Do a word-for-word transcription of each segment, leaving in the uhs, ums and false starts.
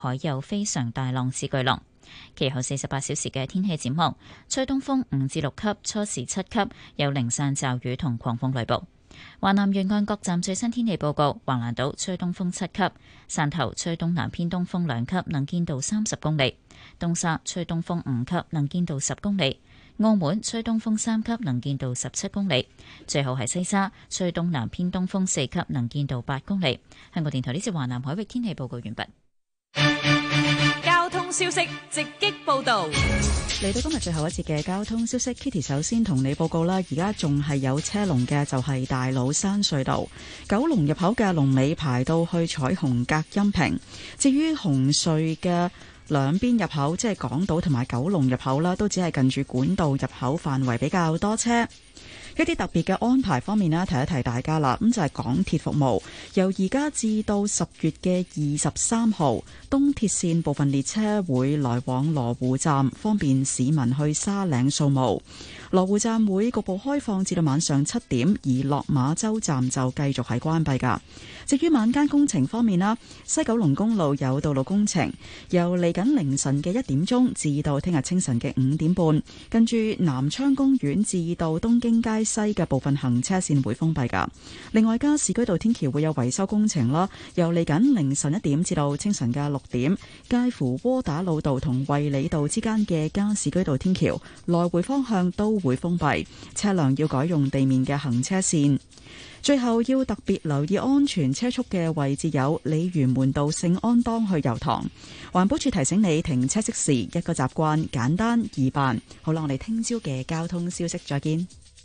海有非常大浪至巨浪。其後四十八小時嘅天氣展望，吹東風五至六級，初時七級，有零散驟雨同狂風雷暴。華南沿岸各站最新天氣報告：橫瀾島吹東風七級，汕頭吹東南偏東風兩級，能見度三十公里；東沙吹東風五級，能見度十公里；澳門吹東風三級，能見度十七公里。最後係西沙吹東南偏東風四級，能見度八公里。香港電台呢次華南海域天氣報告完畢。 交通消息直擊報道。 嚟到今日最後一節嘅交通消息 ，Kitty 首先同你報告啦。而家仲係有車龍嘅，就係大老山隧道九龍入口嘅龍尾排到去彩虹隔音屏。至於紅隧嘅兩邊入口，即係港島同埋九龍入口啦，都只係近住管道入口範圍比較多車。一啲特別嘅安排方面呢，提一提大家啦。咁就係港鐵服務，由而家至到十月嘅二十三號，東鐵線部分列車會來往羅湖站，方便市民去沙嶺掃墓。羅湖站會局部開放至到晚上七點，而落馬洲站就繼續係關閉㗎。至於晚間工程方面啦，西九龍公路有道路工程，由嚟緊凌晨嘅一點鐘至到聽日清晨嘅五點半，跟住南昌公園至到東京街西嘅部分行車線會封閉㗎。另外，加士居道天橋會有維修工程啦，由嚟緊凌晨一點至到清晨嘅六點，介乎窩打老道同衛理道之間嘅加士居道天橋來回方向都會封閉，車輛要改用地面嘅行車線。最後要特別留意安全車速嘅位置有鯉魚門道聖安當去油塘。環保署提醒你停車熄匙，一個習慣，簡單易辦。好啦，我哋聽朝嘅交通消息再見。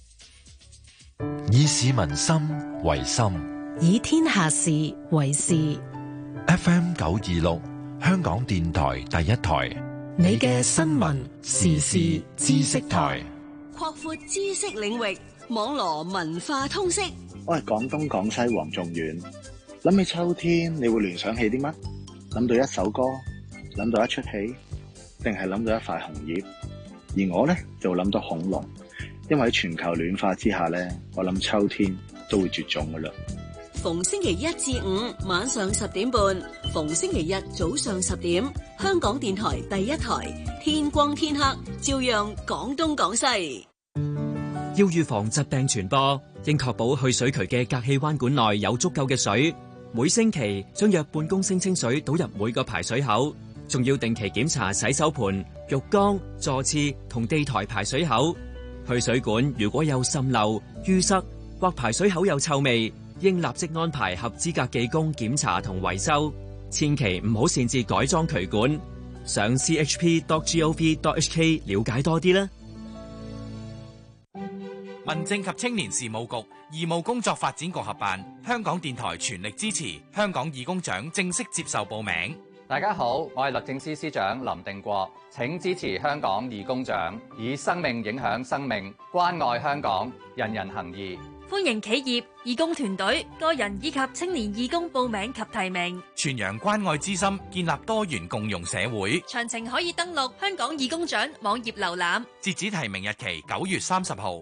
以市民心為心， 以天下事為事。 F M 九二六，香港電台第一台， 你嘅新聞時事知識台， 擴闊知識領域，網羅文化通識。 我係廣東廣西黃仲遠。諗起秋天，你會聯想起啲乜？諗到一首歌，諗到一出戲，定係諗到一塊紅葉？而我呢，就諗到恐龍，因為喺全球暖化之下呢，我諗秋天都會絕種噶啦。 逢星期一至五晚上十點半，逢星期日早上十點，香港電台第一台，天光天黑，照樣講東講西。 要預防疾病傳播，應確保去水渠嘅隔氣彎管內有足夠嘅水。每星期將約半公升清水倒入每個排水口，仲要定期檢查洗手盆、浴缸、座廁同地台排水口。去水管如果有滲漏、淤塞或排水口有臭味，應立即安排合資格技工檢查同維修。千祈唔好擅自改裝渠管。上 c h p dot gov dot h k 了解多啲啦。 民政及青年事務局義務工作發展局合辦，香港電台全力支持香港義工獎正式接受報名。 大家好，我係律政司司長林定國，請支持香港義工獎，以生命影響生命，關愛香港，人人行義。 歡迎企業、義工團隊、個人以及青年義工報名及提名， 傳揚關愛之心，建立多元共融社會。 詳情可以登錄香港義工獎網頁瀏覽。 截止提名日期九月三十號。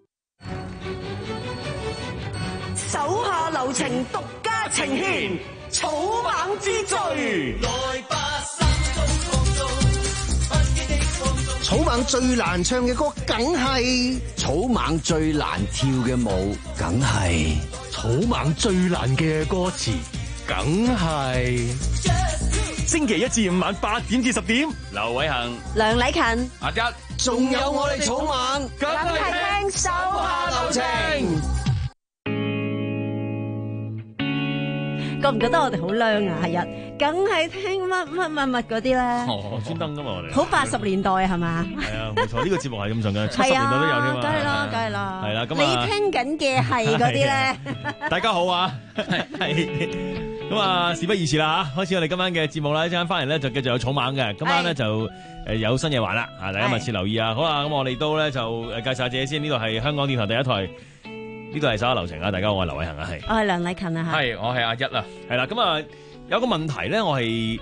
手下留情，獨家呈獻草蜢之最。來吧，心中放縱，不羈的放縱。草蜢最難唱嘅歌，梗係草蜢最難跳嘅舞，梗係草蜢最難嘅歌詞，梗係。星期一至五晚八點至十點，劉偉恒、 梁禮勤、 阿一，仲有我哋草蜢，梗係聽手下留情。 覺唔覺得我哋好靚啊？係啊，梗係聽乜乜乜乜嗰啲咧。 哦，專登噶嘛我哋。 好八十年代係嘛？ 係啊，冇錯，呢個節目係咁上嘅，七十年代都有添嘛。 梗係啦，梗係啦。 係啦，咁你聽緊嘅係嗰啲咧。 大家好啊，係咁啊，事不宜遲啦嚇，開始我哋今晚嘅節目啦。一陣間翻嚟咧就繼續有草蜢嘅，今晚咧就誒有新嘢玩啦，啊大家密切留意啊。好啦，咁我哋都咧就誒介紹下自己先，呢度係香港電台第一台。呢度係手下留情啊！大家好，我係劉偉恒啊，係。 我係梁禮勤啊， 係我係阿一啊， 係啦。咁啊，有個問題咧，我係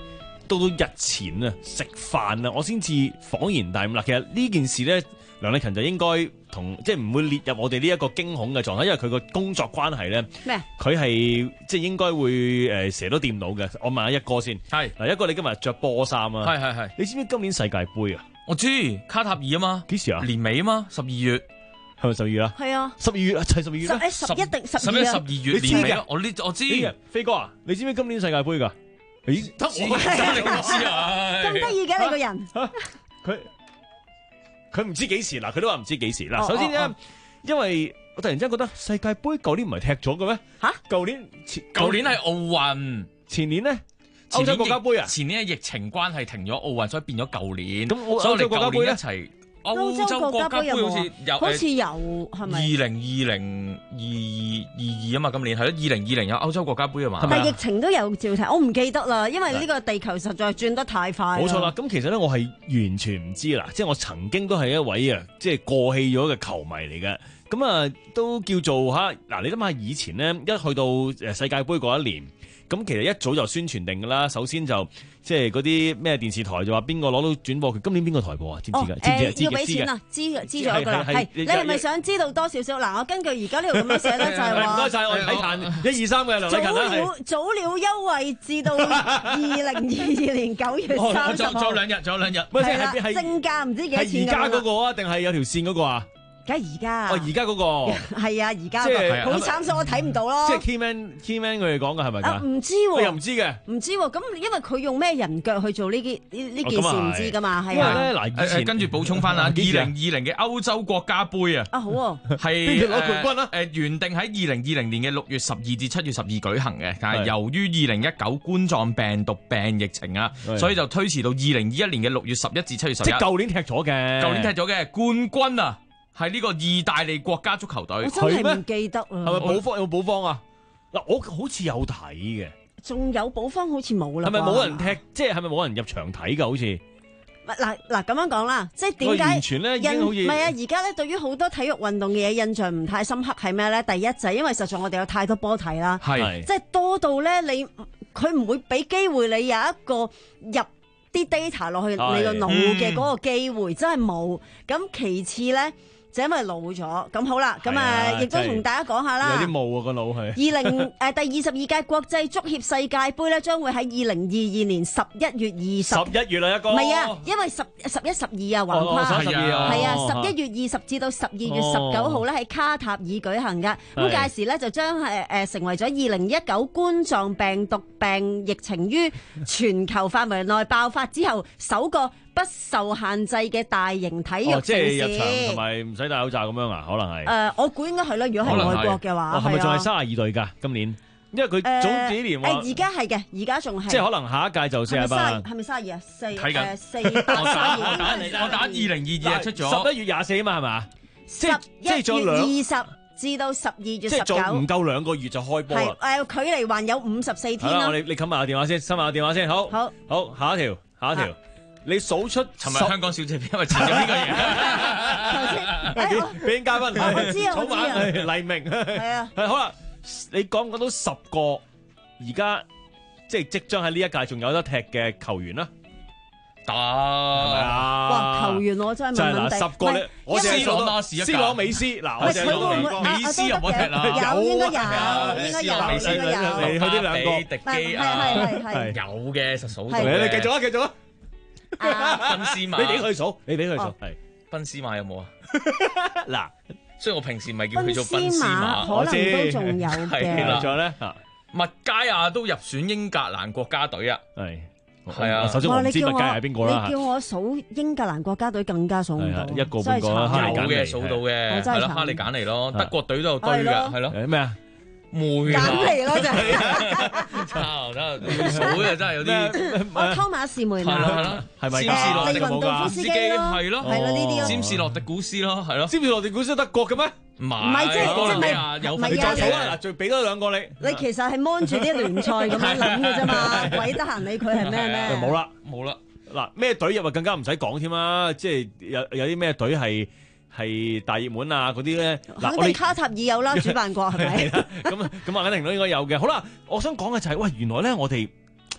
到到日前啊食飯啊，我先至恍然大悟啦。其實呢件事咧，梁禮勤就應該同即係唔會列入我哋呢一個驚恐嘅狀態，因為佢個工作關係咧， 咩？ 佢係即係應該會誒成日都掂到嘅。我問下一哥先， 係嗱，一哥你今日着波衫啊， 係係係， 你知唔知今年世界盃啊？ 我知卡塔爾啊嘛， 幾時啊？ 年尾啊嘛，十二月係咪十二月啊？ 係啊， 十二月啊，就係十二月啦。 十十一定十十一十二月年尾啊！我呢我知， 飛哥啊，你知唔知今年世界盃㗎？咦， 得我你唔知啊？ 咁得意嘅你個人， 佢佢唔知幾時嗱，佢都話唔知幾時嗱。 哦首先咧， 哦哦因為我突然之間覺得世界盃舊年唔係踢咗嘅咩？ 嚇， 舊年前舊年係奧運， 前年咧歐洲國家盃啊， 前年係疫情關係停咗奧運，所以變咗舊年。 咁所以我哋歐洲國家盃咧舊年一齊。歐洲國家盃好似有， 好似有係咪？ 二零二零二二二啊嘛，今年係咯，二零二零有歐洲國家盃啊嘛。 但係疫情都有照睇，我唔記得啦，因為呢個地球實在轉得太快。 冇錯啦，咁其實咧我係完全唔知啦，即係我曾經都係一位啊，即係過氣咗嘅球迷嚟嘅，咁啊都叫做吓嗱，你諗下以前咧一去到誒世界盃嗰一年。咁其實一早就宣傳定㗎啦，首先就即係嗰啲咩電視台就話邊個攞到轉播權，今年邊個台播啊？知唔知㗎？知唔知啊？ 要俾錢啊？知知咗㗎啦。係你係咪想知道多少少？嗱，我根據而家呢度咁樣寫咧，就係話。 唔該曬，我哋睇壇一二三嘅梁禮勤啦。 早鳥早鳥優惠至到二零二二年九月三十號。 仲有兩日，仲有兩日。 係啦，正價唔知幾多錢㗎。 係而家嗰個啊，定係有條線嗰個啊？ 梗係而家。 哦，而家嗰個係啊，而家嗰個好慘，所以我睇唔到咯。 即係 Keyman Keyman 佢哋講嘅係咪㗎？ 唔知喎， 又唔知嘅， 唔知喎。咁因為佢用咩人腳去做呢件呢呢件事唔知㗎嘛，係啊。 因為咧嗱，以前跟住補充翻啦，二零二零嘅歐洲國家盃啊， 啊好喎， 係攞冠軍啊！ 誒原定喺二零二零年嘅六月十二至七月十二舉行嘅，但係由於二零一九冠狀病毒病疫情啊，所以就推遲到二零二一年嘅六月十一至七月十一。 即係舊年踢咗嘅， 舊年踢咗嘅冠軍啊！係呢個意大利國家足球隊， 我真係唔記得啦。 係咪保方有冇保方啊？嗱，我好似有睇嘅， 仲有保方好似冇啦。 係咪冇人踢？即係係咪冇人入場睇㗎？好似嗱嗱咁樣講啦，即係點解完全咧已經好似唔係啊？而家咧對於好多體育運動嘅嘢印象唔太深刻係咩咧？第一就係因為實在我哋有太多波睇啦， 係即係多到咧你佢唔會俾機會你有一個入啲 data 落去你個腦嘅嗰個機會，真係冇。咁其次咧。就因為老咗，咁好啦，咁啊，亦都同大家講下啦。 有啲霧啊個腦係。 二零誒第二十二屆國際足協世界盃咧，將會喺二零二二年十一月二十。 十一月啦一個。 唔係啊，因為十十一十二啊，橫跨。 係啊。 係啊，十一月二十至到十二月十九號咧，喺卡塔爾舉行㗎。咁屆時咧就將係誒成為咗二零一九冠狀病毒病疫情於全球範圍內爆發之後首個不受限制嘅大型體育盛事， 即係入場同埋唔使戴口罩咁樣啊？可能係。 誒，我估應該係啦。如果係外國嘅話， 係咪仲係三十二隊㗎？今年，因為佢早幾年話。 誒，而家係嘅，而家仲係。 即係可能下一屆就四十八。 係咪三十二啊？四睇緊。 四八三二。 我打二零二二出咗。 十一月廿四啊嘛，係嘛？ 十一月二十至到十二月十九。即係仲唔夠兩個月就開波啦。 係誒，距離還有五十四天啦。 我哋你冚埋個電話先，收埋個電話先。好。 好。 好，下一條，下一條。你數出尋日香港小姐因為陳咗呢個嘢， 頭先俾嘉賓， 我知啊，我知啊， 黎明係啊， 係好啦，你講唔講到十個而家即係即將喺呢一屆仲有得踢嘅球員啦？ 得係咪啊？ 哇！球員我真係問問第十個咧，我哋斯朗巴士一， 斯朗美斯嗱，我哋有美斯又冇踢啦， 有應該有，應該有，應該有， 你去呢兩個迪基啊， 係係係有嘅實數到嘅，你繼續啊，繼續啊！ 賓斯馬， 你俾佢數，你俾佢數，係賓斯馬有冇啊？ 嗱， 所以我平時咪叫佢做賓斯馬， 可能都仲有嘅。 仲有咧， 麥佳亞都入選英格蘭國家隊啊， 係係啊。 首先我唔知麥佳亞係邊個啦， 你叫我數英格蘭國家隊更加數唔到， 一個半個啦， 有嘅數到嘅，係咯，哈利簡尼咯，德國隊都有堆嘅，係咯， 咩啊？ 梅簡尼咯就係， 差得數嘅真係有啲， 我湯馬士梅拿， 係咯係咯， 係咪？ 占士洛迪利雲道夫斯基咯， 係咯係咯呢啲咯， 占士洛迪古斯咯，係咯， 占士洛迪古斯德國嘅咩？ 唔係， 即係哥倫比亞有份再數啊！嗱，再俾多兩個你。 你其實係 mon 住啲聯賽咁樣諗嘅啫嘛，鬼得閒理佢係咩咩？ 冇啦， 冇啦。 嗱，咩隊入啊更加唔使講添啦，即係有有啲咩隊係係大熱門啊嗰啲咧。 肯定卡塔爾有啦，主辦國係咪？ 咁咁阿根廷都應該有嘅。好啦，我想講嘅就係喂，原來咧我哋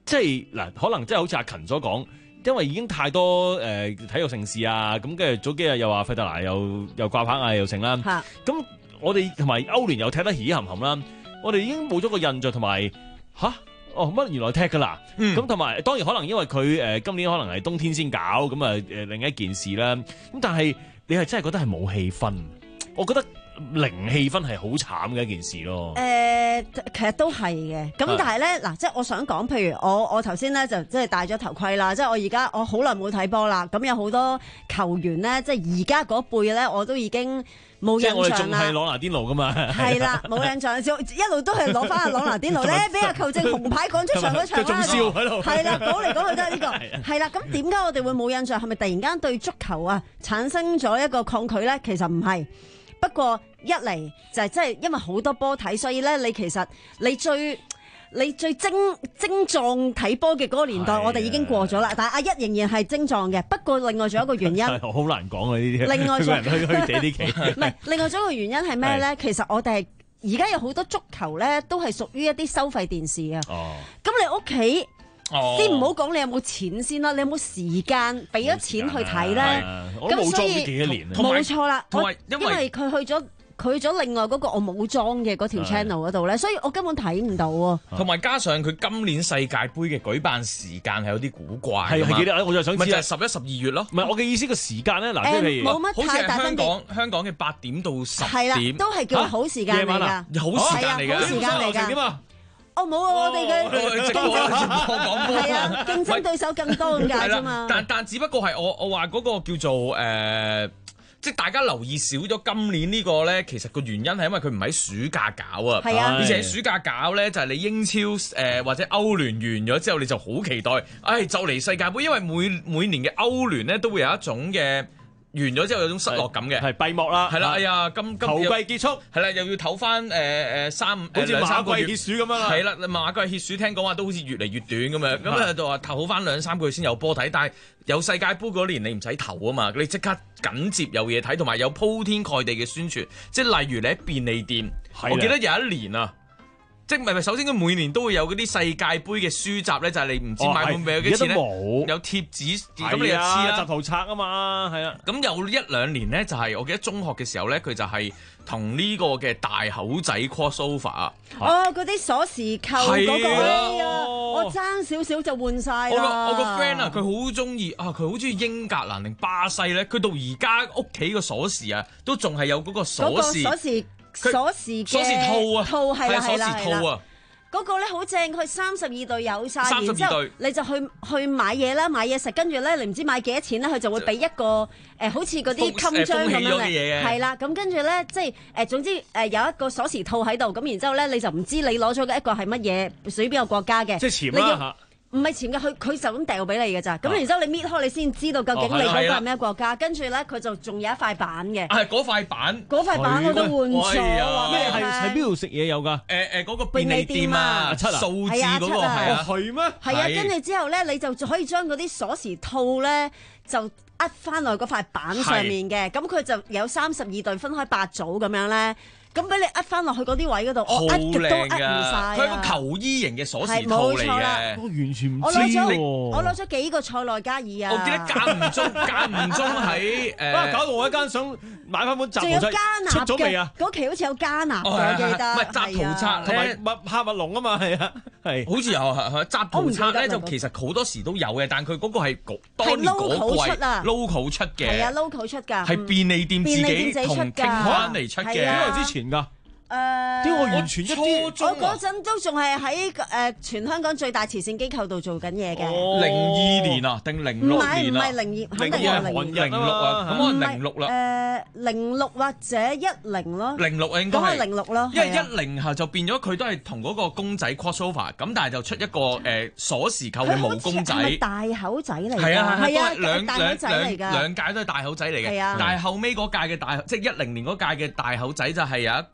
即係嗱，可能即係好似阿勤所講，因為已經太多誒、呃、體育盛事啊，咁跟住早幾日又話費特拿又又掛牌啊，又成啦。咁我哋同埋歐聯又踢得稀稀冚冚啦，我哋已經冇咗個印象同埋吓。哦，乜原來踢㗎啦？咁同埋當然可能因為佢誒、呃、今年可能係冬天先搞，咁啊誒另一件事啦。咁但係你係真係覺得係冇氣氛，我覺得零氣氛係好慘嘅一件事咯。 誒、呃，其實都係嘅。咁但係咧嗱，即係我想講，譬如我我頭先咧就即係戴咗頭盔啦，即係我而家我好耐冇睇波啦。咁有好多球員咧，即係而家嗰輩咧，我都已經冇印象啦。即係我哋仲係朗拿甸奴噶嘛？係啦，冇印象，一路都係攞翻阿朗拿甸奴咧，俾阿球證紅牌趕出場嗰場啦。佢仲笑喺度。係啦，講嚟講去都係呢個。係啦，咁點解我哋會冇印象？係咪突然間對足球啊產生咗一個抗拒咧？其實唔係。不過一嚟就係即係因為好多波睇，所以咧你其實你最你最精精壯睇波嘅嗰個年代，我哋已經過咗啦。但係阿一仍然係精壯嘅。不過另外仲有一個原因，好難講啊呢啲。另外仲人去去地啲棋，唔係另外仲有一個原因係咩咧？其實我哋係而家有好多足球咧，都係屬於一啲收費電視啊。哦，咁你屋企。哦、先唔好講你有冇錢先啦，你有冇時間俾咗錢去睇咧？咁所以冇錯啦，因為佢去咗佢去咗另外嗰個我冇裝嘅嗰條 channel 嗰度咧，所以我根本睇唔到啊。 同埋加上佢今年世界盃嘅舉辦時間係有啲古怪， 係係幾多？我就想知咪就係十一、十二月咯。 唔係我嘅意思個時間咧，嗱即係譬如冇乜太大分別。 香港香港嘅八點到十點， 係啦，都係叫好時間嚟㗎， 好時間嚟㗎， 好時間嚟㗎。哦，冇啊！我哋嘅競爭係啊，競爭對手更多咁解啫嘛。 但但只不過係我我話嗰個叫做誒、呃，即係大家留意少咗今年呢個咧，其實個原因係因為佢唔喺暑假搞啊。係啊，而且暑假搞咧就係你英超誒、呃、或者歐聯完咗之後，你就好期待，唉、哎、就嚟世界盃，因為每每年嘅歐聯咧都會有一種嘅。完咗之後有種失落感嘅， 係閉幕啦， 係啦，哎呀，今今球季結束， 係啦，又要唞翻誒誒三， 好似馬季歇暑咁樣啦， 係啦，馬季歇暑聽講話都好似越嚟越短咁樣，咁啊就話唞翻兩三個月先有波睇，但係有世界盃嗰年你唔使唞啊嘛，你即刻緊接有嘢睇，同埋有鋪天蓋地嘅宣傳，即係例如你喺便利店，我記得有一年啊。即係唔係首先佢每年都會有嗰啲世界盃嘅書集咧，就係、是、你唔知買會唔會有幾錢咧？ 冇有貼紙，咁你就黐啦。 集圖冊啊嘛，係啊。 咁有一兩年咧，就係、是、我記得中學嘅時候咧，佢就係同呢個嘅大口仔 crossover 啊。 哦，嗰啲鎖匙扣嗰、那個啊，我爭少少就換晒啦。 我個我個 friend 啊，佢好中意啊，佢好中意英格蘭定巴西咧。佢到而家屋企個鎖匙啊，都仲係有嗰個鎖匙。 鎖匙鎖匙嘅鎖匙套啊， 套係啦係啦係啦，嗰個咧好正，佢三十二對有晒，然之後你就去去買嘢啦，買嘢食，跟住咧你唔知買幾多錢咧，佢就會俾一個誒、呃、好似嗰啲襟章咁樣嘅，係啦，咁跟住咧即係誒、呃、總之誒、呃、有一個鎖匙套喺度，咁然之後咧你就唔知你攞咗嘅一個係乜嘢，屬於邊個國家嘅， 即係潛啦。 唔係潛嘅，佢佢就咁掉俾你嘅咋，咁、啊、然之後你搣開你先知道究竟你嗰個係咩國家，跟住咧佢就仲有一塊板嘅。 係嗰塊板， 嗰塊板我都換咗。 咩係喺邊度食嘢有㗎？ 誒誒嗰個便利店啊，數字嗰、嗰個係啊， 係咩？ 係啊，跟住之後咧，你就可以將嗰啲鎖匙套咧就呃翻落嗰塊板上面嘅，咁佢就有三十二對分開八組咁樣咧。咁俾你呃翻落去嗰啲位嗰度，我呃極都呃唔晒。 佢係個球衣型嘅鎖匙套嚟嘅， 我完全唔知。 我攞咗我攞咗幾個塞內加爾啊！ 我記得間唔中間唔中喺誒， 哇！搞到我一間想買翻本集圖冊，出咗未啊？ 嗰期好似有加納嘅，我記得。 唔係集圖冊同埋麥夏麥龍啊嘛，係啊，係。 好似有係集圖冊咧，就其實好多時都有嘅，但佢嗰個係當年嗰季 local 出嘅， 係啊 local 出㗎， 係便利店自己同傾翻嚟出嘅， 好耐之前。噶，誒，點我完全一啲， 我嗰陣都仲係喺誒全香港最大慈善機構度做緊嘢嘅。 零二年啊，定零六年啊？唔係唔係零二，肯定係零零六啊。咁我零六啦。 誒，零六或者一零咯。 零六應該係零六咯。 因為一零後就變咗佢都係同嗰個公仔 crossover，咁但係就出一個誒鎖匙扣嘅毛公仔。 係大口仔嚟㗎。 係啊係啊，兩大口仔嚟㗎。 兩屆都係大口仔嚟嘅。係啊。但係後尾嗰屆嘅大，即係一零年嗰屆嘅大口仔就係有一個嘅。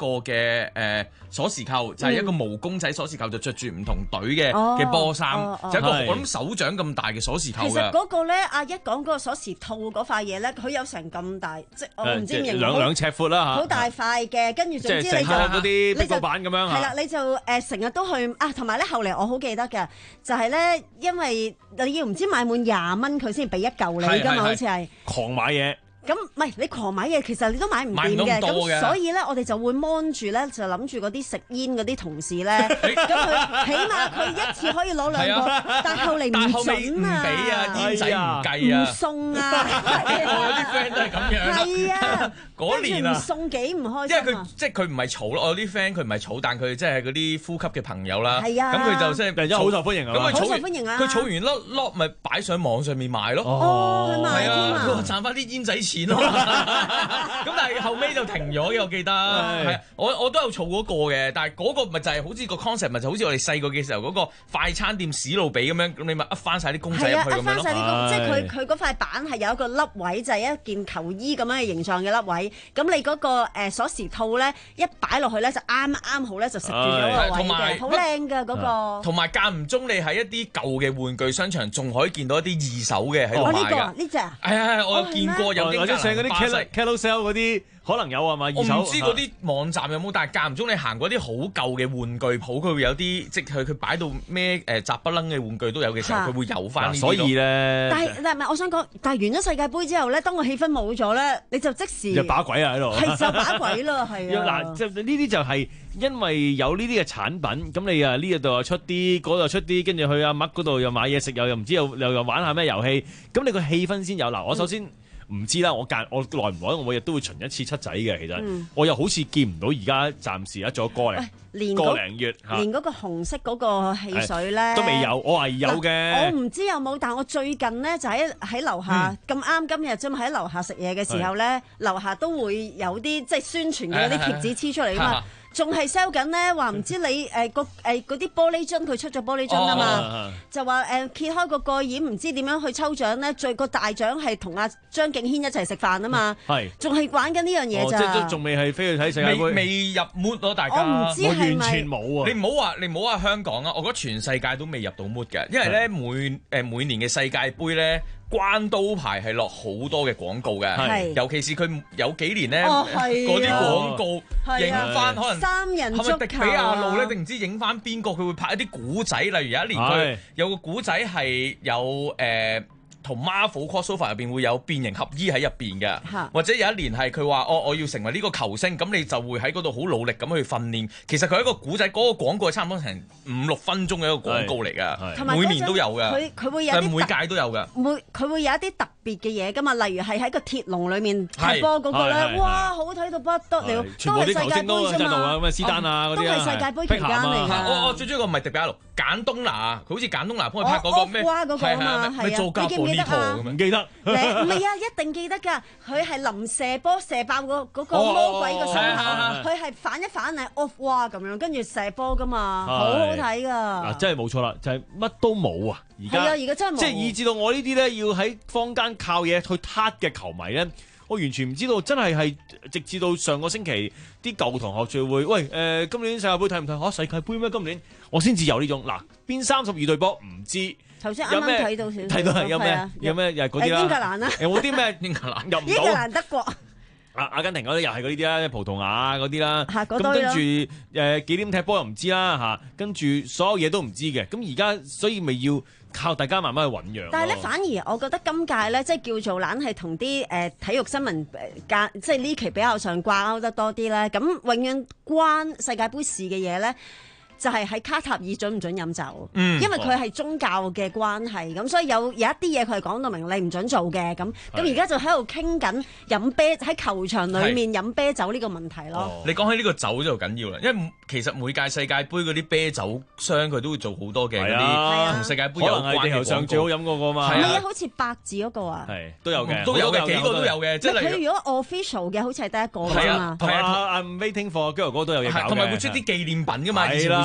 嘅誒鎖匙扣，就係、是、一個毛公仔鎖匙扣，就着住唔同隊嘅嘅波衫， 哦哦哦、 就一個我諗手掌咁大嘅鎖匙扣嘅。 其實嗰個咧，阿一講嗰個鎖匙套嗰塊嘢咧，佢有成咁大，即係我唔知點形容。 兩兩尺闊啦嚇。 好大塊嘅，跟住總之你就嗰啲壁布板咁樣嚇。 係啦，你就誒成日都去啊，同埋咧後嚟我好記得嘅，就係、是、咧，因為你要唔知買滿廿蚊佢先俾一嚿你㗎嘛，好似係。 狂買嘢。 咁唔係你狂買嘢，其實你都買唔掂嘅。咁所以咧，我哋就會 mon 住咧，就諗住嗰啲食煙嗰啲同事咧，咁佢起碼佢一次可以攞兩個，但係後嚟唔準啊， 唔俾啊，煙仔唔計啊， 唔送啊， 我有啲 friend 都係咁樣。 係啊， 嗰年啊， 唔送幾唔開心。 因為佢即係佢唔係草咯，我有啲 friend 佢唔係草，但佢即係嗰啲呼吸嘅朋友啦。 係啊， 咁佢就即係變咗好受歡迎啊。 咁佢好受歡迎啊。 佢儲完粒粒咪擺上網上面賣咯。 哦，佢賣添啊， 佢話賺翻啲煙仔錢咯。咁但係後尾就停咗嘅，我記得係啊，我我都有儲嗰個嘅，但係嗰個咪就係好似個 concept 咪就好似我哋細個嘅時候嗰個快餐店史路比咁樣，咁你咪噏翻晒啲公仔入去咁樣咯。係啊，噏翻晒啲公，即係佢佢嗰塊板係有一個粒位，就係一件球衣咁樣嘅形狀嘅粒位。咁你嗰個誒鎖匙套咧一擺落去咧就啱啱好咧就食住咗個位嘅，好靚㗎嗰個。同埋間唔中你喺一啲舊嘅玩具商場仲可以見到一啲二手嘅喺度賣㗎。哦，呢個呢隻啊？係係係，我有見過有啲。或者上嗰啲 Carousell 嗰啲可能有啊嘛，二手。我唔知嗰啲網站有冇，但係間唔中你行過啲好舊嘅玩具鋪，佢會有啲即係佢擺到咩誒雜不楞嘅玩具都有嘅時候，佢會有翻。所以咧，但係但係唔係我想講，但係完咗世界盃之後咧，當個氣氛冇咗咧，你就即時就把鬼啊喺度， 係就把鬼啦，係啊。 嗱，即係呢啲就係因為有呢啲嘅產品，咁你啊呢度又出啲，嗰度出啲，跟住去阿麥嗰度又買嘢食，又又唔知又又又玩下咩遊戲，咁你個氣氛先有。嗱，我首先。唔知啦，我間我耐唔耐，我每日都會巡一次七仔嘅。其實、嗯、我又好似見唔到而家暫時一咗個零個零月， 連嗰個紅色嗰個汽水咧都未有。我話有嘅， 我唔知有冇，但我最近咧就喺喺樓下咁啱、嗯、今日啫嘛，喺樓下食嘢嘅時候咧，樓下都會有啲即係宣傳嘅嗰啲貼紙黐出嚟啊嘛。仲係 sell 緊咧，話唔知你誒個誒嗰啲玻璃樽，佢出咗玻璃樽啊嘛，哦、就話誒、呃、揭開個蓋掩，唔知點樣去抽獎咧，最個大獎係同阿張敬軒一齊食飯啊嘛，係仲係玩緊呢樣嘢咋， 即係仲未係飛去睇世界盃， 未未入 mood 咯，大家我唔知係咪完全冇啊！ 你唔好話你唔好話香港啊，我覺得全世界都未入到 mood 嘅，因為咧每誒、呃、每年嘅世界盃咧。關刀牌係落好多嘅廣告嘅，尤其是佢有幾年咧，嗰啲廣告影翻可能三人足球，係咪迪比亞路咧？定唔知影翻邊個？佢會拍一啲古仔，例如有一年佢有個古仔係有誒。同 Marvel crossover 入邊會有變形合衣喺入邊嘅，或者有一年係佢話我我要成為呢個球星，咁你就會喺嗰度好努力咁去訓練。其實佢係一個古仔，嗰、嗰個廣告係差唔多成五六分鐘嘅一個廣告嚟㗎，每年都有嘅。佢佢會有啲每屆都有嘅。每佢會有一啲特別嘅嘢㗎嘛，例如係喺個鐵籠裡面踢波嗰個咧，哇，好睇到不得了， 全部啲球星都喺度啊，咁啊斯丹啊嗰啲都係世界盃期間嚟㗎。 我我最中意個唔係迪比亞路，簡東拿，佢好似簡東拿幫佢拍嗰個咩？係係係做教父呢套咁樣。記得，唔係啊，一定記得㗎。佢係臨射波射爆個嗰個魔鬼個心口，佢係反一反係 off 哇咁樣，跟住射波㗎嘛，好好睇㗎。 嗱，真係冇錯啦，就係乜都冇啊！而家係啊，而家真係冇。 即係以至到我呢啲咧，要喺坊間靠嘢去撻嘅球迷咧，我完全唔知道，真係係直至到上個星期啲舊同學聚會，喂誒，今年世界盃睇唔睇？嚇世界盃咩？今年我先至有呢種嗱，邊三十二隊波唔知。 頭先啱啱睇到少少， 睇到係有咩？有咩又係嗰啲啦？ 英格蘭啦， 有冇啲咩英格蘭入唔到？ 英格蘭德國。 阿阿根廷嗰啲又係嗰啲啦，葡萄牙嗰啲啦。 咁跟住誒幾點踢波又唔知啦嚇，跟住所有嘢都唔知嘅。咁而家所以咪要靠大家慢慢去醖釀。 但係咧，反而我覺得今屆咧，即係叫做懶係同啲誒體育新聞間，即係呢期比較上掛鈎得多啲咧。咁永遠關世界盃事嘅嘢咧。就係喺卡塔爾準唔準飲酒，嗯、因為佢係宗教嘅關係，咁所以有有一啲嘢佢係講到明你唔準做嘅，咁咁而家就喺度傾緊飲啤喺球場裡面飲啤酒呢個問題咯。 哦、你講起呢個酒就緊要啦，因為其實每屆世界盃嗰啲啤酒商佢都會做好多嘅嗰啲同世界盃有關嘅廣告。可能係地球上最好飲嗰個嘛。 係啊，好似百字嗰個啊， 係都有嘅， 都有嘅，幾個都有嘅。即係佢如果 official 嘅，好似係得一個㗎嘛。 係啊，同埋 I'm waiting for girl 嗰個都有嘢搞嘅， 同埋會出啲紀念品㗎嘛。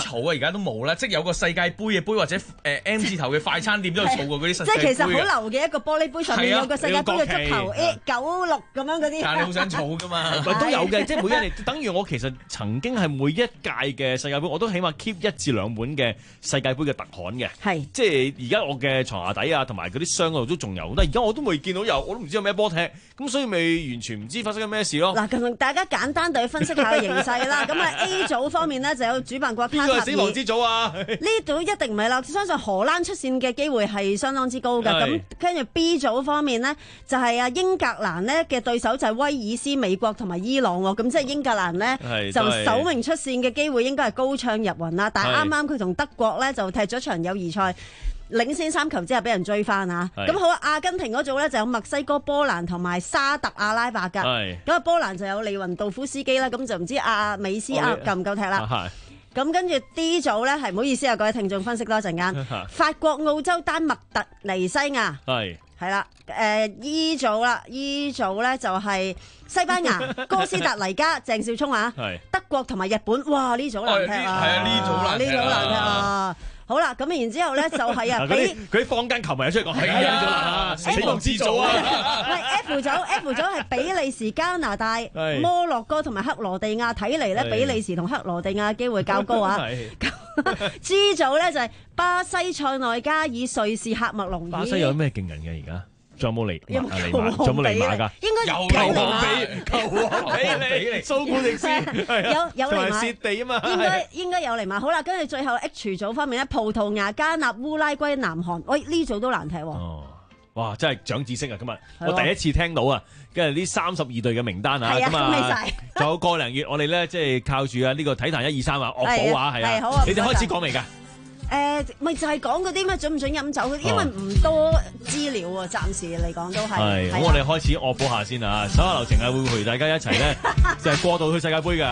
儲啊，而家都冇啦，即係有個世界盃嘅杯或者誒 M 字頭嘅快餐店都有儲過嗰啲世界盃。 即係其實好流嘅一個玻璃杯上面有個世界盃嘅足球 A 九六咁樣嗰啲。 但係你好想儲㗎嘛？ 都有嘅，即係每一年，等於我其實曾經係每一屆嘅世界盃，我都起碼 keep 一至兩本嘅世界盃嘅特刊嘅。 係， 即係而家我嘅床下底啊，同埋嗰啲箱嗰度都仲有，但係而家我都未見到有，我都唔知有咩波踢，咁所以咪完全唔知發生緊咩事咯。 嗱，同大家簡單地分析下個形勢啦。咁啊 A 組方面呢，就有主辦國卡塔爾。 呢個係死亡之組啊！ 呢組一定唔係啦，相信荷蘭出線嘅機會係相當之高嘅。咁跟住 B 組方面呢，就係啊英格蘭呢嘅對手就係威爾斯、美國同埋伊朗喎。咁即係英格蘭呢，就首名出線嘅機會應該係高唱入雲啦。但係啱啱佢同德國呢，就踢咗場友誼賽。領先三球之後俾人追翻啊！咁好啊，阿根廷嗰組咧就有墨西哥、波蘭同埋沙特阿拉伯㗎。咁啊，波蘭就有利雲道夫斯基啦。咁就唔知阿美斯啊夠唔夠踢啦？咁跟住 D 組咧係唔好意思啊，各位聽眾分析多陣間。法國、澳洲、丹麥、突尼西亞係係啦。誒 E 組啦 ，E 組咧就係西班牙、哥斯達黎加、鄭少聰啊。德國同埋日本，哇！呢組難踢啊！ 係啊，呢組難踢啊！ 呢組難踢啊！好啦，咁然之後咧就係啊，俾佢啲坊間球迷出嚟講係啊，呢組難死亡之組啊！ 喂 F 組 F 組係比利時、加拿大、摩洛哥同埋克羅地亞，睇嚟咧比利時同克羅地亞機會較高啊！G 組咧就係巴西、塞內加爾、瑞士、喀麥隆爾。 巴西有咩勁人嘅而家？仲有冇尼馬？尼馬仲有冇尼馬㗎？ 應該有球王比球王比利蘇古力斯， 有有尼馬。 蝕地啊嘛！ 應該應該有尼馬。好啦，跟住最後 H 組方面咧，葡萄牙、加納、烏拉圭、南韓。喂，呢組都難踢喎。 哦，哇！真係長知識啊！今日我第一次聽到啊，跟住呢三十二隊嘅名單啊，咁啊，仲有個零月，我哋咧即係靠住啊呢個體壇一二三啊，惡補啊，係啊，你哋開始講未㗎？ 誒，咪就係講嗰啲咩準唔準飲酒，因為唔多資料喎，暫時嚟講都係。 係，咁我哋開始惡補下先啊！手下留情啊，會陪大家一齊咧，就係過渡去世界盃㗎。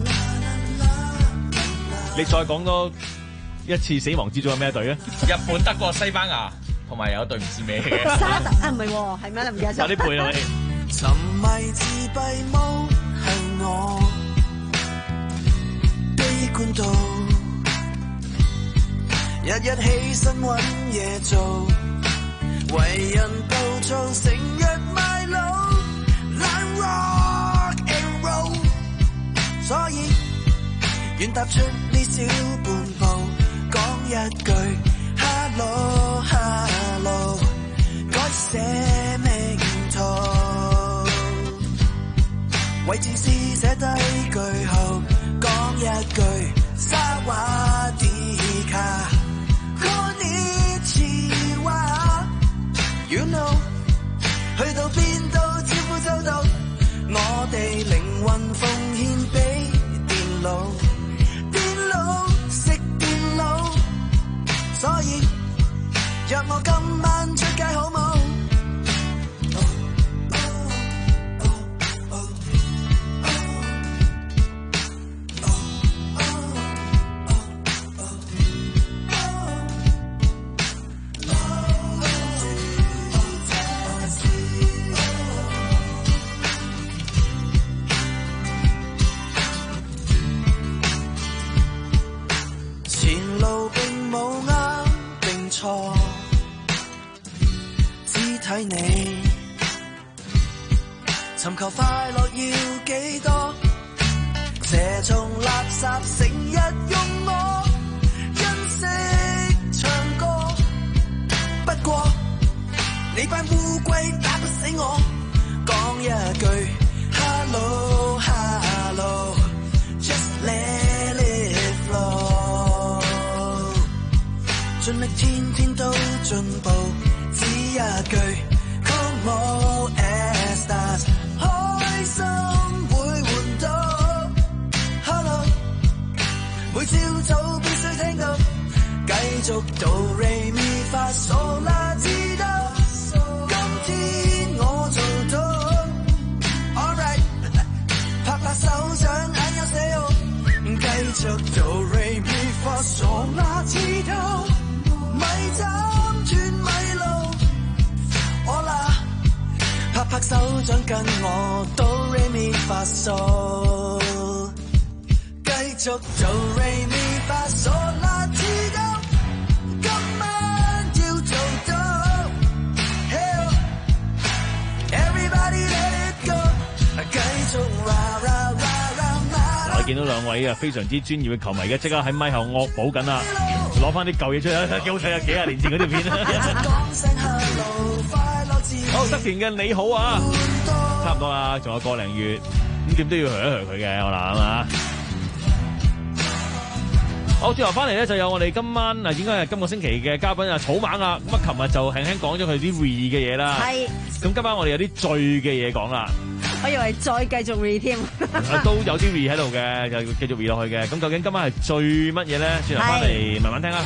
你再講多一次死亡之組有咩隊啊？ 日本、德國、西班牙，同埋有一隊唔知咩嘅。 沙特啊，唔係喎，係咩？你唔記得咗？ 有啲背啊你。 沉迷自閉冇係我悲觀到。日日起身搵嘢做，為人暴躁，成日賣老，懶 rock and roll， 所以願踏出呢小半步，講一句 hello hello， 改寫名圖，為自私寫低句號，講一句沙瓦迪卡。You know， 去到邊都招呼周到，我哋靈魂奉獻俾電腦，電腦食電腦，所以約我今晚出街好冇？睇你尋求快樂要幾多？蛇蟲垃圾成日用我欣惜唱歌，不過你班烏龜打不死我，講一句 Hello Hello Just let it flow， 盡力天天都進步，只一句 Come on Estas， 開心會換到 Hello， 每朝早必須聽到，繼續到 Re Mi Fa So La Ti Do， 今天我做到 Alright， 拍拍手掌眼有寫好，繼續到 Re Mi Fa So La Ti Do， 咪斬斷咪路，我啦拍拍手掌跟我到 Re Mi Fa So， 繼續做 Re Mi 把所拉知道，今晚要做到。Everybody let it go， 繼續 rah rah rah rah。 嗱，我見到兩位啊非常之專業嘅球迷嘅，即刻喺咪後惡補緊啦，攞翻啲舊嘢出嚟，幾好睇啊！幾廿年前嗰條片好，德田嘅你好啊，差唔多啦，仲有個零月，咁點都要噓一噓佢嘅，我諗係嘛。好，轉頭翻嚟咧，就有我哋今晚啊，應該係今個星期嘅嘉賓啊，草蜢啊，咁啊，琴日就輕輕講咗佢啲 re 嘅嘢啦。係。咁今晚我哋有啲醉嘅嘢講啦。 我以為再繼續 re 添。 都有啲 re 喺度嘅，就繼續 re 落去嘅。咁究竟今晚係醉乜嘢咧？轉頭翻嚟慢慢聽啦。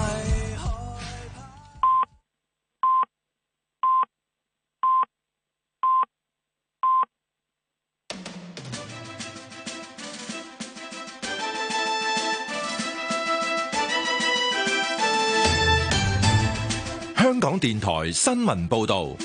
香港電台新聞報道，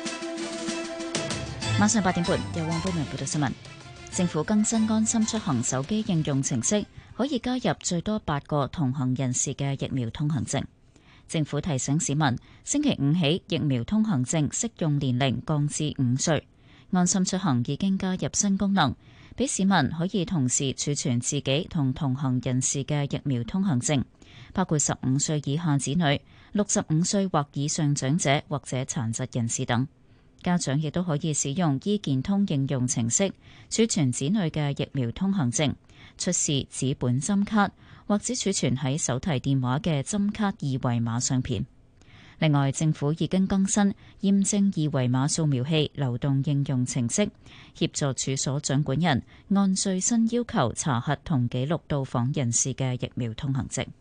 晚上八點半由黃貝明報道新聞。政府更新安心出行手機應用程式，可以加入最多八個同行人士嘅疫苗通行證。政府提醒市民，星期五起疫苗通行證適用年齡降至五歲。安心出行已經加入新功能，俾市民可以同時儲存自己同同行人士嘅疫苗通行證，包括十五歲以下子女、六十五歲或以上長者或者殘疾人士等。家長亦都可以使用醫健通應用程式儲存子女嘅疫苗通行證，出示紙本針卡或者儲存喺手提電話嘅針卡二維碼相片。另外，政府已經更新驗證二維碼掃描器流動應用程式，協助處所掌管人按最新要求查核同記錄到訪人士嘅疫苗通行證。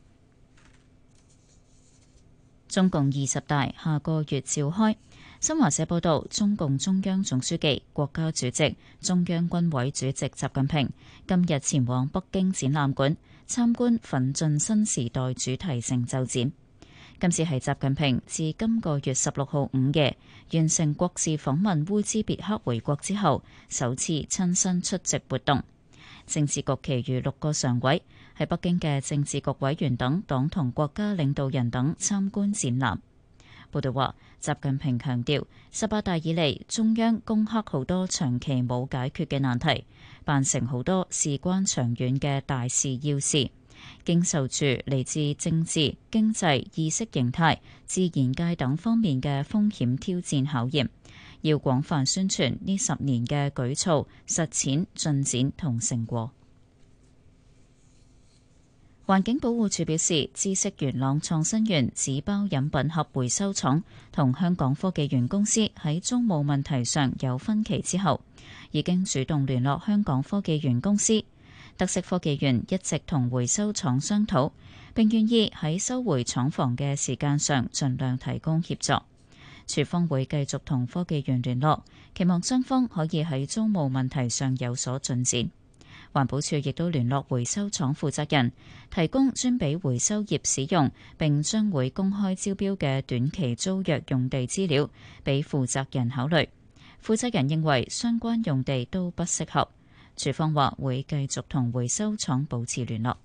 中共二十大下個月召開。新華社報道，中共中央總書記、國家主席、中央軍委主席習近平今日前往北京展覽館參觀奮進新時代主題成就展。今次係習近平自今個月十六號午夜完成國事訪問烏茲別克回國之後，首次親身出席活動。政治局其餘六個常委喺北京嘅政治局委員等黨同國家領導人等參觀展覽。報道話，習近平強調，十八大以嚟，中央攻克好多長期冇解決嘅難題，辦成好多事關長遠嘅大事要事，經受住嚟自政治、經濟、意識形態、自然界等方面嘅風險挑戰考驗，要廣泛宣傳呢十年嘅舉措、實踐、進展同成果。環境保護署表示，知識元朗創新園紙包飲品盒回收廠同香港科技園公司喺租務問題上有分歧之後，已經主動聯絡香港科技園公司。特色科技園一直同回收廠商討，並願意喺收回廠房嘅時間上盡量提供協助。署方會繼續同科技園聯絡，期望雙方可以喺租務問題上有所進展。環保署亦都聯絡回收廠負責人，提供專俾回收業使用，並將會公開招標嘅短期租約用地資料，俾負責人考慮。負責人認為相關用地都不適合，署方話會繼續同回收廠保持聯絡。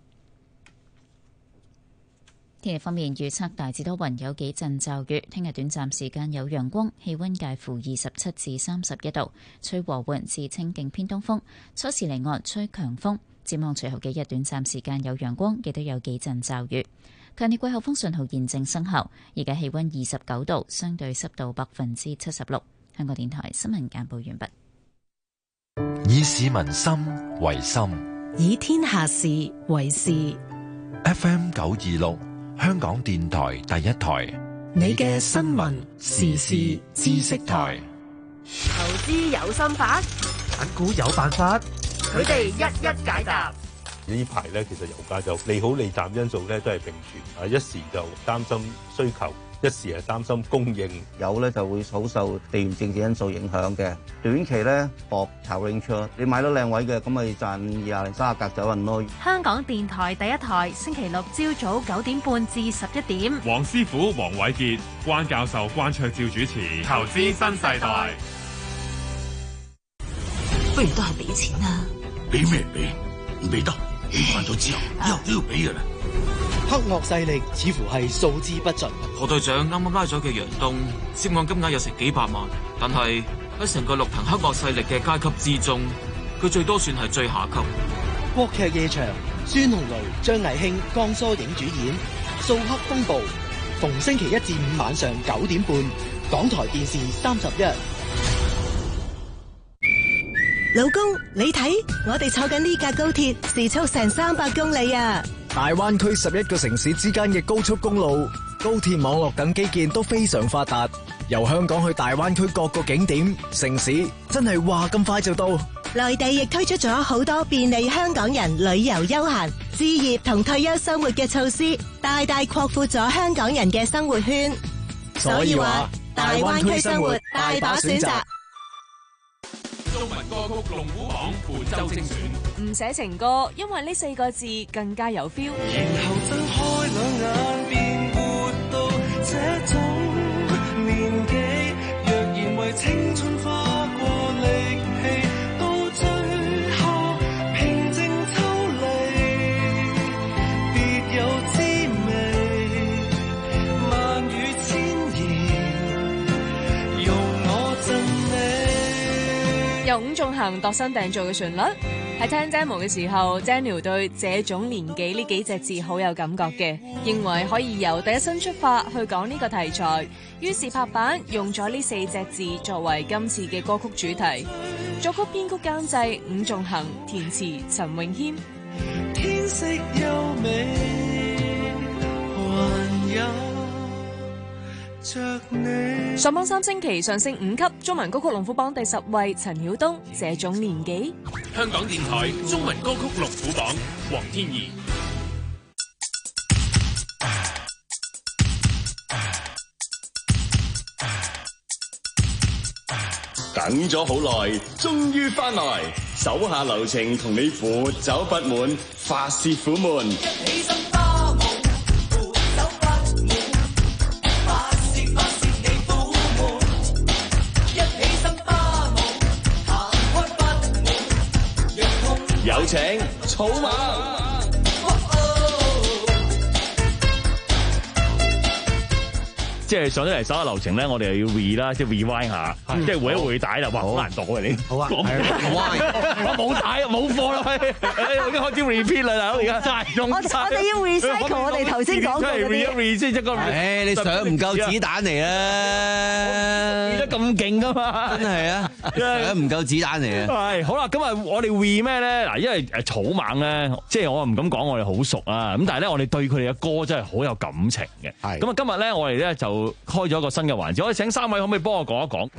天氣方面預測大致多雲，有幾陣驟雨。聽日短暫時間有陽光，氣溫介乎二十七至三十一度，吹和緩至清勁偏東風。初時離岸吹強風。展望隨後幾日短暫時間有陽光，亦都有幾陣驟雨。強烈季候風信號現正生效。而家氣溫二十九度，相對濕度百分之七十六。香港電台新聞簡報完畢。 以市民心為心， 以天下事為事。 F M 九二六。香港電台第一台， 你嘅新聞時事知識台。 投資有心法， 揀股有辦法， 佢哋一一解答。 呢排咧，其實油價就利好利淡因素咧都係並存，啊一時就擔心需求，一時係擔心供應。 油咧就會好受地緣政治因素影響嘅，短期咧搏炒 range，你買到靚位嘅，咁咪賺廿零三十格走運咯。 香港電台第一台，星期六朝早九點半至十一點， 黃師傅黃偉傑、關教授關卓照主持《投資新世代》。 不如都係俾錢啊！ 俾咩俾？唔俾得。 起翻咗之後，以後都要俾嘅啦。 黑惡勢力似乎係數之不盡。 何隊長啱啱拉咗嘅楊東，涉案金額有成幾百萬，但係喺成個綠藤黑惡勢力嘅階級之中，佢最多算係最下級。 國劇夜場，孫紅雷、張藝興、江疏影主演《掃黑風暴》，逢星期一至五晚上九點半，港台電視三十一。 老公，你睇，我哋坐緊呢架高鐵，時速成三百公里啊！ 大灣區十一個城市之間嘅高速公路、高鐵網絡等基建都非常發達，由香港去大灣區各個景點、城市，真係話咁快就到。 內地亦推出咗好多便利香港人旅遊休閒、置業同退休生活嘅措施，大大擴闊咗香港人嘅生活圈。所以話，大灣區生活大把選擇。 中文歌曲龍虎榜本周精選， 唔寫情歌，因為呢四個字更加有 feel。 然後睜開兩眼，便活到這種年紀，若然為青春花過力氣，到最後平靜抽離，別有滋味，萬語千言，容我贈你。 由伍仲衡度身訂造嘅旋律，喺聽 demo 嘅時候 ，Daniel 對這種年紀呢幾隻字好有感覺嘅，認為可以由第一身出發去講呢個題材，於是拍板用咗呢四隻字作為今次嘅歌曲主題。作曲編曲監製伍仲衡，填詞陳詠謙。 天色優美，還有着你。 上榜三星期上升五級，中文歌曲龍虎榜第十位，陳曉東《這種年紀》。 香港電台中文歌曲龍虎榜，黃天怡。 等咗好耐，終於翻來，手下留情，同你扶走不滿，發泄苦悶。有請草蜢。 即係上咗嚟手下留情咧，我哋又要 re 啦，即係 rewind 下，即係回一回帶啦。哇，好難讀啊你。好啊，我冇帶冇貨啦，我已經開始 repeat 啦，大佬而家真係用。 我我哋要 recycle 我哋頭先講過嗰啲。 read 一 read 先一個。 誒，你想唔夠子彈嚟啦？ 變得咁勁噶嘛？ 真係啊，想唔夠子彈嚟啊！ 係好啦，咁啊，我哋 re 咩咧？嗱，因為誒草蜢咧，即係我唔敢講我哋好熟啊，咁但係咧，我哋對佢哋嘅歌真係好有感情嘅。係咁啊，今日咧，我哋咧就開咗一個新嘅環節，我哋請三位可唔可以幫我講一講？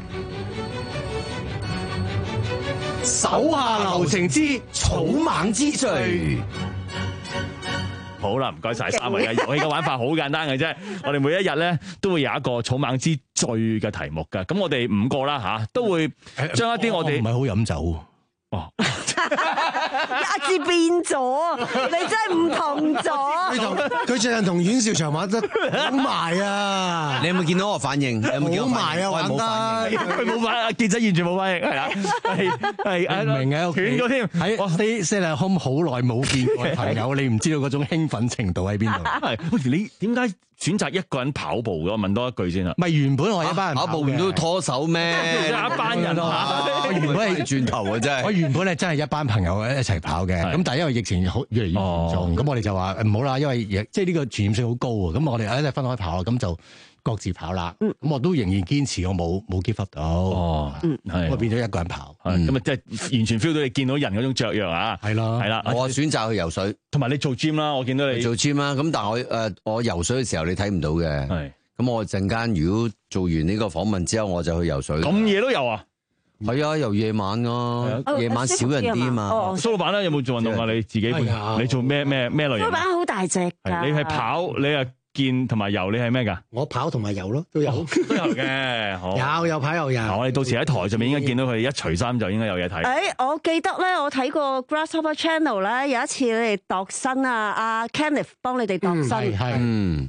手下留情之草蜢之最。 好啦，唔該晒三位啊！遊戲嘅玩法好簡單嘅啫，我哋每一日咧都會有一個草蜢之最嘅題目㗎。咁我哋五個啦吓，都會將一啲我哋唔係好飲酒。 哦， 一字變咗，你真係唔同咗。 佢最近同阮兆祥玩得好埋啊！ 你有冇見到我反應？有冇見到我反應？ 好埋啊！玩得佢冇反應，記者完全冇反應，係啊，係係唔明嘅， 斷咗添。 喺 stay stay at home 好耐冇見過嘅朋友，你唔知道嗰種興奮程度喺邊度？ 係，喂，你點解選擇一個人跑步嘅？我問多一句先啦。 咪原本我一班人跑步唔都要拖手咩？ 一班人跑， 我原本係轉頭嘅真係。 我原本係真係一班朋友一齊跑嘅，咁但係因為疫情好越嚟越嚴重，咁我哋就話唔好啦，因為即係呢個傳染性好高啊，咁我哋一齊分開跑，咁就各自跑啦。咁我都仍然堅持，我冇冇 give up 到。哦，係，我變咗一個人跑。 咁啊，即係完全 feel 到你見到人嗰種雀躍啊。係咯，係啦。 我選擇去游水， 同埋你做 gym 啦，我見到你做 gym 啦。咁但係我誒我游水嘅時候你睇唔到嘅。係。咁我陣間如果做完呢個訪問之後，我就去游水。 咁夜都有啊？ 係啊，游夜晚啊，夜晚少人啲啊嘛。 蘇老闆咧有冇做運動啊？你自己你做咩咩咩類型？ 蘇老闆好大隻㗎。 你係跑，你係健同埋游，你係咩㗎？ 我跑同埋游咯，都有都有嘅。好， 有有跑有游。 我哋到時喺台上面應該見到佢哋一除衫就應該有嘢睇。 誒，我記得咧，我睇過 Grasshopper Channel 咧，有一次你哋度身啊，阿 Kenneth 幫你哋度身。 係。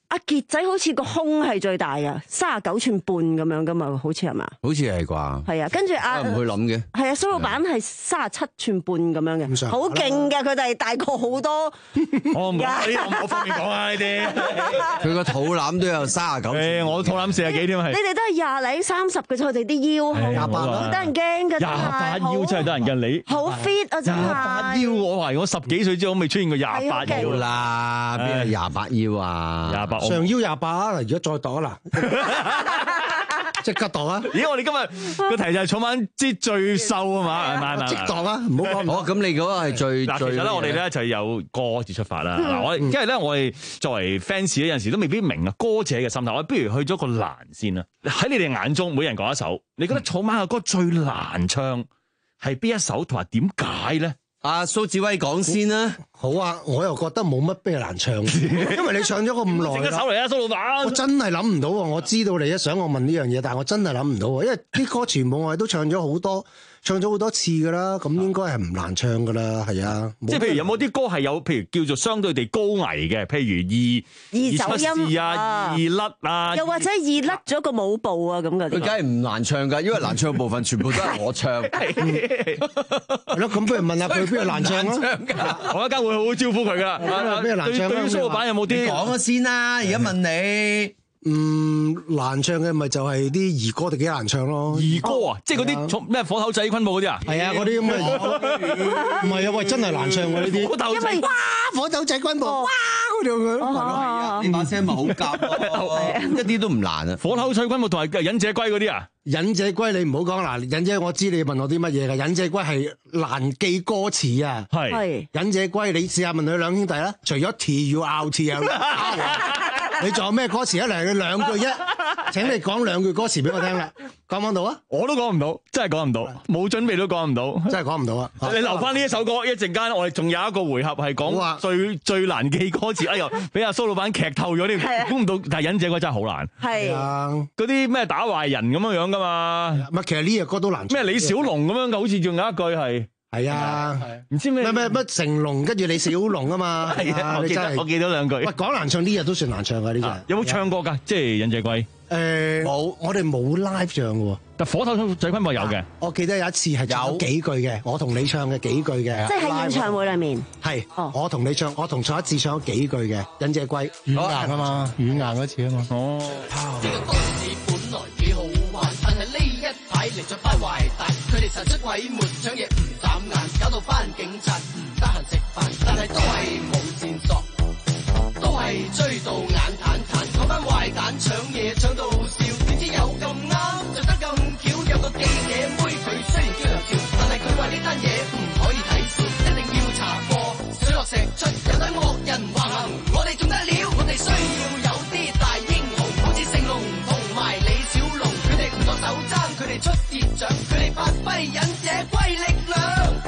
阿傑仔好似個胸係最大嘅，三十九寸半咁樣噶嘛，好似係嘛？ 好似係啩？ 係啊，跟住阿唔去諗嘅。 係啊，蘇老闆係三十七寸半咁樣嘅，好勁嘅，佢哋大過好多。 我唔講呢啲，我方便講啊呢啲。 佢個肚腩都有三十九， 誒，我肚腩四十幾添係。 你哋都係廿零三十嘅啫，佢哋啲腰好廿八，好得人驚嘅。 廿八腰真係得人驚，你好 fit 啊真係。廿八腰我懷我十幾歲之後未出現過廿八腰啦，邊係廿八腰啊？ 廿八上腰廿八。如果再度啊嗱，即刻度啊！ 咦，我哋今日個題就係草蜢之最瘦啊嘛，係咪？ 即度啊！唔好講。 好，咁你嗰個係最嗱，其實咧，我哋咧就由歌詞出發啦。嗱，我因為咧，我哋作為 fans 咧，有陣時都未必明啊歌者嘅心態。我不如去咗個難先啦。喺你哋眼中，每人講一首，你覺得草蜢嘅歌最難唱係邊一首，同埋點解咧？ 阿蘇志威講先啦， 好啊！我又覺得冇乜咩難唱，因為你唱咗個咁耐。 整一首嚟啊，蘇老闆！ 我真係諗唔到喎，我知道你一想我問呢樣嘢，但係我真係諗唔到喎，因為啲歌全部我哋都唱咗好多，唱咗好多次噶啦，咁應該係唔難唱噶啦，係啊。 即係譬如有冇啲歌係有，譬如叫做相對地高危嘅，譬如二二走音啊、二甩啊， 又或者二甩咗個舞步啊咁嘅。 佢梗係唔難唱㗎，因為難唱嘅部分全部都係我唱。 係咯，咁不如問下佢邊個難唱啊？ 我一間會好好招呼佢㗎。 邊個難唱？ 對於蘇老闆有冇啲講咗先啦？而家問你。 嗯，難唱嘅咪就係啲兒歌，就幾難唱咯。 兒歌啊，即係嗰啲咩火頭仔昆布嗰啲啊？ 係啊，嗰啲咁嘅。唔係啊，喂，真係難唱喎呢啲。 火頭仔， 哇！火頭仔昆布，哇！嗰條佢。 係啊，你把聲咪好夾咯，一啲都唔難啊。 火頭仔昆布同埋忍者龜嗰啲啊？ 忍者龜你唔好講嗱，忍者我知你問我啲乜嘢㗎。忍者龜係難記歌詞啊。 係。 忍者龜你試下問佢兩兄弟啦，除咗 T U R T L。你仲有咩歌詞啊？嚟，你兩句啫，請你講兩句歌詞俾我聽啦。講唔講到啊？ 我都講唔到，真係講唔到，冇準備都講唔到， 真係講唔到啊！ 你留翻呢一首歌，一陣間我哋仲有一個回合係講最最難記歌詞。哎呦，俾阿蘇老闆劇透咗添，估唔到，但係忍者歌真係好難。 係啊， 嗰啲咩打壞人咁樣樣噶嘛？ 唔係，其實呢隻歌都難。 咩李小龍咁樣嘅，好似仲有一句係。 係啊， 唔知咩咩咩咩成龍跟住李小龍啊嘛， 係啊，我記得我記得兩句。 喂，講難唱呢日都算難唱噶呢隻。 有冇唱過㗎？即係忍者龜。 誒，冇，我哋冇 live 唱嘅喎。 但火頭仔昆布有嘅。 我記得有一次係有幾句嘅，我同你唱嘅幾句嘅。 即係喺演唱會裏面。 係，我同你唱，我同蔡一智唱咗幾句嘅忍者龜。軟硬啊嘛，軟硬嗰次啊嘛。哦。呢個歌詞本來幾好玩，但係呢一排嚟咗班壞蛋，佢哋神出鬼沒，搶嘢唔眨眼，搞到班警察唔得閒食飯，但係都係冇線索，都係追到眼坦坦。嗰班壞蛋搶嘢搶到笑，點知有咁啱就得咁巧，有個記者妹佢雖然叫人笑，但係佢話呢單嘢唔可以睇笑，一定要查過水落石出，有單惡人橫行，我哋仲得了，我哋需要有啲大英雄，好似成龍同埋李小龍，佢哋唔落手爭，佢哋出鐵掌，佢哋發揮忍者龜力量。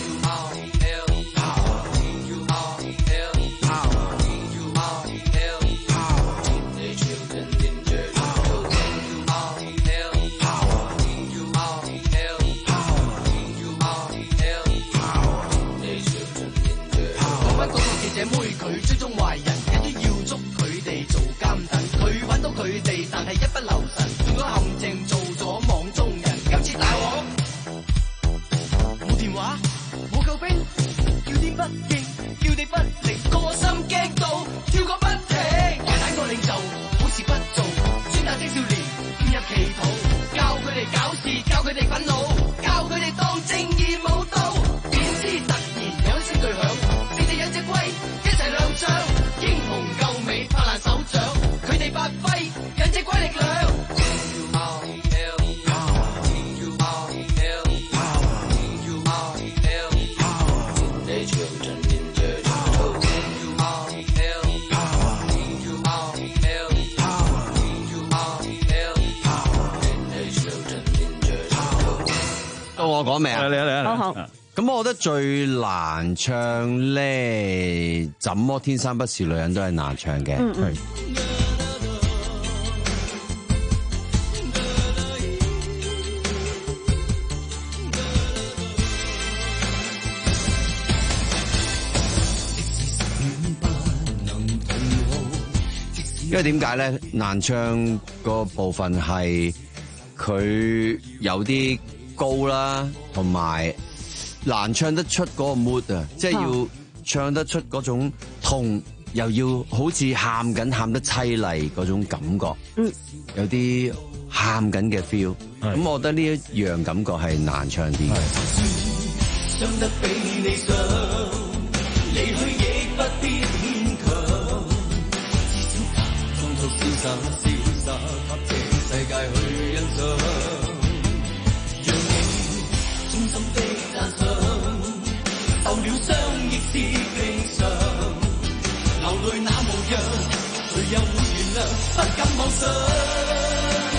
姐妹佢追蹤壞人，緊於要捉佢哋做監躉，佢揾到佢哋，但係一不留神，中咗陷阱，做咗網中人。今次大鑊，冇電話，冇救兵，叫天不應，叫地不靈，個心驚到跳個不停。壞蛋個領袖，好事不做，專打青少年，誤入歧途，教佢哋搞事，教佢哋憤怒，教佢哋當正義冇到。點知突然有一聲巨響。一齊亮相，英雄救美，拍爛手掌，佢哋發揮忍者龜力量。 到我講未啊？ 嚟啊嚟啊！ 好好。 咁我覺得最難唱咧，怎麼天生不是女人都係難唱嘅。 嗯嗯。 即使因為點解咧？難唱個部分係佢有啲高啦，同埋難唱得出嗰個 mood 啊，即係要唱得出嗰種痛，又要好似喊緊喊得凄厲嗰種感覺，嗯，有啲喊緊嘅 feel。咁我覺得呢一樣感覺係難唱啲嘅。傷得比你想，離去亦不必勉強，至少裝作瀟灑瀟灑，給這世界去欣賞，讓你衷心的讚賞，受了傷亦是平常，流淚那模樣，誰又會原諒？不敢妄想。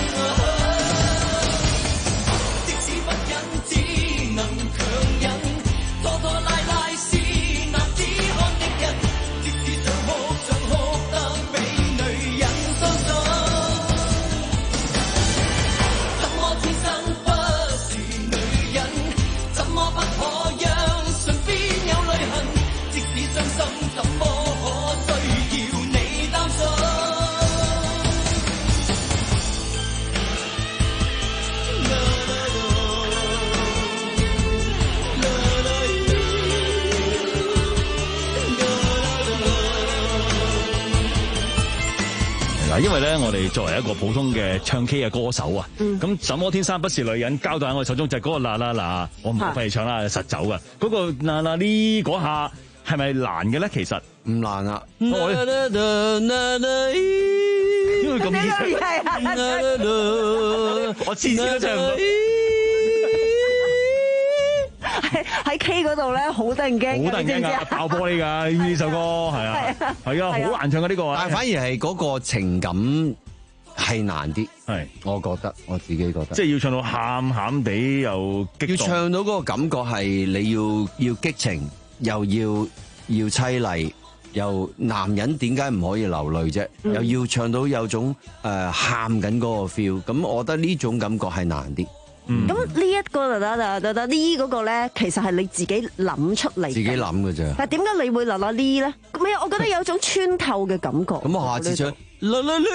因為咧，我哋作為一個普通嘅唱 K 嘅歌手啊，咁、嗯、怎麼天生不是女人交到喺我手中就係嗰個啦啦啦，我唔費事唱啦，實走噶。嗰、那個啦啦呢嗰下係咪難嘅咧？其實唔難啊。因為咁易我次次都唱唔到。 喺 K 嗰度咧，好得人驚， 好得人驚㗎，爆玻璃㗎呢首歌，係啊，係啊，好難唱嘅呢個。 但係反而係嗰個情感係難啲，係我覺得，我自己覺得， 即係要唱到喊喊地又激動， 要唱到嗰個感覺係你要要激情，又要要凄厲，又男人點解唔可以流淚啫？嗯、又要唱到有種誒喊緊嗰個 feel， 咁我覺得呢種感覺係難啲。 咁呢一個啦啦啦啦呢嗰個咧，其實係你自己諗出嚟， 自己諗嘅啫。 但係點解你會啦啦呢咧？咁啊，我覺得有一種穿透嘅感覺。 咁我下次唱啦啦啦，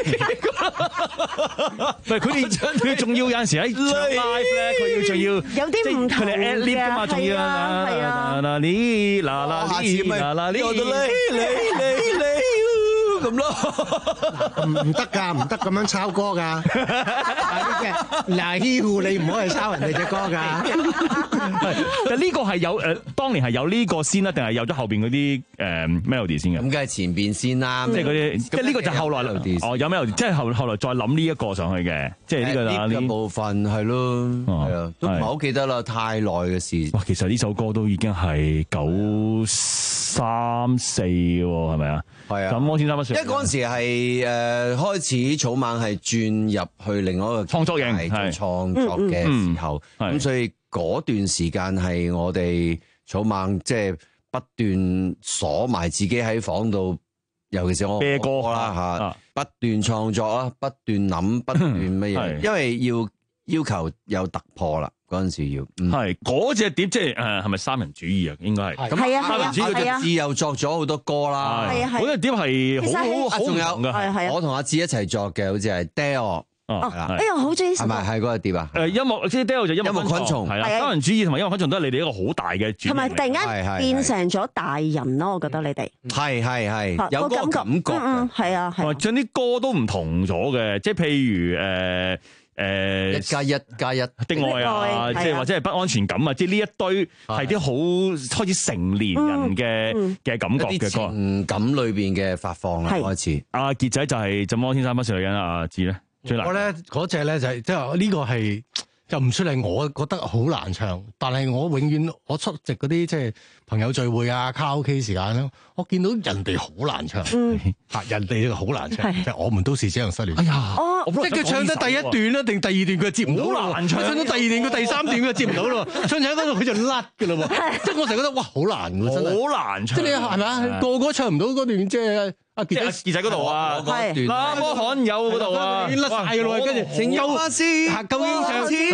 唔係佢哋佢仲要有陣時喺唱 live 咧，佢要仲要有啲唔同嘅， 佢哋 ad lib 㗎嘛，仲要啊，係啊，啦啦呢啦啦呢啦啦呢， 我哋嚟嚟嚟嚟。咁咯， 唔唔得㗎，唔得咁樣抄歌㗎。嗱，欺負你唔可以抄人哋隻歌㗎。 但呢個係有誒，當年係有呢個先啦，定係有咗後邊嗰啲誒 melody 先嘅？ 咁梗係前邊先啦， 即係嗰啲，即係呢個就後來哦，有 melody，即係後後來再諗呢一個上去嘅，即係呢個啦。 呢部分係咯，係啊，都唔係好記得啦，太耐嘅事。 哇，其實呢首歌都已經係九三四喎，係咪啊？ 係啊， 咁摩天三不算。 因為嗰陣時係誒、呃、開始草蜢係轉入去另外一個創作型係創作嘅時候，咁、嗯嗯、所以嗰段時間係我哋草蜢即係不斷鎖埋自己喺房度，尤其是我啤歌啦嚇，不斷創作啦，不斷諗，不斷乜嘢，因為要要求有突破啦。嗰陣時要係嗰隻碟，即係誒係咪三人主義啊？應該係咁。 係啊，三人主義佢就自由作咗好多歌啦。 係啊，嗰隻碟係好好仲有嘅。 我同阿志一齊作嘅，好似係 Dale。 哦，哎呀，好中意。 係咪係嗰個碟啊？ 誒，音樂即係 Dale 就音樂昆蟲係啦。三人主義同埋音樂昆蟲都係你哋一個好大嘅轉變。 同埋突然間變成咗大人咯，我覺得你哋係係係有個感覺嘅， 係啊係。 唱啲歌都唔同咗嘅，即係譬如誒。誒， 一加一加一的愛啊，即係或者係不安全感啊，即係呢一堆係啲好開始成年人嘅嘅感覺嘅歌， 情感裏邊嘅發放啦，開始。 阿傑仔就係怎麼天生不是女人，阿志咧最難。 我咧嗰隻咧就係即係呢個係就唔出嚟，我覺得好難唱。但係我永遠我出席嗰啲即係朋友聚會啊、卡拉 OK 時間咧，我見到人哋好難唱，嚇人哋好難唱，即係我們都是這樣失戀。哎呀！即係佢唱得第一段啦，定第二段佢就接唔到。好難唱。唱到第二段佢第三段佢就接唔到咯。唱喺嗰度佢就甩㗎咯喎。即係我成日覺得哇，好難喎，真係。 好難唱。 即係你係咪啊？個個唱唔到嗰段，即係阿傑仔傑仔嗰度啊。係。那麼罕有嗰度啊。甩曬㗎咯，跟住成優師究竟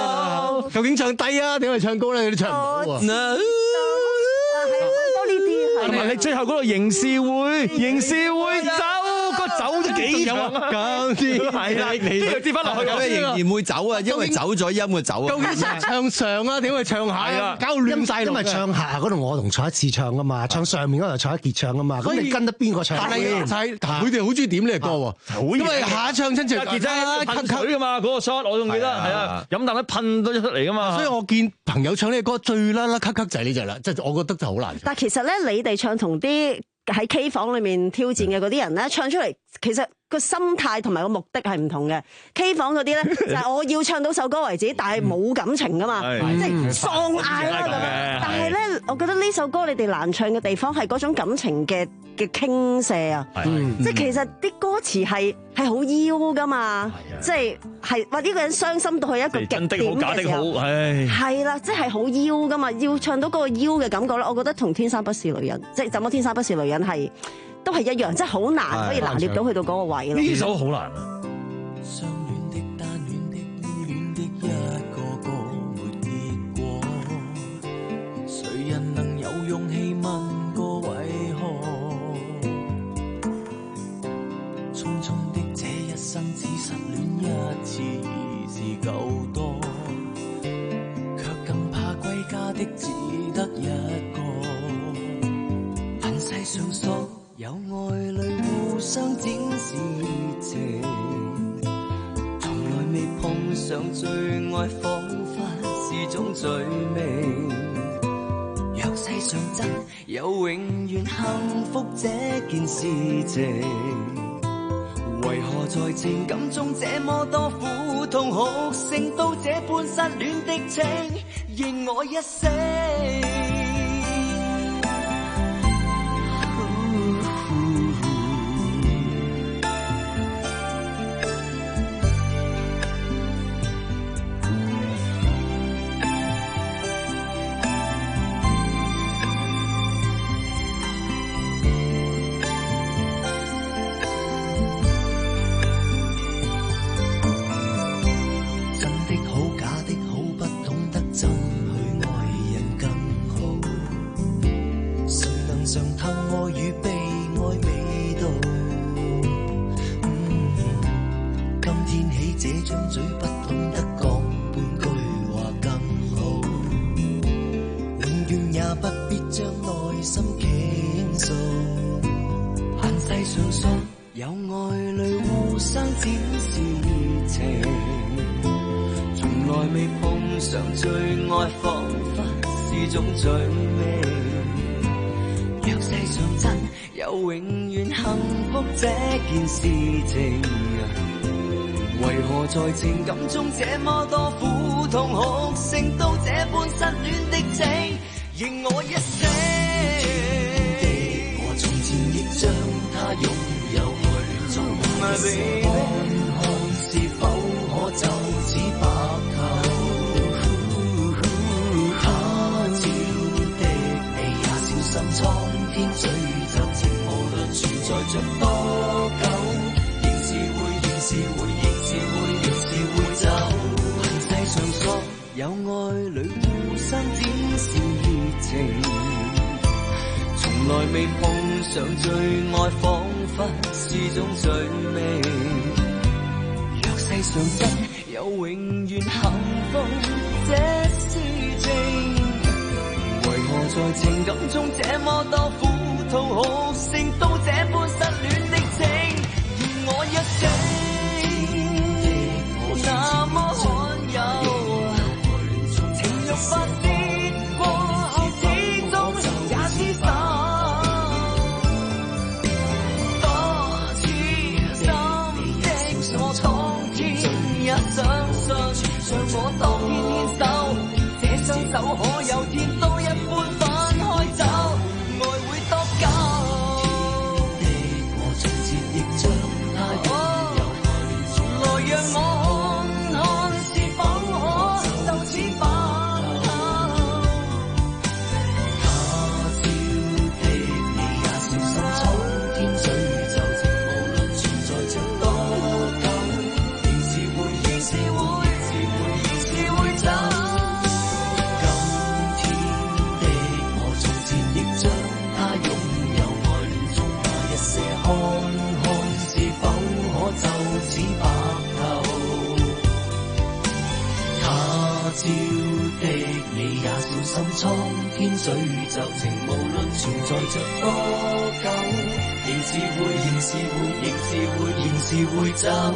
唱究竟唱低啊？點解唱高咧？你都唱唔到喎。 係好多呢啲。 同埋你最後嗰個刑事會，刑事會走，個走咗幾長啊？ 咁啲係啦，你要接翻落去， 仍然會走啊，因為走咗音會走啊。 究竟唱上啊，點會唱下啊？搞到亂晒因為唱下嗰度我同蔡一智唱噶嘛，唱上面嗰度蔡一傑唱噶嘛，咁你跟得邊個唱？ 但係佢哋好中意點呢個歌喎，因為下一唱親就傑真噴水噶嘛，嗰個 shot 我仲記得係啊，飲啖都噴到出嚟噶嘛。 所以我見朋友唱呢個歌最啦啦咳咳就係呢隻啦，即係我覺得就好難。 但係其實咧，你哋唱同啲喺 K 房裏面挑戰嘅嗰啲人咧，唱出嚟其實個心態同埋個目的係唔同嘅。K 房嗰啲咧就係我要唱到首歌為止，但係冇感情噶嘛，即係喪嗌啦咁樣。但係咧，我覺得呢首歌你哋難唱嘅地方係嗰種感情嘅嘅傾瀉啊，即係其實啲歌詞係係好妖噶嘛，即係係話呢個人傷心到去一個極點嘅時候，係啦，即係好妖噶嘛，要唱到嗰個妖嘅感覺咧，我覺得同天生不是女人，即係怎麼天生不是女人係都係一樣，即係好難可以拿捏到去到嗰個位咯。 呢首好難啊！ 相戀的、單戀的、依戀的一個個沒結果，誰人能有勇氣問過為何？匆匆的這一生只失戀一次是夠多，卻更怕歸家的只得一個。恨世上所有愛侶互相展示情，從來未碰上最愛，彷彿是種罪名。若世上真有永遠幸福這件事情，為何在情感中這麼多苦痛哭聲，到這般失戀的情，認我一聲。在情感中這麼多苦痛哭聲，到這般失戀的情，認我一聲。我從前亦將它擁有愛戀中愛戀，看看是否可就此白頭。他朝的你也小心，蒼天詛咒情，無論存在着多久，仍是會，仍是會，仍是會。世上所有愛侶互相展示熱情，從來未碰上最愛，彷彿是種罪名。若世上真有永遠幸福這事情，為何在情感中這麼多苦痛哭聲，到這般失戀的情，認我一聲。那麼罕有，情欲發泄過後，始終也廝守。多痴心的我，當天也相信，像我當天牽手，這雙手可有天都一般分開走，愛會多久？我從前亦將它擁有愛戀，從來讓我。他用照的你也小心，蒼天水就情無論存在着多久，仍是會，仍是會，仍是會，仍是會走。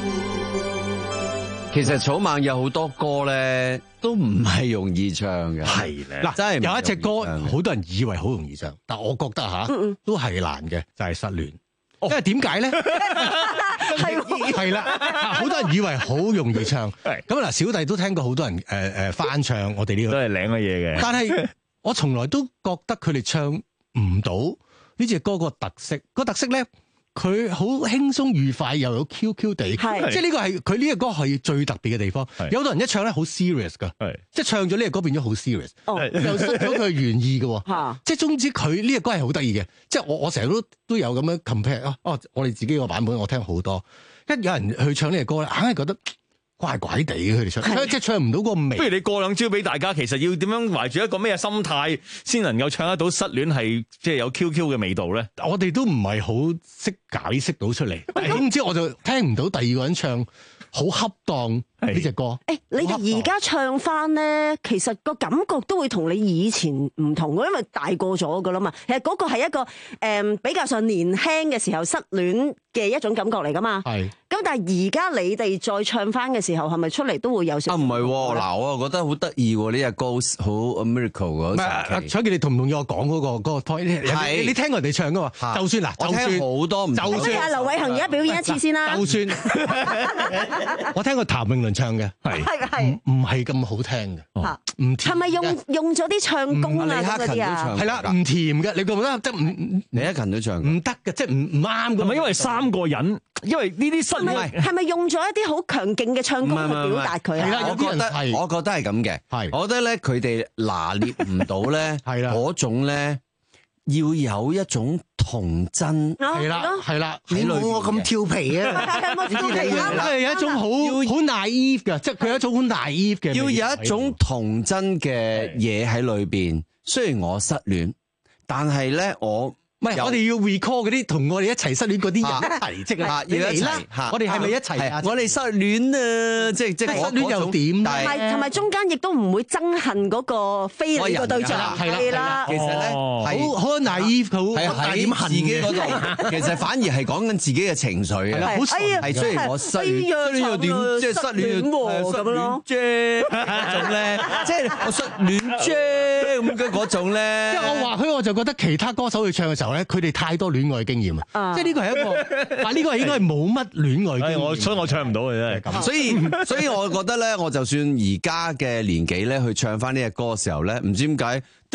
其實草蜢有好多歌咧，都唔係容易唱嘅。 係咧，嗱，真係有一隻歌，好多人以為好容易唱，但我覺得吓、嗯、都係難嘅，就係、是、失戀。因為點解咧？係係啦，好多人以為好容易唱。咁嗱，小弟都聽過好多人誒誒、呃、翻唱我哋呢、這個， 都係領嘅嘢嘅。但係我從來都覺得佢哋唱唔到呢隻歌個特色。個特色咧，佢好輕鬆愉快，又有 Q Q 地，即係呢個係佢呢隻歌係最特別嘅地方。有好多人一唱咧好 serious 噶，即係唱咗呢隻歌變咗好 serious，、哦、又失咗佢原意嘅。即係總之佢呢隻歌係好得意嘅。即係我我成日都都有咁樣 compare 啊。哦，我哋自己個版本我聽好多，一有人去唱呢隻歌咧，硬係覺得怪怪地嘅佢哋唱，即係唱唔到嗰個味。 不如你過兩招俾大家，其實要點樣懷住一個咩心態先能夠唱得到失戀係即係有 Q Q 嘅味道咧？ 我哋都唔係好識解釋到出嚟。總之我就聽唔到第二個人唱好恰當呢隻歌。 誒，你哋而家唱翻咧，其實個感覺都會同你以前唔同嘅，因為大個咗噶啦嘛。其實嗰個係一個誒、嗯、比較上年輕嘅時候失戀嘅一種感覺嚟噶嘛。係。咁但係而家你哋再唱翻嘅時候，係咪出嚟都會有少少？ 啊，唔係喎，嗱，我又覺得好得意喎，呢隻歌好 American 嗰。 唔係，阿彩傑，你同唔同意我講嗰個嗰個 point？係，你聽過人哋唱噶嘛？就算嗱，就算好多唔， 就算阿劉偉恒而家表演一次先啦。 就算我聽過譚詠麟唱嘅，係係唔唔係咁好聽嘅，嚇唔甜。係咪用用咗啲唱功啊嗰啲啊？係啦，唔甜嘅，你覺唔覺得？即係唔李克勤都唱， 唔得嘅，即係唔唔啱嘅。 係咪因為三個人？因為呢啲失戀係咪用咗一啲好強勁嘅唱功去表達佢啊？ 我覺得我覺得係咁嘅，係我覺得咧佢哋拿捏唔到咧，係啦嗰種咧要有一種童真， 係啦係啦， 你冇我咁調皮啊！ 係有一種好好 naive 嘅，即係佢有一種好 naive 嘅， 要有一種童真嘅嘢喺裏邊。雖然我失戀，但係咧我。 唔係，我哋要 recall 嗰啲同我哋一齊失戀嗰啲人一齊，即係你嚟啦！我哋係咪一齊啊？ 我哋失戀啊！即係即係失戀又點？ 同埋同埋中間亦都唔會憎恨嗰個非你個對象，係啦。 其實咧， 好好 naive，好喺自己嗰度，其實反而係講緊自己嘅情緒啊！好係雖然我失戀，失戀又點？即係失戀喎咁咯，啫嗰種咧，即係我失戀啫咁嘅嗰種咧。 即係我話佢，我就覺得其他歌手去唱嘅時候。佢哋太多戀愛經驗啊！即係呢個係一個，但呢個係應該係冇乜戀愛經驗。 我所以我唱唔到嘅真係。 所以所以我覺得咧，我就算而家嘅年紀咧，去唱翻呢隻歌嘅時候咧，唔知點解，一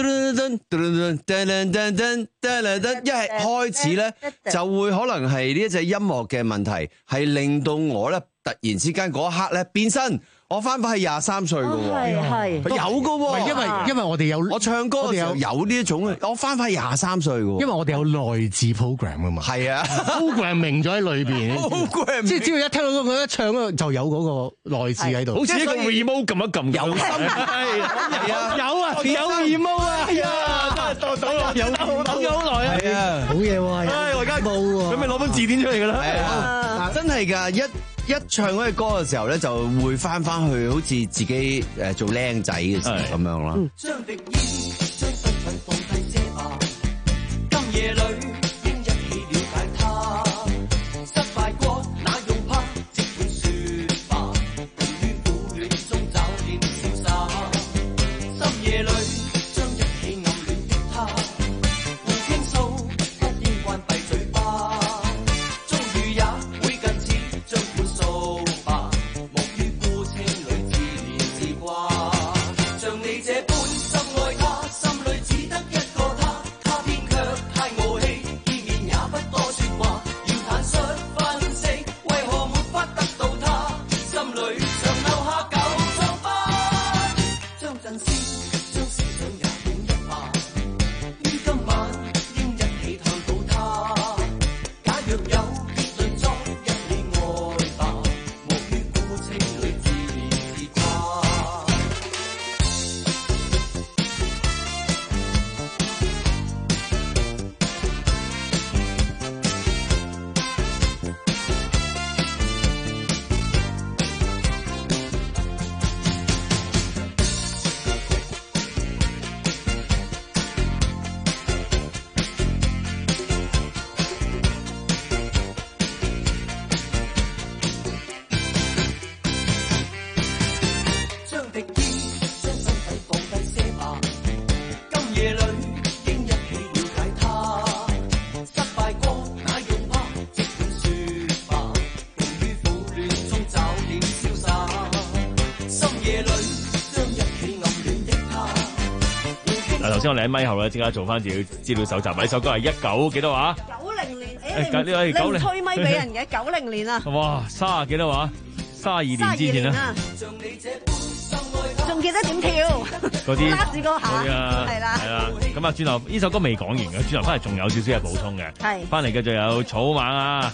係開始咧就會可能係呢一隻音樂嘅問題，係令到我咧突然之間嗰一刻咧變身。我翻返係廿三歲嘅喎， 係有嘅喎， 因為因為我哋有我唱歌嘅時候有呢一種，我翻返係廿三歲嘅喎， 因為我哋有內置 program 啊嘛， 係啊 ，program 明咗喺裏邊，即係只要一聽到佢一唱咧，就有嗰個內置喺度， 好似一個 remote 撳一撳， 有心係啊，有啊，有 remote 啊，係啊，到到啦，有等咗好耐啊， 係啊， 好嘢喎， 唉，我而家冇喎， 咁咪攞本字典出嚟㗎啦，係啊，真係㗎一。一唱嗰隻歌嘅時候咧，就會翻翻去好似自己誒做僆仔嘅時候咁樣啦。將敵意，將身份放低遮吧，今夜裏應一起了解他。失敗過那用怕，即管説吧，寧於苦戀中找點瀟灑。深夜裏將一起暗戀的他，互傾訴，不應關閉嘴巴。終於也會近似將本數吧，莫於孤清裏自憐自掛。像你這般深愛他，心裏只得一個他，他偏卻太傲氣， 先我哋喺咪後咧即刻做翻自己資料搜集。呢首歌係一九幾多話？ 九零年， 誒呢位你唔推咪俾人嘅九零年啊！ 哇，三十幾多話？三十二年之前啦。 仲記得點跳？ 嗰啲拉住個下，係啦， 係啦。咁啊，轉頭呢首歌未講完嘅，轉頭翻嚟仲有少少嘅補充嘅。 係。 翻嚟繼續有草蜢啊！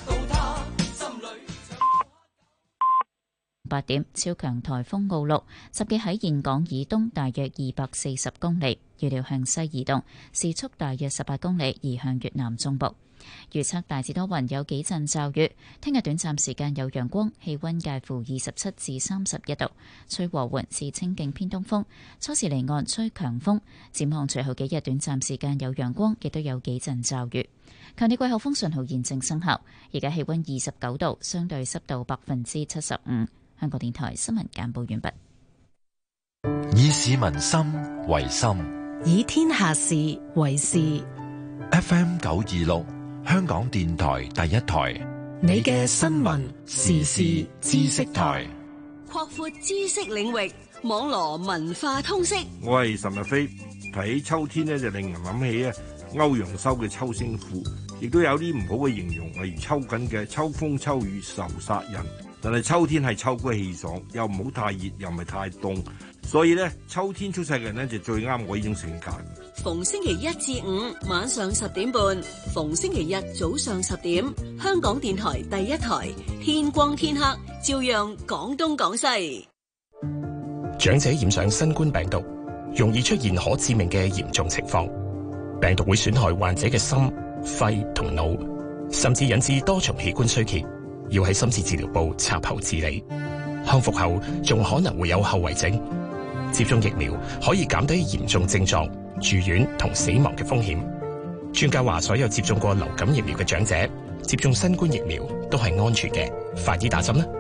八點，超強颱風奧鹿集結喺峴港以東大約二百四十公里，預料向西移動，時速大約十八公里，移向越南中部。預測大致多雲，有幾陣驟雨。聽日短暫時間有陽光，氣溫介乎二十七至三十一度，吹和緩至清勁偏東風。初時離岸吹強風。展望隨後幾日短暫時間有陽光，亦都有幾陣驟雨。強烈季候風信號現正生效。而家氣溫二十九度，相對濕度百分之七十五。香港電台新聞簡報完畢。 以市民心為心， 以天下事為事。 F M 九二六，香港電台第一台， 你嘅新聞時事知識台， 擴闊知識領域，網羅文化通識。 我係岑日飛，提起秋天呢，就令人諗起啊歐陽修嘅《秋聲賦》，亦都有啲唔好嘅形容，例如秋緊嘅秋風秋雨愁殺人。但係秋天係秋歸氣爽，又唔好太熱，又唔係太凍，所以咧秋天出世嘅人咧就最啱我呢種性格。 逢星期一至五晚上十點半，逢星期日早上十點，香港電台第一台，天光天黑照樣講東講西。 長者染上新冠病毒，容易出現可致命嘅嚴重情況，病毒會損害患者嘅心、肺同腦，甚至引致多重器官衰竭。要喺深切治療部插喉治理，康復後仲可能會有後遺症。接種疫苗可以減低嚴重症狀、住院同死亡嘅風險。專家話，所有接種過流感疫苗嘅長者接種新冠疫苗都係安全嘅，快啲打針啦！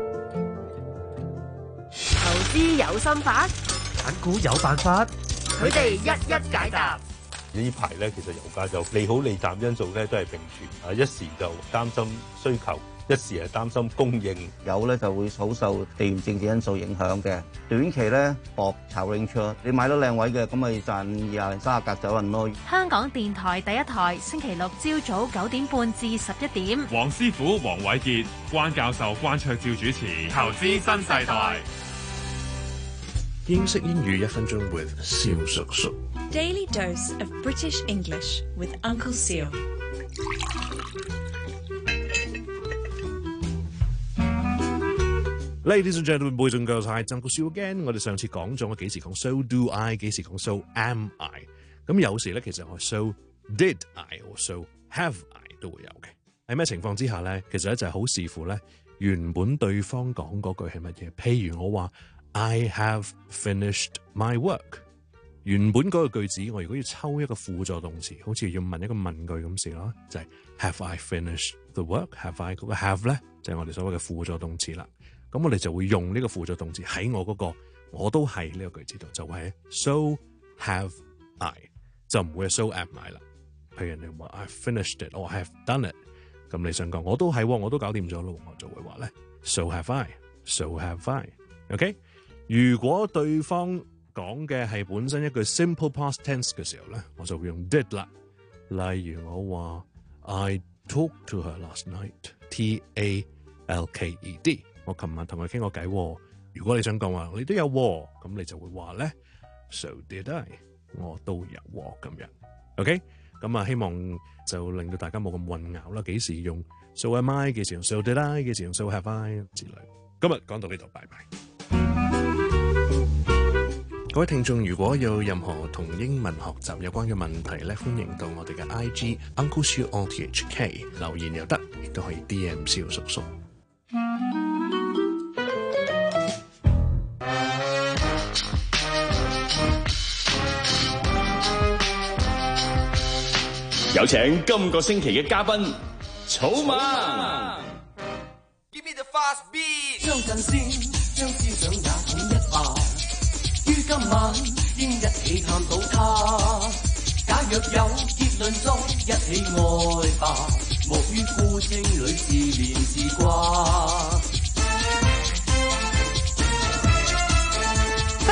投資有心法， 揀股有辦法， 佢哋一一解答。 呢排咧，其實油價就利好利淡因素咧都係並存啊，一時就擔心需求。一時係擔心供應， 油咧就會好受地緣政治因素影響嘅。短期咧搏炒 range，你買到靚位嘅，咁咪賺廿零三十格走運咯。 香港電台第一台，星期六朝早九點半至十一點。 黃師傅、黃偉傑、關教授、關焯照主持《投資新世代》。 英式英語一分鐘 with 蕭叔叔。 Daily dose of British English with Uncle Seal。 Ladies and gentlemen, boys and girls, hi, Uncle Sue again。我哋上次講咗我幾時講 so do I， 幾時講 so am I。咁有時咧，其實我 so did I 或 so have I 都會有嘅。喺咩情況之下咧？其實咧就係好視乎咧原本對方講嗰句係乜嘢。譬如我話 I have finished my work， 原本嗰個句子我如果要抽一個輔助動詞，好似要問一個問句咁試咯，就係、是、Have I finished the work？Have I 嗰個 have 咧就係、是、我哋所謂嘅輔助動詞啦。咁我哋就會用呢個輔助動詞喺我嗰、那個我都係呢個句子度，就係 so have I， 就唔會係 so am I 啦。譬如人哋話 I finished it or I have done it， 咁你想講我都係，我都搞掂咗咯，我就會話咧 so have I，so have I。OK， 如果對方講嘅係本身一句 simple past tense 嘅時候咧，我就會用 did 啦。例如我話 I talked to her last night，T A L K E D。我琴晚同佢傾過偈，如果你想講話你都有，咁你就會話咧 so did I， 我都有咁樣。OK， 咁啊希望就令到大家冇咁混淆啦。幾時用 so am I， 幾時用 so did I， 幾時用 so have I 之類。今日講到呢度，拜拜。各位聽眾，如果有任何同英文學習有關嘅問題咧，歡迎到我哋嘅 I G Uncle Siu O T H K 留言又得，亦都可以 D M 蕭叔叔。 有請今個星期嘅嘉賓草蜢。 將陣先，將思想也統一吧。於今晚應一起探討它。假若有結論，再一起愛吧。莫於孤清裏自憐自掛。 不過咧，呢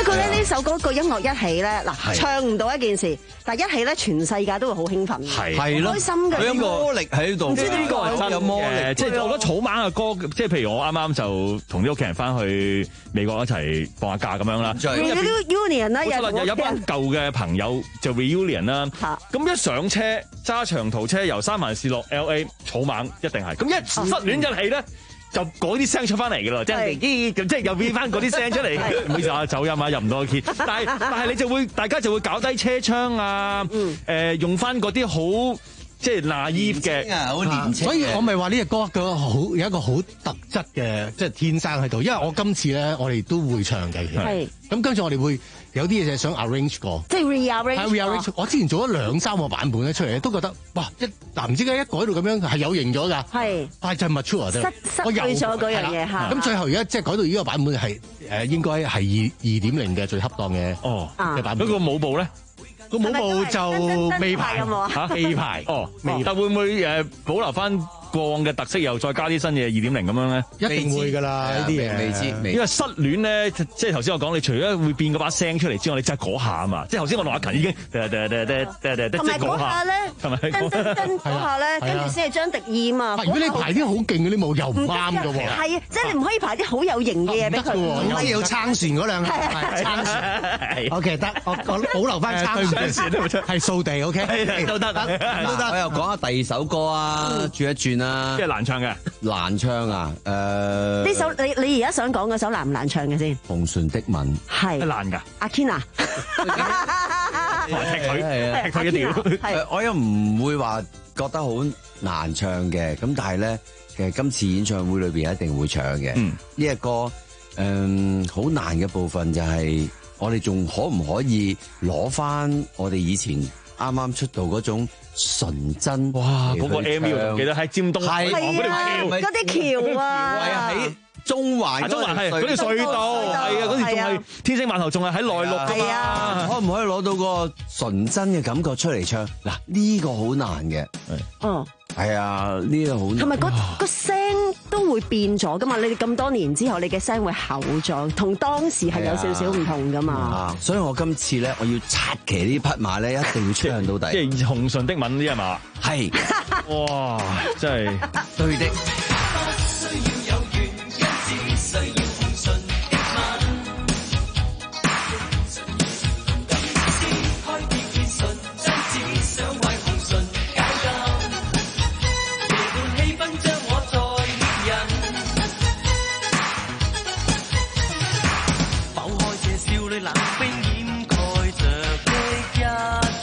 首歌個音樂一起咧，嗱唱唔到一件事，但係一起咧，全世界都會好興奮， 係係咯， 開心嘅。 佢有魔力喺度， 唔知呢個係真有魔力。 即係我覺得草蜢嘅歌，即係譬如我啱啱就同啲屋企人翻去美國一齊放下假咁樣啦。 reunion 啦， 有有班舊嘅朋友就 reunion 啦。咁一上車揸長途車由三藩市落 L A， 草蜢一定係。咁一失戀一起咧。就嗰啲聲出翻嚟嘅咯，即係咦咁，即係又變翻嗰啲聲出嚟。唔好意思啊，走音啊，入唔到個 key。但係但係你就會，大家就會搞低車窗啊，誒、呃、用翻嗰啲好即係 naive 嘅， 好年輕。 所以我咪話呢隻歌嘅好有一個好特質嘅，即係天生喺度。因為我今次咧，我哋都會唱嘅。係。咁跟住我哋會有啲嘢就係想 arrange 過， 即係 rearrange。 rearrange。我之前做咗兩三個版本咧出嚟，都覺得哇一嗱唔知點解一改到咁樣係有型咗㗎。係。但係就 mature 啫。 失失去咗嗰樣嘢嚇。 咁最後而家即係改到呢個版本係誒應該係二二點零嘅最恰當嘅哦嘅版本。 嗰個舞步咧？ 個舞步就未排嚇，未排哦，但會唔會誒保留翻過往嘅特色，又再加啲新嘢二點零咁樣咧？ 一定會㗎啦，呢啲嘢未知。 因為失戀咧，即係頭先我講，你除咗會變嗰把聲出嚟之外，你真係嗰下啊嘛！即係頭先我同阿勤已經， 同埋嗰下咧， 係咪？ 噔噔噔嗰下咧，跟住先係張迪燕啊！ 如果你排啲好勁嗰啲舞又唔啱㗎喎。 係啊，即係你唔可以排啲好有型嘅嘢俾佢。 唔可以有撐船嗰兩下。撐船。O K 得，我我保留翻撐船。係掃地 ，OK， 都得，都得。 我又講下第二首歌啊，轉一轉啊， 即係難唱嘅， 難唱啊，誒， 呢首你你而家想講嗰首難唔難唱嘅先？ 紅唇的吻係難㗎， 阿 Ken 啊， 踢佢，踢佢一條。 誒，我又唔會話覺得好難唱嘅，咁但係咧，其實今次演唱會裏邊一定會唱嘅。嗯，呢一個誒好難嘅部分就係。我哋仲可唔可以攞翻我哋以前啱啱出道嗰種純真？ 哇！嗰個 M V 我記得喺尖東係啊，嗰啲橋啊， 係啊，喺中環， 中環係嗰條隧道，係啊，嗰條仲係天星碼頭，仲係喺內陸㗎嘛？ 可唔可以攞到個純真嘅感覺出嚟唱？嗱，呢個好難嘅。 哦， 係啊，呢個好難。 同埋個個聲都會變咗噶嘛？你哋咁多年之後，你嘅聲會厚咗，同當時係有少少唔同噶嘛。 啊，所以我今次咧，我要拆騎呢匹馬咧，一定要唱到底。 即係紅唇的吻呢係嘛？ 係。 哇！真係對的。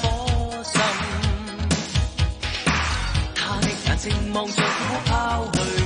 望着我拋去。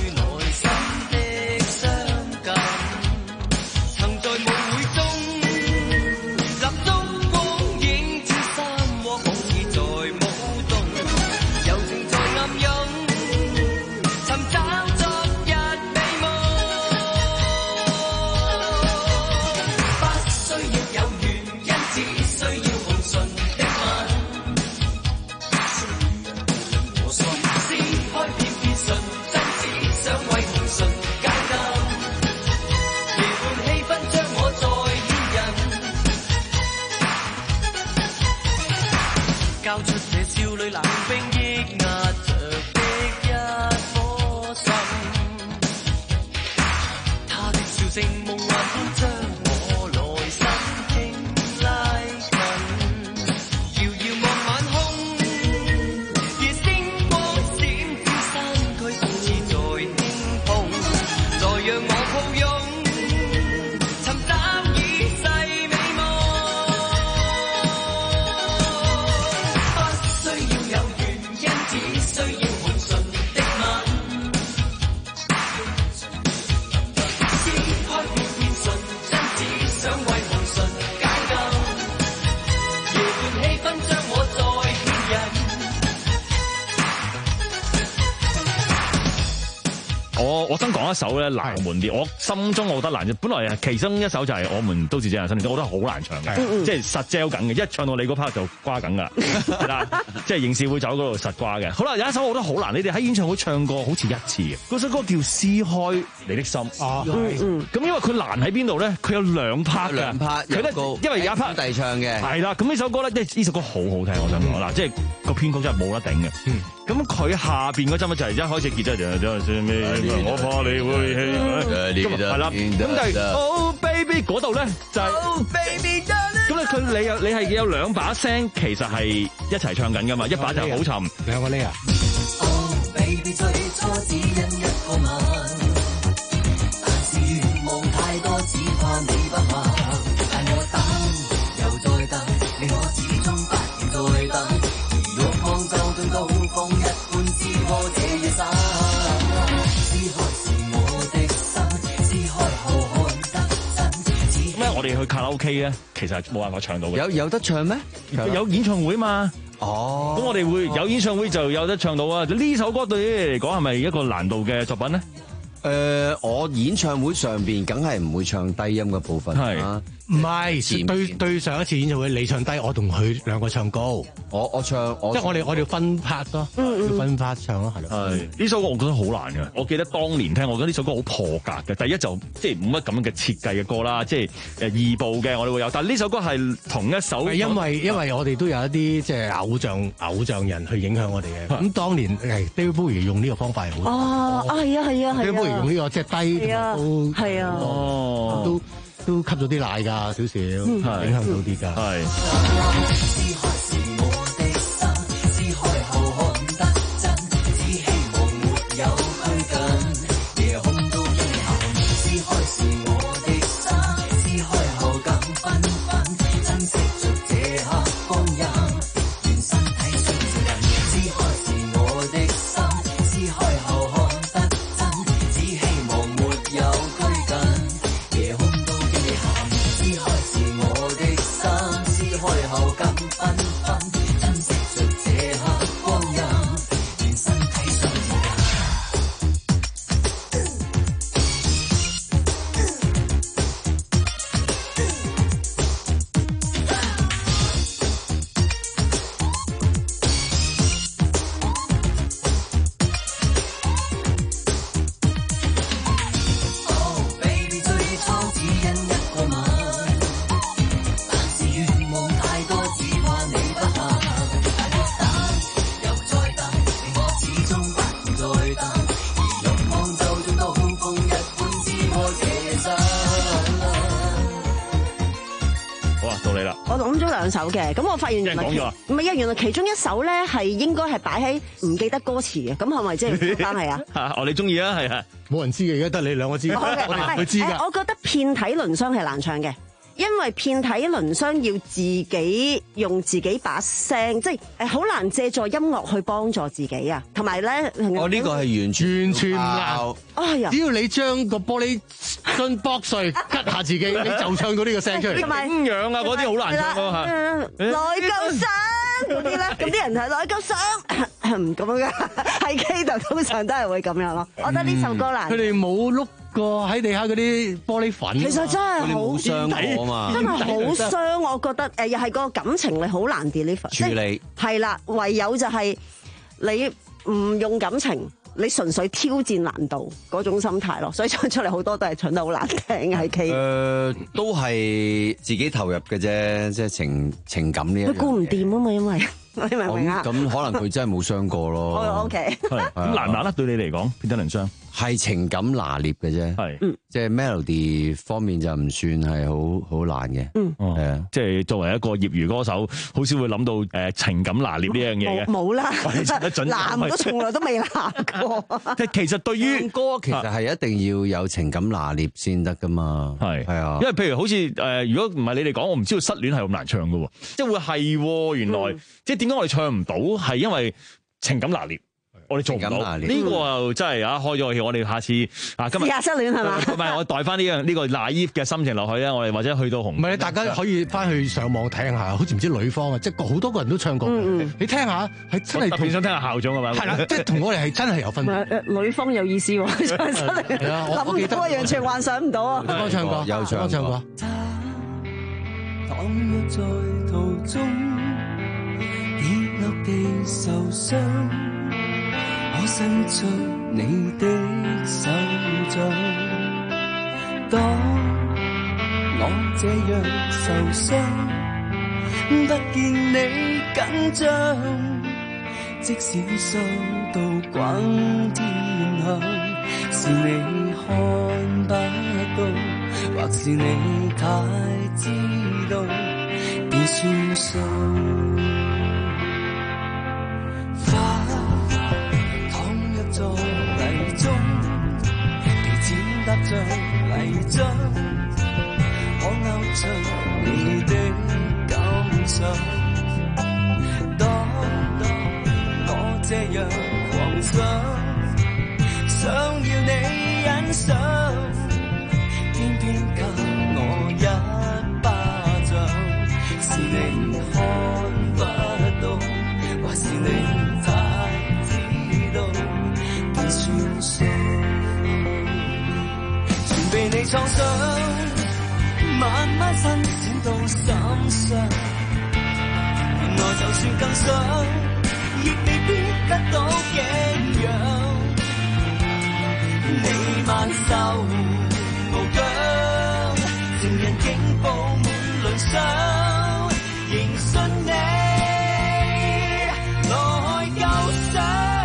一首咧難門啲，我心中我覺得難。本來其中一首就係我們都是這樣新年，我覺得好難唱嘅， 嗯嗯即係實 gel 緊嘅，一唱到你嗰 part 就瓜緊噶啦，係啦，即係刑事會走嗰度實瓜嘅。好啦，有一首我覺得好難，你哋喺演唱會唱過好似一次嘅，嗰首歌叫《撕開你的心》。 哦， 嗯咁因為佢難喺邊度咧？佢有兩 part 嘅， 兩 part 佢咧因為有一 part 遞唱嘅， 係啦。咁呢首歌咧，即係呢首歌好好聽，我想講嗱，即係個編曲真係冇得頂嘅。咁佢下邊嗰陣就係一開始結咗就就算咩，我怕你會氣，係啦。咁就係 Oh Baby 嗰度咧就係 Oh Baby， 咁咧佢你有你係有兩把聲，其實係一齊唱緊噶嘛，一把就好沉， 兩個呢啊。 Oh baby， 最初只因一個吻，但是願望太多，只怕你不肯。但我等又再等，令我始終不願再等。而欲望就像刀鋒一般撕破這夜深。撕開是我的心，撕開後看得真。 咩？我哋去卡拉 OK 咧，其實冇辦法唱到嘅。 有有得唱咩？ 有演唱會嘛？ 哦， 咁我哋會有演唱會就有得唱到啊！呢首歌對你嚟講係咪一個難度嘅作品咧？ 誒、呃，我演唱會上邊梗係唔會唱低音嘅部分啦。 唔係對對上一次演唱會你唱低，我同佢兩個唱高。 我我唱，我即係我哋我哋要分 part 咯，要分 part 唱咯，係咯。 係呢首歌我覺得好難嘅。我記得當年聽，我覺得呢首歌好破格嘅。第一就即係冇乜咁嘅設計嘅歌啦，即係誒二部嘅我哋會有，但係呢首歌係同一首。 係因為因為我哋都有一啲即係偶像偶像人去影響我哋嘅。咁當年係 David Bowie 用呢個方法係好。 哦，係啊係啊係啊。 David Bowie 用呢個即係低都係啊， 哦都。都吸咗啲奶㗎，少少、嗯、影響到啲㗎。係。 兩首嘅，咁我發現原來唔係啊，原來其中一首咧係應該係擺喺唔記得歌詞嘅，咁係咪即係關係啊？ 哦，你中意啊，係啊， 冇人知嘅，而家得你兩個知，我哋唔知㗎。 我覺得遍體鱗傷係難唱嘅。因為遍體鱗傷要自己用自己把聲，即係誒好難借助音樂去幫助自己啊。同埋咧， 我呢個係完全完全唔啱。 哎呀， 只要你將個玻璃樽剝碎，吉下自己，你就唱到呢個聲出嚟。 同埋咁樣啊，嗰啲好難唱咯嚇。 內疚傷嗰啲咧，咁啲人係內疚傷，唔咁樣噶，喺 K 度通常都係會咁樣咯。我覺得呢首歌難。 佢哋冇碌過喺地下嗰啲玻璃粉。 其實真係好傷過嘛， 真係好傷。我覺得誒，又係個感情你好難 deliver 處理。係啦，唯有就係你唔用感情。你純粹挑戰難度嗰種心態咯，所以唱出嚟好多都係唱得好難聽喺 K。 誒，都係自己投入嘅啫，即係情情感呢一樣嘢。 佢顧唔掂啊嘛，因為你明唔明啊？ 咁可能佢真係冇傷過咯。 O K。 咁難唔難咧？對你嚟講，遍體鱗傷係情感拿捏嘅啫。 係， 即係 melody 方面就唔算係好好難嘅。 嗯， 係啊， 即係作為一個業餘歌手，好少會諗到誒情感拿捏呢樣嘢嘅。 冇啦， 準男都從來都未男過。 即係其實對於歌，其實係一定要有情感拿捏先得噶嘛。 係係啊， 因為譬如好似誒，如果唔係你哋講，我唔知道失戀係咁難唱噶喎。即係會係原來，即係點解我哋唱唔到？係因為情感拿捏。 我哋做唔到。呢個又真係啊開咗個竅，我哋下次啊今日試下失戀係嘛？ 唔係我代翻呢樣呢個 naive 嘅心情落去啊！我哋或者去到紅， 唔係大家可以翻去上網聽下，好似唔知女方啊，即係好多個人都唱過。你聽下係真係特別想聽下校長係咪？ 係啦，即係同我哋係真係有分別。 女方有意思喎，唱出嚟。 係啊，我記得完全幻想唔到啊！ 我唱過， 有唱唱過。 倘若在途中跌落地受傷，我伸出你的手掌。當我這樣受傷，不見你緊張，即使傷到滾天響，是你看不到，或是你太知道，便算數。花躺入在泥中，皮剪搭着泥漿，我勾出你的感想。當我這樣狂想，想要你欣賞，偏偏給我一巴掌，是你看不到，還是你太知道，便算數。全被你創傷，慢慢伸展到心上，原來就算更想，亦未必得到景仰。你萬壽無疆，情人竟布滿鱗傷，仍信你來救傷。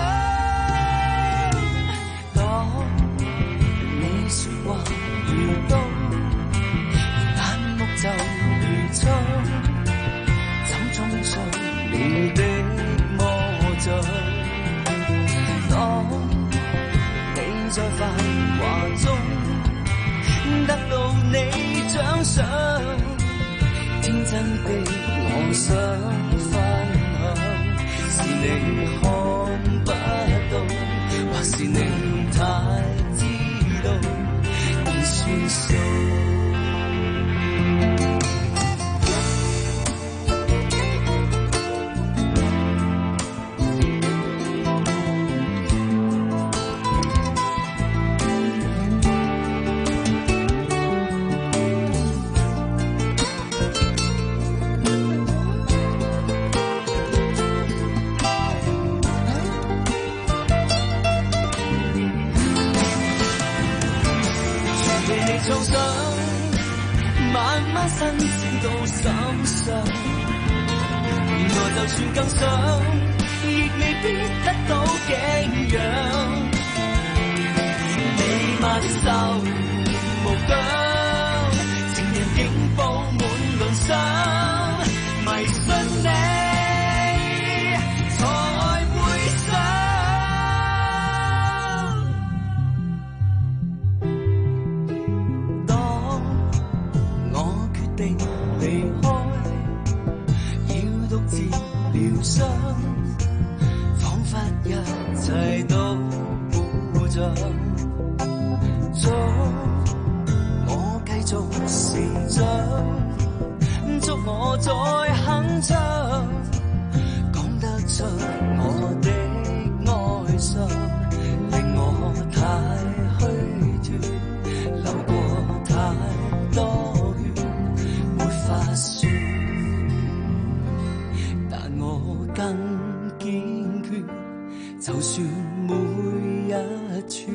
當你說話如刀，眼目就如槍，怎種上你的魔掌？當你在繁華中得到你獎賞，天真的我想分享，是你看不到，或是你太知道，便算數。創傷慢慢伸展到心上，原來就算更想，亦未必得到景仰。你萬壽無疆，情人竟布滿鱗傷，迷信你才會想。離開，要獨自療傷，彷彿一切都故障。祝我繼續成長，祝我再鏗鏘，講得出我的哀傷，令我太虛脫，流過太多。發說，但我更堅決，就算每一處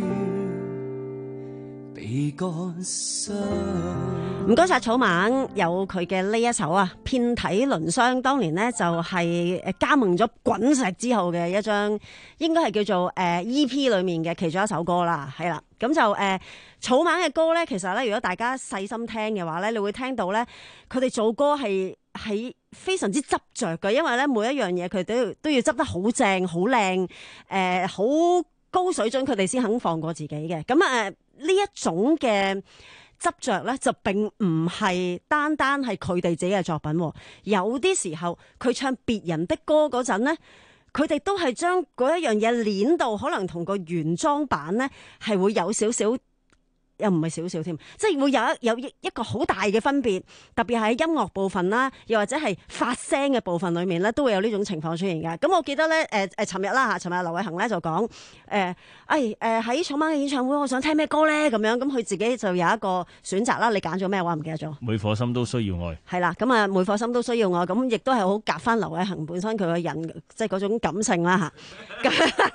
被割傷。 唔該晒草蜢，有佢嘅呢一首啊，遍體鱗傷。當年呢，就係誒加盟咗滾石之後嘅一張，應該係叫做誒 E P 裏面嘅其中一首歌啦，係啦。咁就誒、呃、草蜢嘅歌咧，其實咧，如果大家細心聽嘅話咧，你會聽到咧，佢哋做歌係係非常之執着嘅，因為咧每一樣嘢佢都要都要執得好正、好靚、誒好高水準，佢哋先肯放過自己嘅。咁啊呢一種嘅執着咧，就並唔係單單係佢哋自己嘅作品，有啲時候佢唱別人的歌嗰陣咧。 佢哋都係將嗰一樣嘢攣到可能同個原裝版咧係會有少少。又唔係少少添，即係會有一有一一個好大嘅分別，特別係喺音樂部分啦，又或者係發聲嘅部分裏面咧，都會有呢種情況出現嘅。咁我記得咧，誒誒，尋日啦嚇，尋日劉偉恒咧就講，誒、呃，誒誒喺草蜢嘅演唱會，我想聽咩歌咧？咁樣，咁佢自己就有一個選擇啦。你揀咗咩話？唔記得咗。 每顆心都需要愛。係啦，咁啊，每顆心都需要愛，咁亦都係好夾翻劉偉恒本身佢個人，即係嗰種感性啦嚇。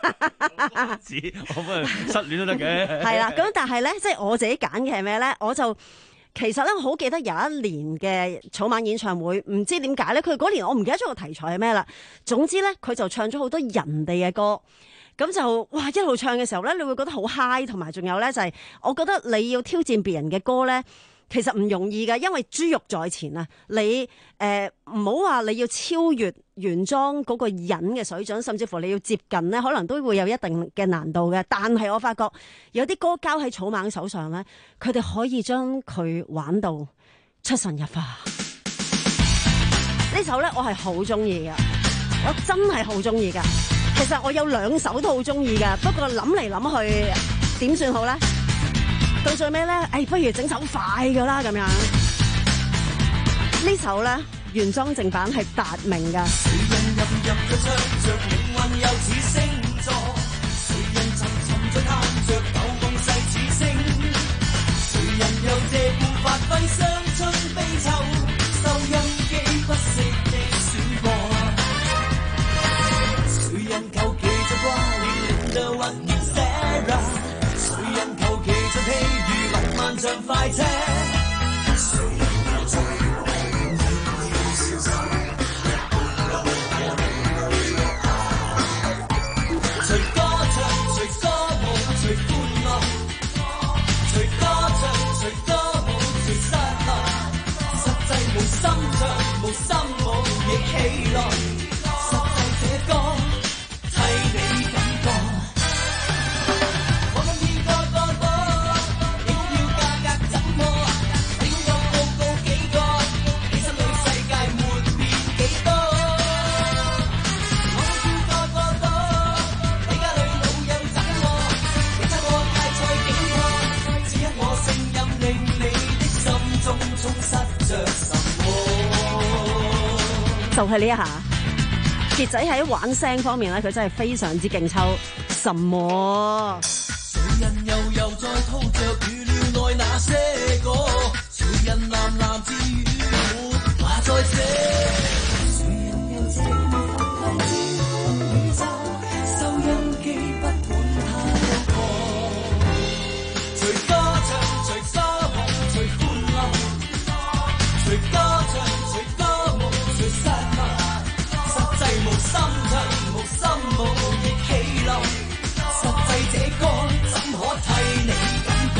我幫佢失戀都得嘅。 係啦，咁但係咧，即係我。我自己揀嘅係咩咧？我就其實咧，我好記得有一年嘅草蜢演唱會，唔知點解咧，佢嗰年我唔記得咗個題材係咩啦。總之咧，佢就唱咗好多人哋嘅歌，咁就哇一路唱嘅時候咧，你會覺得好 high， 同埋仲有咧就係、是，我覺得你要挑戰別人嘅歌咧。其實唔容易㗎，因為珠玉在前啊！你誒唔好話你要超越原裝嗰個人嘅水準，甚至乎你要接近咧，可能都會有一定嘅難度嘅。但係我發覺有啲歌交喺草蜢手上咧，佢哋可以將佢玩到出神入化。呢首咧我係好中意㗎，我真係好中意㗎。其實我有兩首都好中意㗎，不過諗嚟諗去點算好咧？到最尾咧，誒、哎，不如整首快噶啦，咁樣。呢首咧原裝正版係達明噶。誰人任任着唱着命運又似星座，誰人沉沉着喊着舊夢世似星，誰人又借故發揮傷春悲秋，收音機不惜地選播，誰人求其就掛念的雲 Sarah， 誰人求其就譬如浪漫像快車，誰人又在我要消失，隨歌唱隨歌舞隨歡樂，隨歌唱隨歌舞隨失落，實際無心唱無心舞亦喜樂，實際這歌替你感覺。我今天個個個，你估要價格怎麼？你工作報告幾個？你心裏世界沒變幾多？我今天個個個，你家裏老友怎麼？你猜我太菜幾個？只因我聲音令你的心中充塞着什麼？就係呢一下。傑仔喺玩聲方面咧，佢真係非常之勁抽。什麼？誰人悠悠在吐着預料內那些個？誰人喃喃自語沒話在這？誰人又這麼發揮宇宙？收音機不管它多。隨歌唱隨歌舞隨歡樂，隨歌唱隨歌舞隨失落，實際無心唱無心舞亦喜樂，實際這歌怎可替你感覺？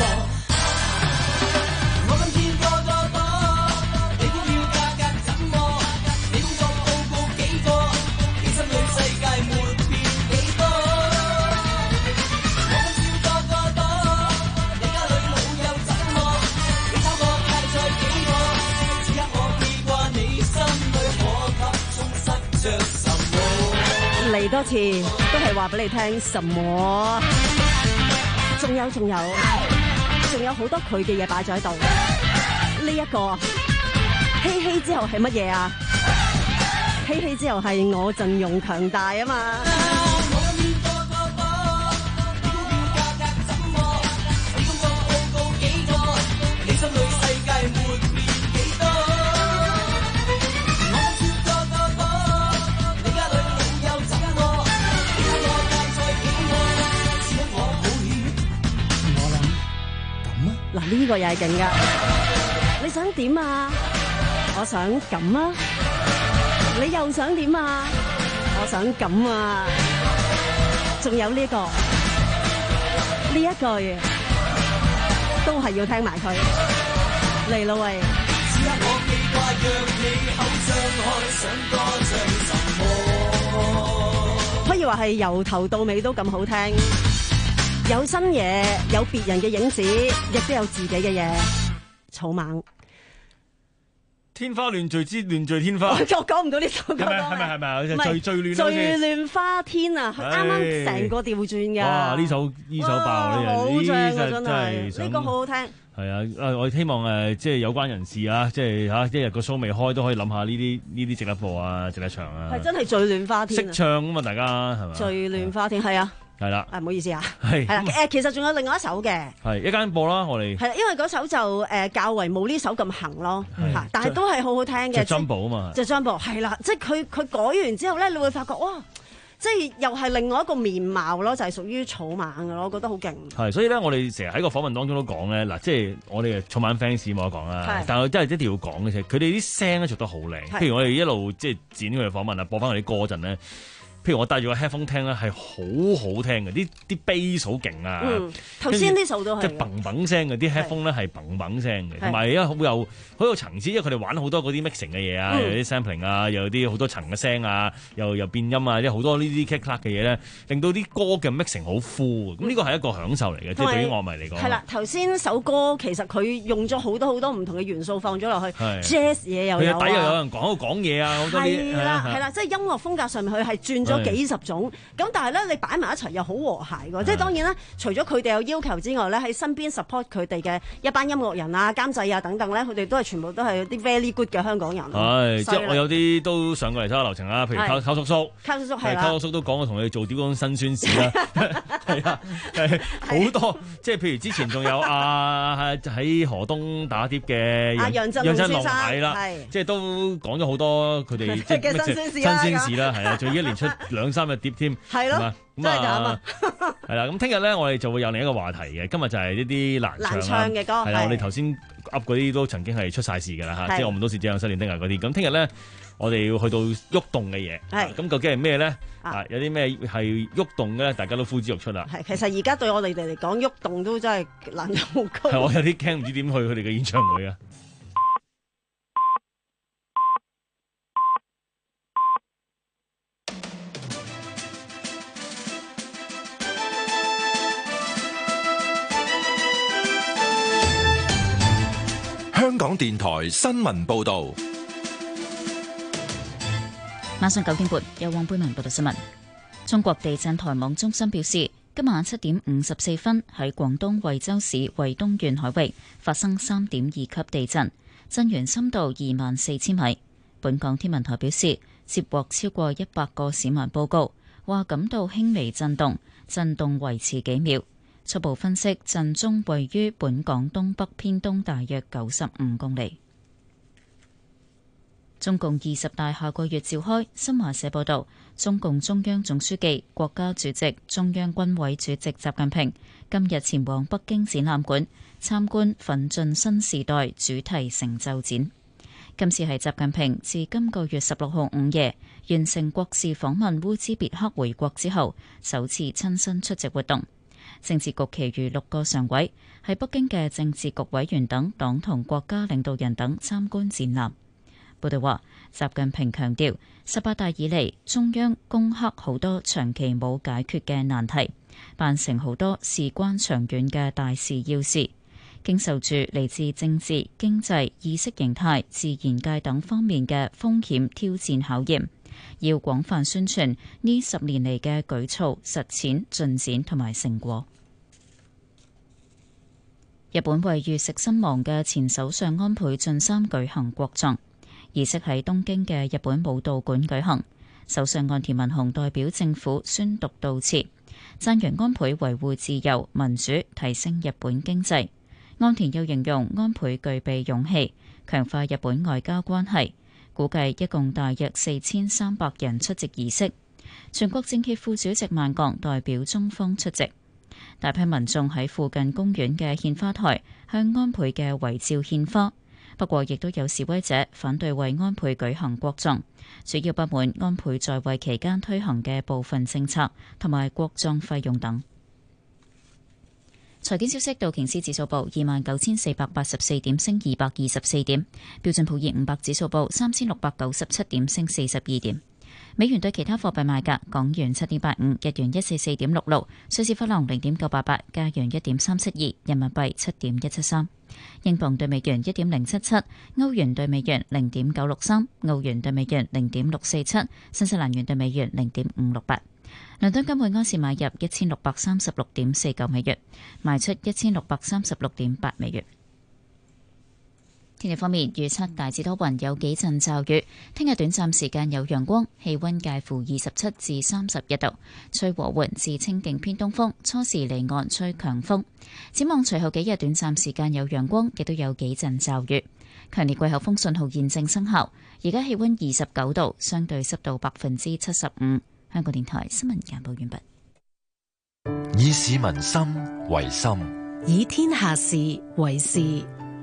我今天個個個，你估要價格怎麼？你工作報告幾個？你心裏世界沒變幾多？我今天個個個，你家裏老友怎麼？你瞅我太菜幾個？只因我記掛你心裏可給充塞着什麼？嚟多次都係話俾你聽什麼？仲有仲有仲有好多佢嘅嘢擺咗喺度。呢一個希希之後係乜嘢啊？希希之後係我陣容強大啊嘛！你心裏世界沒變幾多？我知個個個，你家裏老友怎麼？你睇我大菜幾個？只因我好險。我諗咁啊！嗱，呢個又係勁噶。你想點啊？我想咁啊！你又想點啊？我想咁啊！仲有呢個呢一句都係要聽埋佢嚟咯喂！只因我記掛，讓你口張開，想歌唱什麼？可以話係由頭到尾都咁好聽，有新嘢，有別人嘅影子，亦都有自己嘅嘢。草蜢天花亂墜之亂墜天花， 我講唔到呢首歌。 係咪係咪係咪啊？最最亂最亂花天啊！佢啱啱成個調轉㗎。 哇！呢首呢首爆呢好正啊！ 真真係呢個好好聽。 係啊！我希望誒，即係有關人士啊，即係嚇一日個 show 未開都可以諗下呢啲呢啲值得播啊，值得唱啊。 係真係最亂花天。 識唱啊嘛，大家係嘛？ 最亂花天係啊。係啦， 誒唔好意思啊， 係係啦，誒其實仲有另外一首嘅， 係一間播啦，我哋係啦，因為嗰首就誒較為冇呢首咁行咯，嚇，但係都係好好聽嘅， 就 Jumbo 啊嘛， 就 Jumbo 係啦，即係佢佢改完之後咧，你會發覺哇，即係又係另外一個面貌咯，就係屬於草蜢嘅咯，我覺得好勁。 係，所以咧，我哋成日喺個訪問當中都講咧，嗱，即係我哋草蜢 fans 冇得講啦，但係我真係一定要講嘅啫，佢哋啲聲咧做得好靚，譬如我哋一路即係剪佢哋訪問啊，播翻佢啲歌陣咧。譬如我戴住個 headphone 聽咧，係好好聽嘅，啲啲 bass 好勁啊！ 頭先呢首都係即係砰砰聲嘅，啲 headphone 咧係砰砰聲嘅，同埋因為好有好有層次，因為佢哋玩好多嗰啲 mixing 嘅嘢啊，又有啲 sampling 啊，又有啲好多層嘅聲啊，又又變音啊，即係好多呢啲 click clack 嘅嘢咧，令到啲歌嘅 mixing 好 full。咁呢個係一個享受嚟嘅，即係對於樂迷嚟講。 係啦，頭先首歌其實佢用咗好多好多唔同嘅元素放咗落去 ，jazz 嘢又有啊， 底又有人講喺度講嘢啊，好多啲係啦係啦，即係音樂風格上面佢係轉咗幾十種，咁但係咧你擺埋一齊又好和諧㗎，即係當然啦，除咗佢哋有要求之外咧，喺身邊 support 佢哋嘅一班音樂人啊、監製啊等等咧，佢哋都係全部都係啲 very good 嘅香港人。 係，即係我有啲都上過嚟睇下流程啊，譬如溝溝叔叔， 溝叔叔係啦， 溝叔叔都講過同佢哋做啲嗰種辛酸事啦，係啊，好多即係譬如之前仲有啊喺河東打碟嘅楊振龍係啦，即係都講咗好多佢哋即係新鮮事啦，係啊，仲一連出兩三日碟添， 係咯，真係咁啊！ 係啦，咁聽日咧，我哋就會有另一個話題嘅。今日就係呢啲難難唱嘅歌， 係啦，我哋頭先噏嗰啲都曾經係出晒事㗎啦嚇，即係我們都是這樣失戀的人嗰啲。咁聽日咧，我哋要去到喐動嘅嘢，係咁究竟係咩咧？啊，有啲咩係喐動嘅咧？大家都呼之欲出啦。 係，其實而家對我哋嚟講，喐動都真係難度好高。 係，我有啲驚唔知點去佢哋嘅演唱會啊！ 香港電台新聞報道， 晚上九點半，由黃貝文報道新聞。中國地震台網中心表示，今晚七點五十四分喺廣東惠州市惠東縣海域發生三點二級地震，震源深度二萬四千米。本港天文台表示，接獲超過一百個市民報告，話感到輕微震動，震動維持幾秒。初步分析，震中位於本港東北偏東大約九十五公里。中共二十大下個月召開，新華社報道，中共中央總書記、國家主席、中央軍委主席習近平今日前往北京展覽館參觀奮進新時代主題成就展。今次係習近平自今個月十六號午夜完成國事訪問烏茲別克回國之後，首次親身出席活動。政治局其餘六個常委喺北京嘅政治局委員等黨同國家領導人等參觀展覽。報道話，習近平強調，十八大以嚟，中央攻克好多長期冇解決嘅難題，辦成好多事關長遠嘅大事要事，經受住嚟自政治、經濟、意識形態、自然界等方面嘅風險挑戰考驗。要廣泛宣傳呢十年嚟嘅舉措、實踐、進展同埋成果。日本為遇刺身亡嘅前首相安倍晉三舉行國葬，儀式喺東京嘅日本武道館舉行。首相岸田文雄代表政府宣讀悼詞，讚揚安倍維護自由民主，提升日本經濟。岸田又形容安倍具備勇氣，強化日本外交關係。估計一共大約四千三百人出席儀式，全國政協副主席萬鋼代表中方出席。大批民眾喺附近公園嘅獻花台向安倍嘅遺照獻花，不過亦都有示威者反對為安倍舉行國葬，主要不滿安倍在位期間推行嘅部分政策同埋國葬費用等。財經消息，道瓊斯指數報二萬九千四百八十四點，升二百二十四點；標準普爾五百指數報三千六百九十七點，升四十二點。 美元對其他貨幣賣價：港元七點八五，日元一四四點六六，瑞士法郎零點九八八，加元一點三七二，人民幣七點一七三，英鎊對美元一點零七七，歐元對美元零點九六三，澳元對美元零點六四七，新西蘭元對美元零點五六八。倫敦金每安士買入一千六百三十六點四九美元，賣出一千六百三十六點八美元。天氣方面，預測大致多雲，有幾陣驟雨。聽日短暫時間有陽光，氣溫介乎二十七至三十一度，吹和緩至清勁偏東風，初時離岸吹強風。展望隨後幾日短暫時間有陽光，亦都有幾陣驟雨。強烈季候風信號現正生效。而家氣溫二十九度，相對濕度百分之七十五。香港電台新聞簡報完畢。 以市民心為心， 以天下事為事。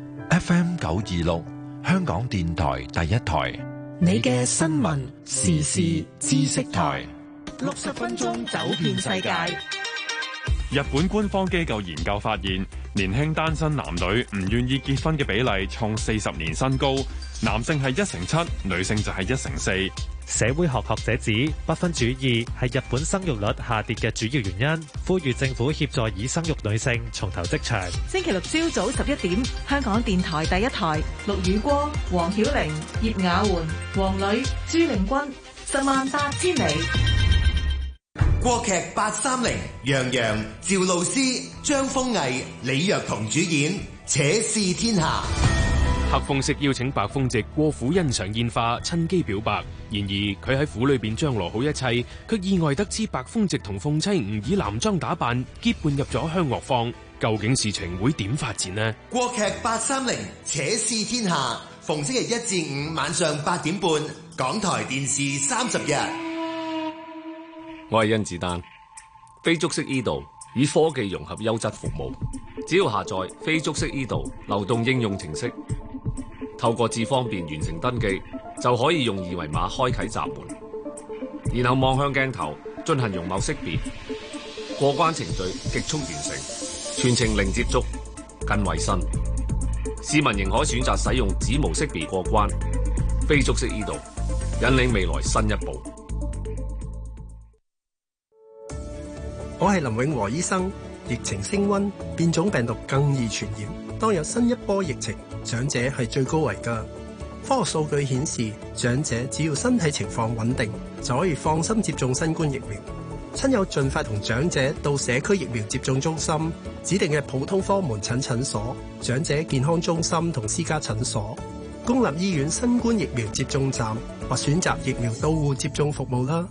F M 九二六，香港電台第一台， 你嘅新聞時事知識台， 六十分鐘走遍世界。 日本官方機構研究發現，年輕單身男女唔願意結婚嘅比例創四十年新高，男性係一成七，女性就係一成四。 社會學學者指，不婚主義係日本生育率下跌嘅主要原因，呼籲政府協助已生育女性重投職場。 星期六朝早十一點，香港電台第一台，陸宇光、黃曉玲、葉雅媛、黃磊、朱玲君，十萬八千里。 國劇八三零，楊洋、趙露思、張豐毅、李若彤主演《且試天下》。 黑鳳息邀請白鳳夕過府欣賞煙花，趁機表白。然而佢喺府裏邊張羅好一切，卻意外得知白鳳夕同鳳妻誤以男裝打扮結伴入咗香樂坊。究竟事情會點發展呢？ 國劇八三零《且試天下》，逢星期一至五晚上八點半，港台電視三十日。 我係甄子丹，非觸式 e 道以科技融合優質服務，只要下載非觸式 e 道流動應用程式，透過智方便完成登記，就可以用二維碼開啟閘門，然後望向鏡頭進行容貌識別，過關程序極速完成，全程零接觸，更衛生。市民仍可選擇使用指模識別過關，非觸式 e 道引領未來新一步。 我係林永和醫生。疫情升溫，變種病毒更易傳染。當有新一波疫情，長者係最高危㗎。科學數據顯示，長者只要身體情況穩定，就可以放心接種新冠疫苗。親友盡快同長者到社區疫苗接種中心、指定嘅普通科門診診所、長者健康中心同私家診所、公立醫院新冠疫苗接種站或選擇疫苗到戶接種服務啦。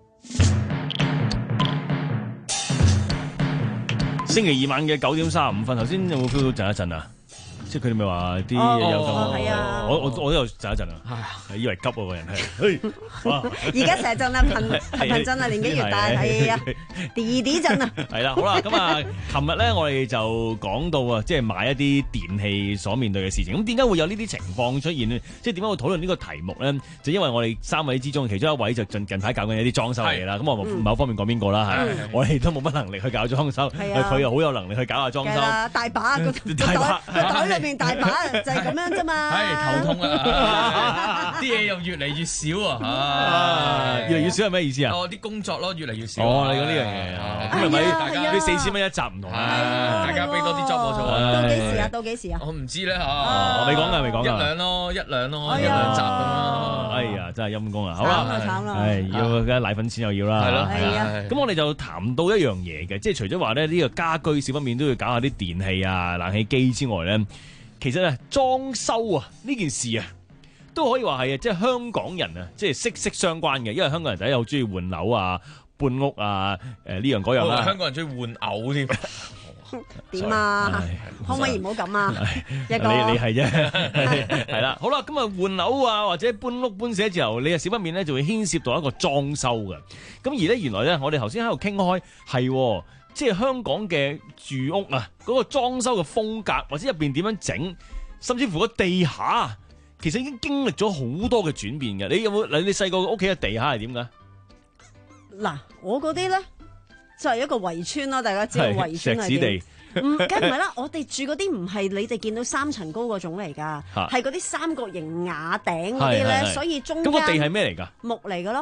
星期二晚嘅九點三十五分，頭先有冇 feel 到震一震啊？即係佢哋咪話啲嘢有咁，我我我都有震一震啊！係以為急喎個人係， 而家成日震啊，頻頻頻震啊，年紀越大係啊，啲啲震啊！ 係啦，好啦，咁啊，琴日咧我哋就講到啊，即係買一啲電器所面對嘅事情。咁點解會有呢啲情況出現呢？即係點解會討論呢個題目咧？就因為我哋三位之中其中一位就近近排搞緊一啲裝修嚟啦。咁我唔係好方便講邊個啦，係我哋都冇乜能力去搞裝修，佢又好有能力去搞下裝修。 大把個袋裏面大把就係咁樣啫嘛。 係頭痛啊！啲嘢又越嚟越少啊！ 越嚟越少係咩意思啊？ 哦，啲工作咯，越嚟越少。 哦，你講呢樣嘢啊？咁係咪大家啲四千蚊一集唔同啊？ 大家俾多啲 job 我做啊！ 到幾時啊？到幾時啊？ 我唔知咧嚇。 我未講㗎，未講㗎。 一兩咯，一兩咯，一兩集咁咯。 哎呀，真係陰公啊！好啦， 慘啦， 係要嘅奶粉錢又要啦。 係咯， 係啊。 咁我哋就談到一樣嘢嘅，即係除咗話咧呢個家居少不免都要搞下啲電器啊、冷氣機之外咧，其實咧裝修啊呢件事啊，都可以話係啊，即係香港人啊，即係息息相關嘅，因為香港人第一好中意換樓啊、搬屋啊、誒呢樣嗰樣啦。 香港人中意換偶添。 點啊？可唔可以唔好咁啊？一個你你係啫，係啦。好啦，咁啊換樓啊或者搬屋搬寫字樓，你啊少不免咧就會牽涉到一個裝修嘅。咁而咧原來咧，我哋頭先喺度傾開係，即係香港嘅住屋啊，嗰個裝修嘅風格或者入邊點樣整，甚至乎個地下，其實已經經歷咗好多嘅轉變嘅。你有冇？你你細個屋企嘅地下係點噶？ 嗱，我嗰啲咧就係一個圍村啦，大家知道圍村係點？ 地唔，梗唔係啦，我哋住嗰啲唔係你哋見到三層高嗰種嚟㗎，係嗰啲三角形瓦頂嗰啲咧，所以中間咁個地係咩嚟㗎？ 木嚟㗎咯。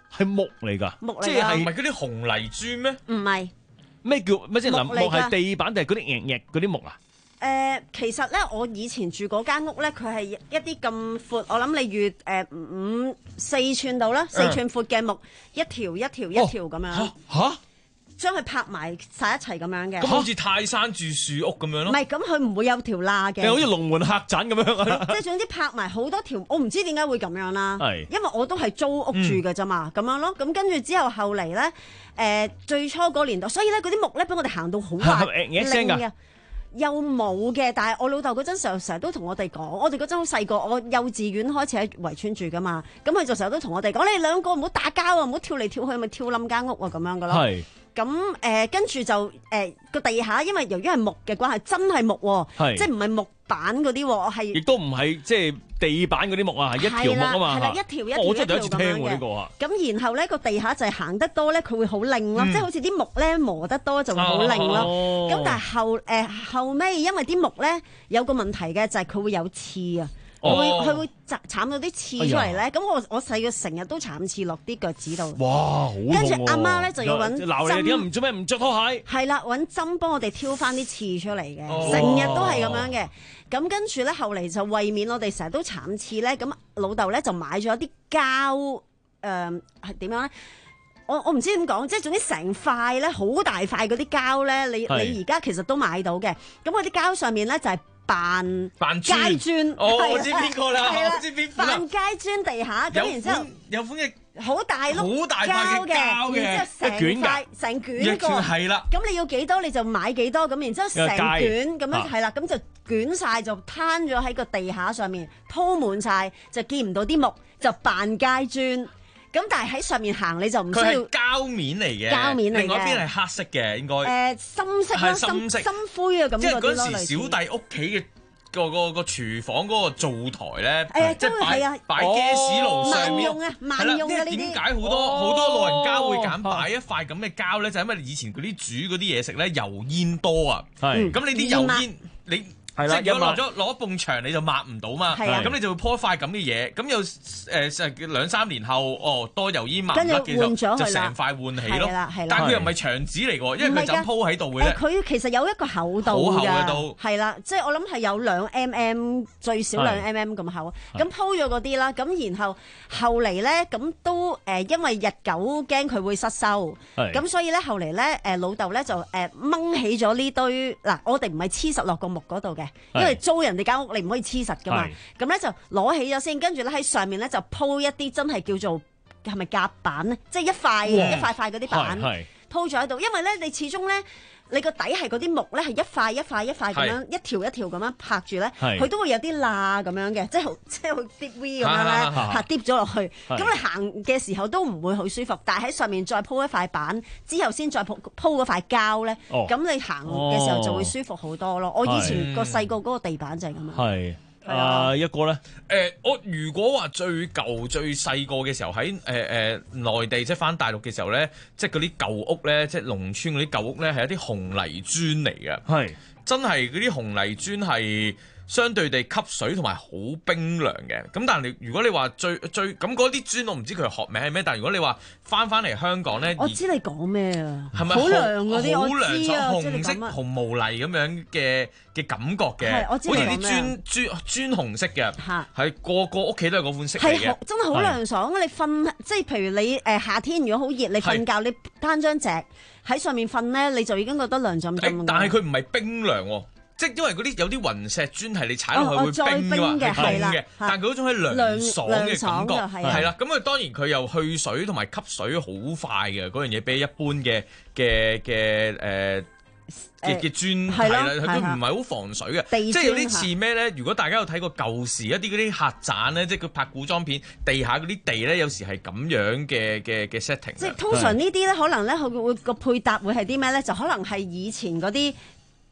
係木嚟㗎， 木嚟㗎即係唔係嗰啲紅泥磚咩？ 唔係。 咩叫咩先？木木嚟㗎係地板定係嗰啲硬硬嗰啲木啊？ 誒、呃，其實咧，我以前住嗰間屋咧，佢係一啲咁闊，我諗你預誒五四寸度啦，四寸闊嘅木，一條一條一條咁樣。 嚇！ 將佢拍埋晒一齊咁樣嘅。 咁好似泰山住樹屋咁樣咯。 唔係，咁佢唔會有條罅嘅。 好似龍門客棧咁樣。 即係總之拍埋好多條，我唔知點解會咁樣啦。 係。 因為我都係租屋住嘅啫嘛，咁、嗯、樣咯。咁跟住之後後嚟咧，誒、呃、最初嗰年代，所以咧嗰啲木咧俾我哋行到好滑拎嘅。又冇嘅，但係我老豆嗰陣時候成日都同我哋講，我哋嗰陣好細個，我幼稚園開始喺圍村住噶嘛，咁佢就成日都同我哋講，你哋兩個唔好打交啊，唔好跳嚟跳去，咪跳冧間屋啊咁樣噶咯。係。咁誒跟住就誒個、呃、地下，因為由於係木嘅關係，真係木喎，即係唔係木板嗰啲喎，係。亦都唔係即係地板嗰啲木啊，係一條木啊嘛。 係啦，一條一條我真係第一次聽喎呢個啊。 咁然後咧個地下就係行得多咧，佢會好擰咯，即係好似啲木咧磨得多就會好擰咯。咁、哦、但係後誒、呃、後尾因為啲木咧有個問題嘅就係佢會有刺啊。佢會佢會慘到啲刺出嚟咧，咁、哎、我我細個成日都慘刺落啲腳趾度。 哇，好痛喎！ 跟住阿媽咧就要揾鬧你點解唔做咩唔着拖鞋？ 係啦，揾針幫我哋挑翻啲刺出嚟嘅，成日都係咁樣嘅。咁跟住咧後嚟就為免我哋成日都慘刺咧，咁老豆咧就買咗啲膠誒係點樣咧？我我唔知點講，即係總之成塊咧好大塊嗰啲膠咧，你你而家其實都買到嘅。咁嗰啲膠上面咧就係、是。扮扮街磚， 哦，我知邊個啦，我知邊個啦。 扮街磚地下，咁然之後有款嘅好大碌好大塊嘅膠嘅， 然之後成塊成卷個， 係啦。 咁你要幾多你就買幾多，咁然之後成卷咁樣係啦，咁就捲晒就攤咗喺個地下上面，鋪滿晒就見唔到啲木，就扮街磚。咁但係喺上面行你就唔需要。 佢係膠面嚟嘅， 膠面嚟嘅。 另外一邊係黑色嘅，應該。誒、 呃，深色啦，深深灰嘅咁。 即係嗰陣時小弟屋企嘅個個個廚房嗰個灶台咧，誒、 呃， 即係擺擺 gas 爐上面。 萬用啊，萬用嘅呢啲。 點解好多好、哦、多老人家會揀擺一塊咁嘅膠咧？就係、因為以前嗰啲煮嗰啲嘢食咧油煙多啊。係。咁、嗯、你啲油煙你。係啦，即係如果落咗攞一埲牆你就抹唔到嘛，咁你就會鋪一塊咁嘅嘢，咁又誒兩三年後，哦多油煙抹唔甩嘅時候，就成塊換起咯。但係佢又唔係牆紙嚟喎，因為佢就鋪喺度嘅啫。佢其實有一個厚度㗎，好厚嘅都係啦，即係我諗係有兩 mm 最少兩 mm 咁厚。咁鋪咗嗰啲啦，咁然後後嚟咧咁都誒，因為日久驚佢會失收，咁所以咧後嚟咧誒老豆咧就誒掹起咗呢堆嗱，我哋唔係黐實落個木嗰度嘅。因為租人哋間屋，你唔可以黐實噶嘛，咁咧就攞起咗先，跟住咧喺上面咧就鋪一啲真係叫做係咪夾板咧，即係一塊一塊塊嗰啲板鋪咗喺度，因為咧你始終咧你個底係嗰啲木咧係一塊一塊一塊咁樣一條一條咁樣拍住咧，佢都會有啲罅咁樣嘅，即係好即係好 deep V 咁樣咧嚇跌咗落去，咁你行嘅時候都唔會好舒服，但係喺上面再鋪一塊板之後先再鋪鋪嗰塊膠咧，咁、哦、你行嘅時候就會舒服好多咯。哦、我以前個細個嗰個地板就係咁樣。係。 啊、呃，一個咧，誒、 呃，我如果話最舊最細個嘅時候喺誒誒內地，即係翻大陸嘅時候咧，即係嗰啲舊屋咧，即係農村嗰啲舊屋咧，係一啲紅泥磚嚟嘅，係真係嗰啲紅泥磚係相對地吸水同埋好冰涼嘅。咁但係你如果你話最最咁嗰啲磚，我唔知佢學名係咩，但係如果你話翻翻嚟香港咧， 我知你講咩啊， 係咪好涼嗰啲？我知啊， 紅色紅毛泥咁樣嘅嘅感覺嘅，好似啲磚磚磚紅色嘅，係個個屋企都係嗰款色嚟嘅， 真係好涼爽。你瞓即係譬如你誒、呃、夏天如果好熱，你瞓覺你攤張席喺上面瞓咧，你就已經覺得涼浸浸。但係佢唔係冰涼喎。即係因為嗰啲有啲雲石磚係你踩落去會冰㗎嘛，係凍嘅。但係佢嗰種係涼爽嘅感覺，係啦。咁啊當然佢又去水同埋吸水好快嘅嗰樣嘢，比一般嘅嘅嘅誒嘅嘅磚係啦，佢唔係好防水嘅。即係有啲似咩咧？如果大家有睇過舊時一啲嗰啲客棧咧，即係佢拍古裝片，地下嗰啲地咧，有時係咁樣嘅嘅嘅 setting。即係通常呢啲咧，可能咧佢會個配搭會係啲咩咧？就可能係以前嗰啲。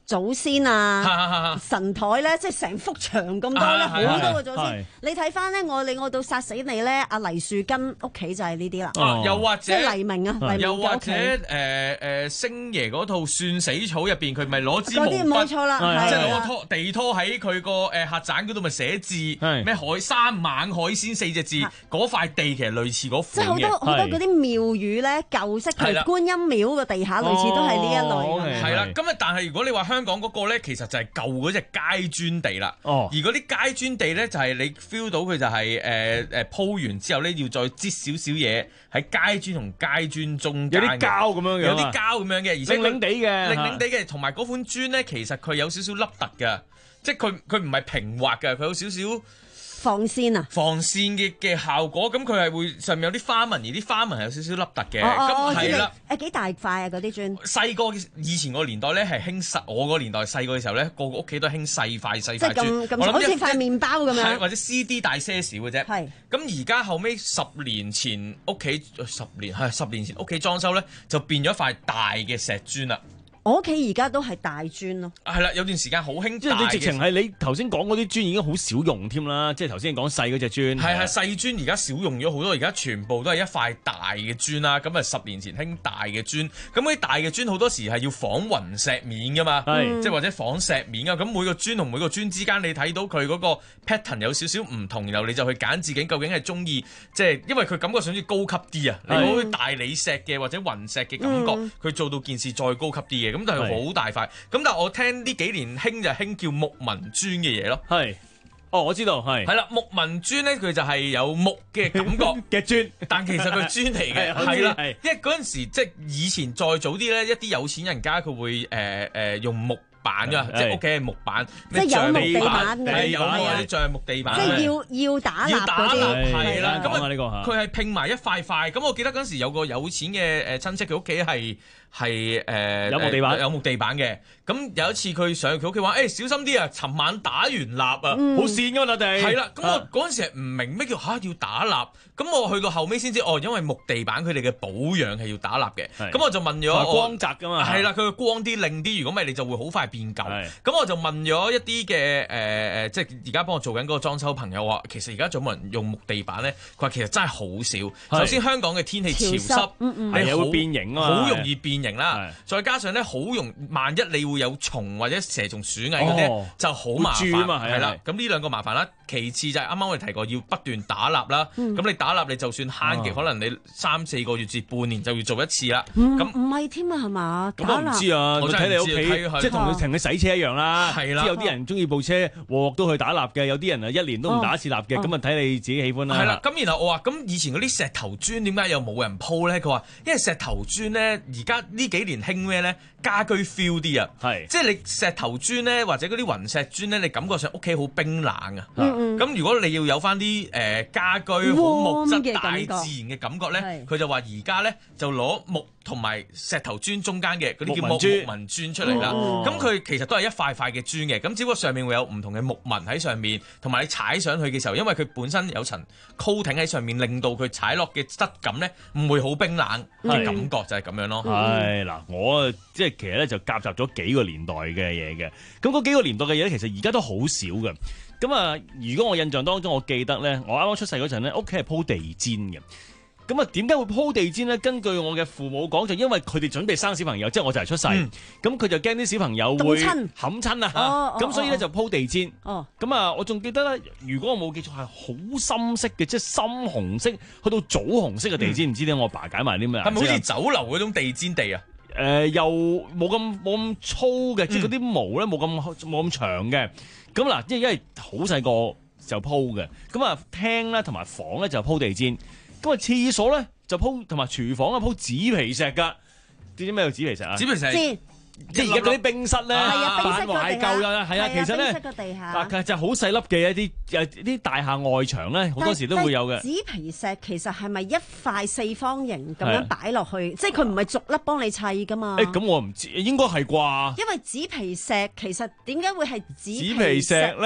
祖先啊，神台咧，即係成幅牆咁多咧，好多個祖先。你睇翻咧，我你我到殺死你咧，阿黎樹根屋企就係呢啲啦。 哦，又或者即係黎明啊，黎明又或者誒誒誒星爺嗰套算死草入邊，佢咪攞支毛筆， 冇錯啦， 即係攞拖地拖喺佢個誒客棧嗰度，咪寫字咩海三猛海鮮四隻字，嗰塊地其實類似嗰款嘅。 即係好多好多嗰啲廟宇咧，舊式譬如觀音廟個地下類似都係呢一類。 係啦，咁啊，但係如果你話香港嗰個咧，其實就係舊嗰隻街磚地啦。哦，而嗰啲街磚地咧，就係你 feel 到佢就係誒誒鋪完之後咧，要再擠少少嘢喺街磚同街磚中間， 有啲膠咁樣嘅， 有啲膠咁樣嘅，而且零零地嘅， 零零地嘅，同埋嗰款磚咧，其實佢有少少凹凸嘅，即係佢佢唔係平滑嘅，佢有少少防線啊， 防線嘅嘅效果，咁佢係會上面有啲花紋，而啲花紋係有少少凹凸嘅，咁係啦。 誒幾大塊啊嗰啲磚？ 細個以前個年代咧係興細，我個年代細個嘅時候咧，個個屋企都係興細塊細塊磚， 即係咁咁，好似塊麵包咁樣， 或者 C D 大些少嘅啫。係。咁而家後尾十年前屋企十年係十年前屋企裝修咧，就變咗塊大嘅石磚啦。 我屋企而家都係大磚咯， 係啦，有段時間好興， 即係你直情係你頭先講嗰啲磚已經好少用添啦，即係頭先講細嗰隻磚， 係係細磚而家少用咗好多，而家全部都係一塊大嘅磚啦。咁啊十年前興大嘅磚，咁嗰啲大嘅磚好多時係要仿雲石面噶嘛， 係即係或者仿石面噶。咁每個磚同每個磚之間，你睇到佢嗰個 pattern 有少少唔同，然後你就去揀自己究竟係中意，即係因為佢感覺上似高級啲啊，你好似大理石嘅或者雲石嘅感覺，佢、嗯、做到件事再高級啲嘅，咁就係好大塊。咁但係我聽呢幾年興就興叫木紋磚嘅嘢咯。 係，哦我知道係。 係啦，木紋磚咧佢就係有木嘅感覺嘅磚， 但其實佢磚嚟嘅。係啦，因為嗰陣時即係以前再早啲咧，一啲有錢人家佢會誒誒、呃呃、用木板噶，即係屋企係木板， 即係有木地板嘅， 有啲橡木地板， 即係要要打蠟嗰啲， 係啦。咁啊呢個佢係拼埋一塊塊。咁我記得嗰陣時有個有錢嘅誒親戚，佢屋企係係誒有木地板， 有木地板嘅。咁有一次佢上佢屋企話：誒小心啲啊！尋晚打完蠟啊，好跣㗎嘛，我哋係啦。咁我嗰陣時係唔明咩叫嚇要打蠟。咁我去到後尾先知，哦，因為木地板佢哋嘅保養係要打蠟嘅。咁我就問咗光澤㗎嘛， 係啦，佢光啲靚啲，如果唔係你就會好快變舊。咁我就問咗一啲嘅誒誒，即係而家幫我做緊嗰個裝修朋友話，其實而家仲有冇人用木地板咧？佢話其實真係好少。首先香港嘅天氣潮濕， 係會變形啊嘛， 好容易變形啦。再加上咧，好容萬一你會有蟲或者蛇蟲鼠蟻嗰啲，就好麻煩。係啦，咁呢兩個麻煩啦。其次就係啱啱我哋提過，要不斷打蠟啦。咁你打蠟，你就算慳極，可能你三四個月至半年就要做一次啦。咁唔係添啊，係嘛？ 咁我唔知啊，我睇你屋企，即係同佢同佢洗車一樣啦。係啦，有啲人中意部車鑊鑊都去打蠟嘅，有啲人啊一年都唔打一次蠟嘅，咁啊睇你自己喜歡啦。 係啦，咁然後我話，咁以前嗰啲石頭磚點解又冇人鋪咧？佢話因為石頭磚咧，而家呢幾年興咩咧？家居 feel 啲啊，係即係你石頭磚咧，或者嗰啲雲石磚咧，你感覺上屋企好冰冷啊。咁如果你要有翻啲誒家居好木質大自然嘅感覺咧，佢就話而家咧就攞木同埋石頭磚中間嘅嗰啲叫木紋磚出嚟啦。咁佢其實都係一塊塊嘅磚嘅，咁只不過上面會有唔同嘅木紋喺上面，同埋你踩上去嘅時候，因為佢本身有層 coating 喺上面，令到佢踩落嘅質感咧唔會好冰冷嘅感覺，就係咁樣咯。 係嗱，我即係其實咧就夾雜咗幾個年代嘅嘢嘅，咁嗰幾個年代嘅嘢咧，其實而家都好少嘅。咁啊，如果我印象當中，我記得咧，我啱啱出世嗰陣咧，屋企係鋪地氈嘅。咁啊，點解會鋪地氈咧？根據我嘅父母講，就因為佢哋準備生小朋友，即係我就係出世，咁佢、嗯、就驚啲小朋友會冚親啊，咁、哦、所以咧就鋪地氈。哦，咁啊，我仲記得咧，如果我冇記錯係好深色嘅，即係深紅色去到棗紅色嘅地氈，唔、嗯、知點我阿爸解埋啲咩？ 係咪好似酒樓嗰種地氈地啊？ 誒、呃、又冇咁冇咁粗嘅，即係嗰啲毛咧冇咁冇咁長嘅。咁嗱，即係因為好細個就鋪嘅，咁啊廳咧同埋房咧就鋪地氈，咁啊廁所咧就鋪同埋廚房啊鋪紙皮石㗎。知唔知咩叫紙皮石啊？ 紙皮石。 即係而家嗰啲冰室咧， 反壞舊啦，係啊，其實咧，嗱，就係好細粒嘅一啲誒啲大廈外牆咧，好多時都會有嘅。 紙皮石其實係咪一塊四方形咁樣擺落去？即係佢唔係逐粒幫你砌噶嘛？ 誒，咁我唔知，應該係啩？ 因為紙皮石其實點解會係紙皮石咧？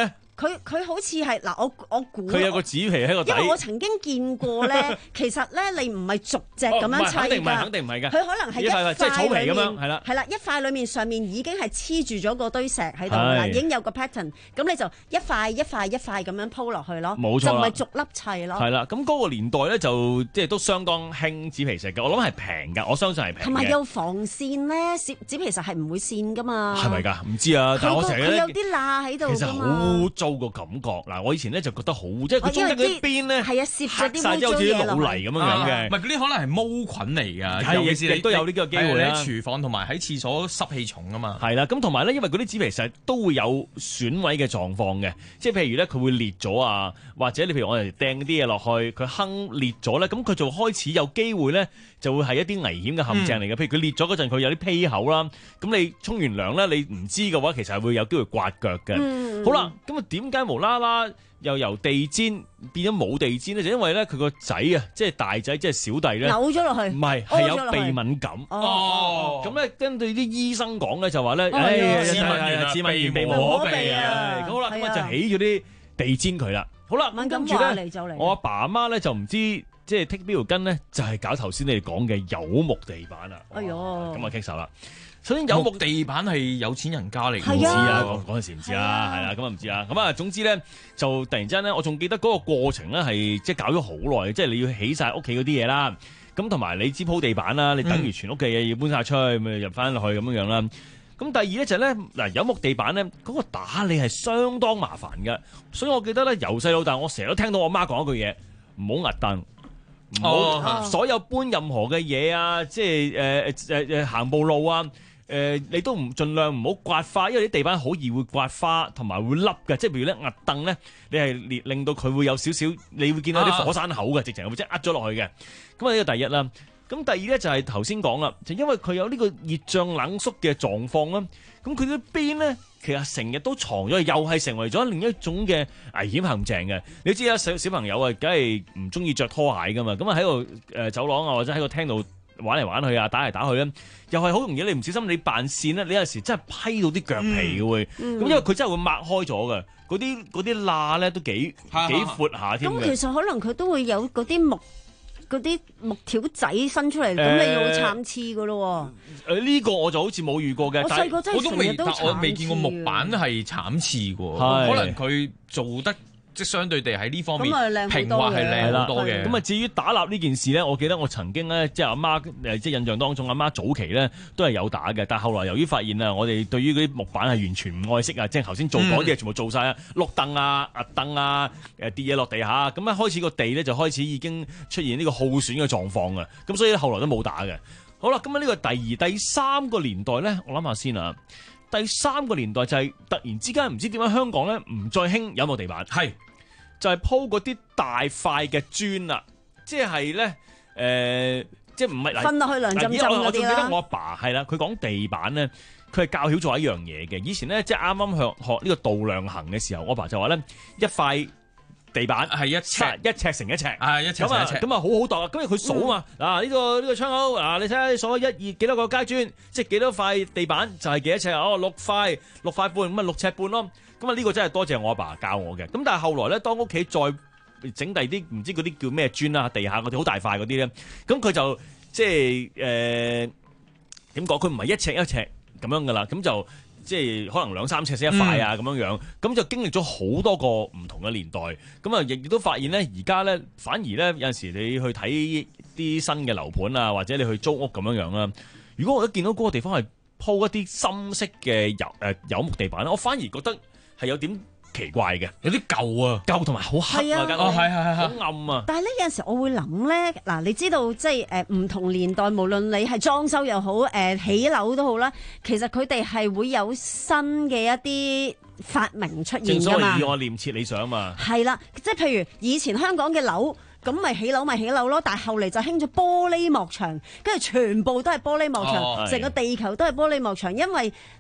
佢佢好似係嗱，我我估佢有個紙皮喺個底， 因為我曾經見過咧，其實咧你唔係逐隻咁樣砌㗎， 肯定唔係，肯定唔係㗎。 佢可能係一塊即係草皮咁樣，係啦， 係啦，一塊裡面上面已經係黐住咗嗰堆石喺度啦，已經有個 pattern，咁你就一塊一塊一塊咁樣鋪落去咯， 冇錯， 就唔係逐粒砌咯。 係啦，咁嗰個年代咧就即係都相當興紙皮石嘅，我諗係平㗎，我相信係平嘅。 同埋有防線咧，紙紙皮石係唔會線㗎嘛。 係咪㗎？唔知啊，但係我成日佢有啲罅喺度。 其實好污糟個感覺嗱，我以前咧就覺得好，即係佢中間嗰啲邊咧係啊，攝咗啲污糟嘢落去， 好似啲老泥咁樣樣嘅。 唔係嗰啲可能係毛菌嚟㗎，尤其是你都有呢個機會啦。 喺廚房同埋喺廁所濕氣重啊嘛。 係啦，咁同埋咧，因為嗰啲紙皮石都會有損毀嘅狀況嘅，即係譬如咧佢會裂咗啊，或者你譬如我哋掟啲嘢落去，佢坑裂咗咧，咁佢就開始有機會咧就會係一啲危險嘅陷阱嚟嘅。嗯、譬如佢裂咗嗰陣，佢有啲披口啦，咁你沖完涼咧，你唔知嘅話，其實係會有機會刮腳嘅。嗯、好啦，咁啊點解無啦啦又由地氈變咗冇地氈咧？就因為咧佢個仔啊，即係大仔，即係小弟咧， 扭咗落去， 唔係係有鼻敏感。哦，咁咧根據啲醫生講咧，就話咧，哎呀，自問完自問完避無可避啊！好啦，咁啊就起咗啲地氈佢啦。好啦， 敏感住咧，我阿爸阿媽咧就唔知即係剔邊條筋咧，就係搞頭先你哋講嘅柚木地板啦。 哎呦， 咁啊棘手啦！首先柚木地板係有錢人家嚟嘅， 唔知啊，嗰嗰陣時唔知啦，係啦，咁啊唔知啊，咁啊總之咧就突然之間咧，我仲記得嗰個過程咧係即係搞咗好耐，即係你要起晒屋企嗰啲嘢啦，咁同埋你知鋪地板啦，你等於全屋嘅嘢要搬晒出去，咪入翻落去咁樣樣啦。咁第二咧就係咧嗱，柚木地板咧嗰個打理係相當麻煩嘅，所以我記得咧由細到大，我成日都聽到我媽講一句嘢，唔好壓凳。唔好、哦、所有搬任何嘅嘢啊，即係誒誒誒行步路啊，誒、呃、你都唔盡量唔好刮花，因為啲地板好易會刮花，同埋會凹嘅。即係譬如咧壓凳咧，你係令到佢會有少少，你會見到啲火山口嘅，啊、直情會即係壓咗落去嘅。咁啊呢個第一啦。咁第二咧就係頭先講啦，就因為佢有呢個熱脹冷縮嘅狀況啦，咁佢啲邊咧其實成日都藏咗，又係成為咗另一種嘅危險陷阱嘅。你知啊，小小朋友啊，梗係唔中意着拖鞋噶嘛，咁啊喺度誒走廊啊，或者喺個廳度玩嚟玩去啊，打嚟打去咧，又係好容易你唔小心你扮線咧，你有時真係批到啲腳皮嘅會，咁、嗯嗯、因為佢真係會擘開咗嘅，嗰啲嗰啲罅咧都幾幾闊下添嘅。 咁其實可能佢都會有嗰啲木。嗰啲木條仔伸出嚟，咁、呃、你又會參差噶咯喎？誒呢、 呢個我就好似冇遇過嘅， 我細個真係成日都我未見過木板係慘刺嘅， 是可能佢做得。即相對地喺呢方面平滑係靚好多嘅。 咁啊，至於打蠟呢件事咧，我記得我曾經咧，即係阿媽誒，即係印象當中，阿媽早期咧都係有打嘅。但係後來由於發現啊，我哋對於嗰啲木板係完全唔愛惜啊，即係頭先做嗰啲嘢全部做晒啊，碌凳啊、壓凳啊、誒跌嘢落地下，咁咧開始個地咧就開始已經出現呢個耗損嘅狀況啊。咁所以後來都冇打嘅。好啦，咁啊呢個第二、第三個年代咧，我諗下先啊。第三個年代就係突然之間唔知點解香港咧唔再興柚木地板，係就係鋪嗰啲大塊嘅磚啦，即係咧誒，即係唔係分落去兩浸浸嗰啲啦。 我仲記得我阿爸係啦，佢講地板咧，佢係教曉咗一樣嘢嘅。以前咧即係啱啱學學呢個度量衡嘅時候，我阿爸就話咧一塊地板係一尺一尺乘一尺，係一尺乘一尺，咁啊好好度啊！咁佢數啊嘛，嗱呢個呢個窗口，嗱你睇下數一二幾多個階磚，即係幾多塊地板就係幾多尺哦，六塊六塊半咁啊六尺半咯。咁啊呢個真係多謝我阿爸教我嘅。咁但係後來咧，當屋企再整第啲唔知嗰啲叫咩磚啊，地下嗰啲好大塊嗰啲咧，咁佢就即係誒點講？佢唔係一尺一尺咁樣噶啦，咁就。即係可能兩三尺先一塊啊咁樣樣，咁就經歷咗好多個唔同嘅年代，咁啊亦亦都發現咧，而家咧反而咧有陣時你去睇啲新嘅樓盤啊，或者你去租屋咁樣樣啦。如果我一見到嗰個地方係鋪一啲深色嘅柚誒柚木地板咧，我反而覺得係有點奇怪嘅，有啲舊啊，舊同埋好黑啊，間屋係係係好暗啊。 但係咧有陣時我會諗咧，嗱你知道即係誒唔同年代，無論你係裝修又好，誒、呃、起樓都好啦，其實佢哋係會有新嘅一啲發明出現㗎嘛。 正所謂以我念設理想嘛。 係啦，即係譬如以前香港嘅樓。咁咪起樓咪起樓咯，但係後嚟就興咗玻璃幕牆，跟住全部都係玻璃幕牆，成、哦、個地球都係玻璃幕牆，因為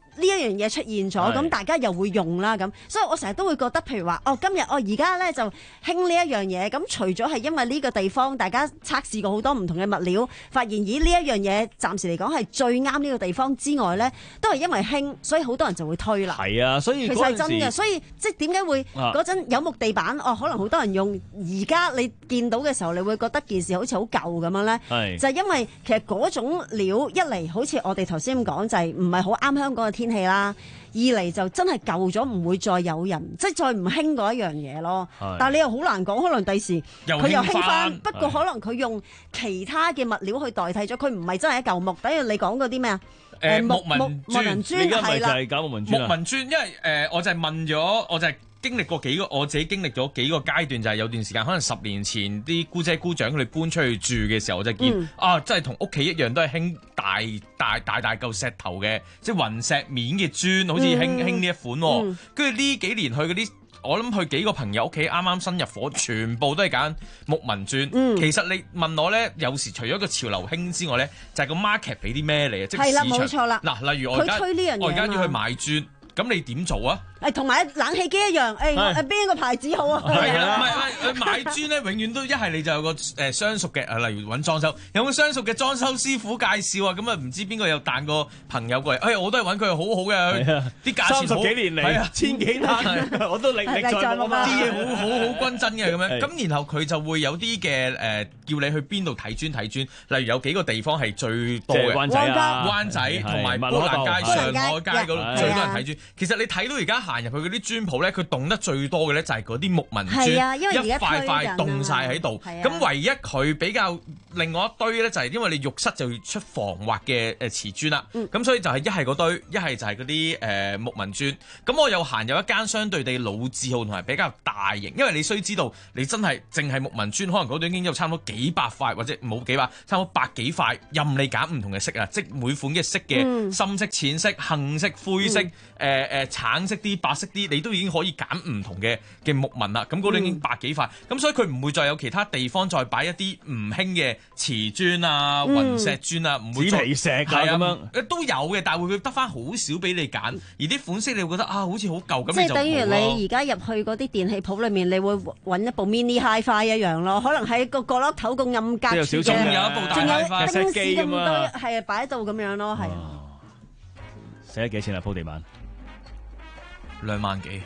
呢一樣嘢出現咗，咁大家又會用啦咁，所以我成日都會覺得，譬如話，哦，今日哦而家咧就興呢一樣嘢，咁除咗係因為呢個地方大家測試過好多唔同嘅物料，發現咦呢一樣嘢暫時嚟講係最啱呢個地方之外咧，都係因為興，所以好多人就會推啦。 係啊，所以其實係真嘅，所以即係點解會嗰陣有木地板？哦，可能好多人用，而家你見到嘅時候，你會覺得件事好似好舊咁樣咧， 係就係因為其實嗰種料一嚟好似我哋頭先咁講，就係唔係好啱香港嘅天氣啦。二嚟就真係舊咗，唔會再有人，即係再唔興嗰一樣嘢咯。但係你又好難講，可能第時佢又興翻，不過可能佢用其他嘅物料去代替咗，佢唔係真係一嚿木。等於你講嗰啲咩啊？ 誒木紋木紋磚係啦， 搞木紋磚。 木紋磚，因為誒、呃、我就係問咗，我就係經歷過幾個，我自己經歷咗幾個階段，就係、是、有段時間，可能十年前啲姑姐姑丈佢哋搬出去住嘅時候，我就見、嗯、啊，真係同屋企一樣，都係興大大大大嚿石頭嘅，即係雲石面嘅磚，好似興興呢一款。跟住呢幾年去嗰啲，我諗去幾個朋友屋企，啱啱新入伙，全部都係揀木紋磚。嗯、其實你問我咧，有時除咗個潮流興之外咧，就係、是、個 market 俾啲咩嚟啊？即係市場。係啦，冇錯啦。嗱，例如我而家我而家要去買磚。咁你點做啊？ 誒，同埋冷氣機一樣，誒誒邊個牌子好啊？ 係啊，唔係誒買磚咧，永遠都一係你就有個誒相熟嘅，誒例如揾裝修，有冇相熟嘅裝修師傅介紹啊？咁啊唔知邊個有彈個朋友過嚟，誒我都係揾佢，好好嘅，啲價錢好， 三十幾年嚟，係啊，千幾單，我都歷歷在目啊！ 啲嘢好好好均真嘅咁樣，咁然後佢就會有啲嘅誒叫你去邊度睇磚睇磚，例如有幾個地方係最多嘅， 灣仔啊、 灣仔同埋砵蘭街、上海街嗰度最多人睇磚。其實你睇到而家行入去嗰啲磚鋪咧，佢動得最多嘅咧就係嗰啲木紋磚，一塊塊動晒喺度。咁唯一佢比較另外一堆咧，就係因為你浴室就要出防滑嘅誒瓷磚啦。咁、嗯、所以就係一係嗰堆，一係就係嗰啲誒木紋磚。咁我又行有一間相對地老字號同埋比較大型，因為你需知道你真係淨係木紋磚，可能嗰度已經有差唔多幾百塊，或者冇幾百，差唔多百幾塊，任你揀唔同嘅色啊，即每款嘅色嘅、嗯、深色、淺色、杏色、灰色、誒、誒、嗯呃、橙色啲、白色啲，你都已經可以揀唔同嘅嘅木紋啦。咁嗰度已經百幾塊，咁、嗯、所以佢唔會再有其他地方再擺一啲唔興嘅瓷磚啊、雲、嗯、石磚啊，唔會紙皮石啊咁樣， 都有嘅，但係會得翻好少俾你揀，而啲款式你會覺得啊，好似好舊咁。 即係等於你而家入去嗰啲電器鋪裏面，你會揾一部 mini hi-fi 一樣咯，可能喺個角落頭個暗格， 有小仲有一部大 hi-fi 丁士咁多，係啊，擺喺度咁樣咯，係。 使咗幾錢啊？鋪地板兩萬幾，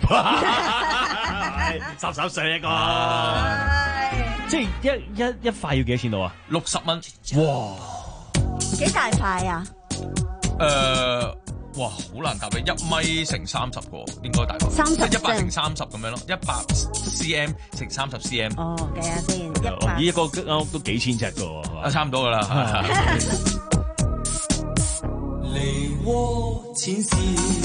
十手水一個，即係一一一塊要幾多錢到啊？ 六十蚊， 哇！ 幾大塊啊？ 誒、呃，哇，好難答你，一米乘三十個，應該大概， 三十， 即係一百乘三十咁樣咯，一百 cm 乘三十 cm。 哦，計下先，一百。 咦，一個間屋都幾千尺噶喎，係嘛？ 差唔多噶啦。 梨渦淺笑，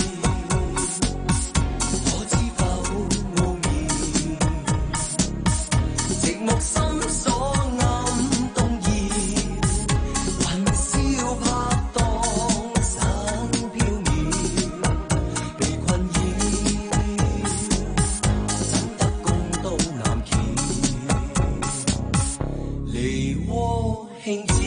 我知否奧妙？寂寞心所暗動搖，雲霄拍盪散飄渺，被困擾，怎得共渡南橋？梨渦輕照。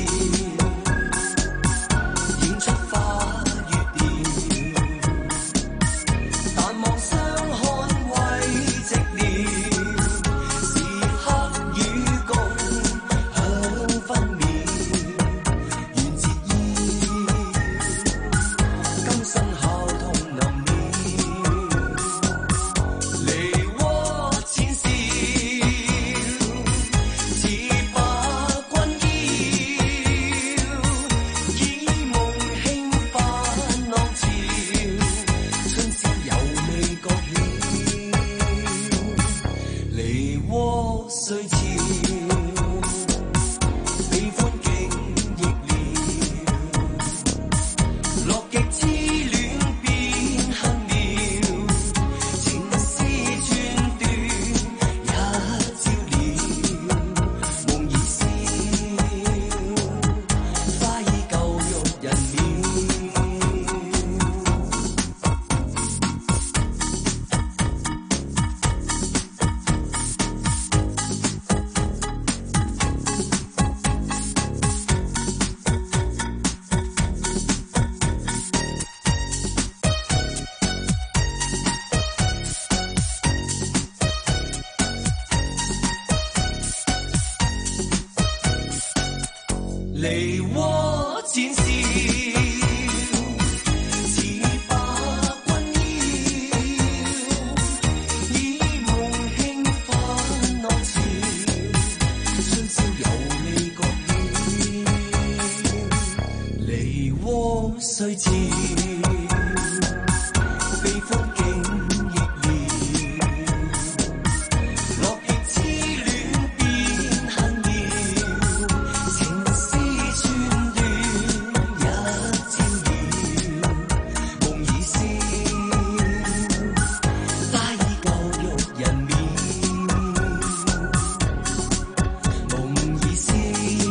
梨渦展笑。雖似被風景亦搖，樂極痴戀變恨謠，情絲串斷一朝遙，夢已消，花已舊玉人面，夢已消，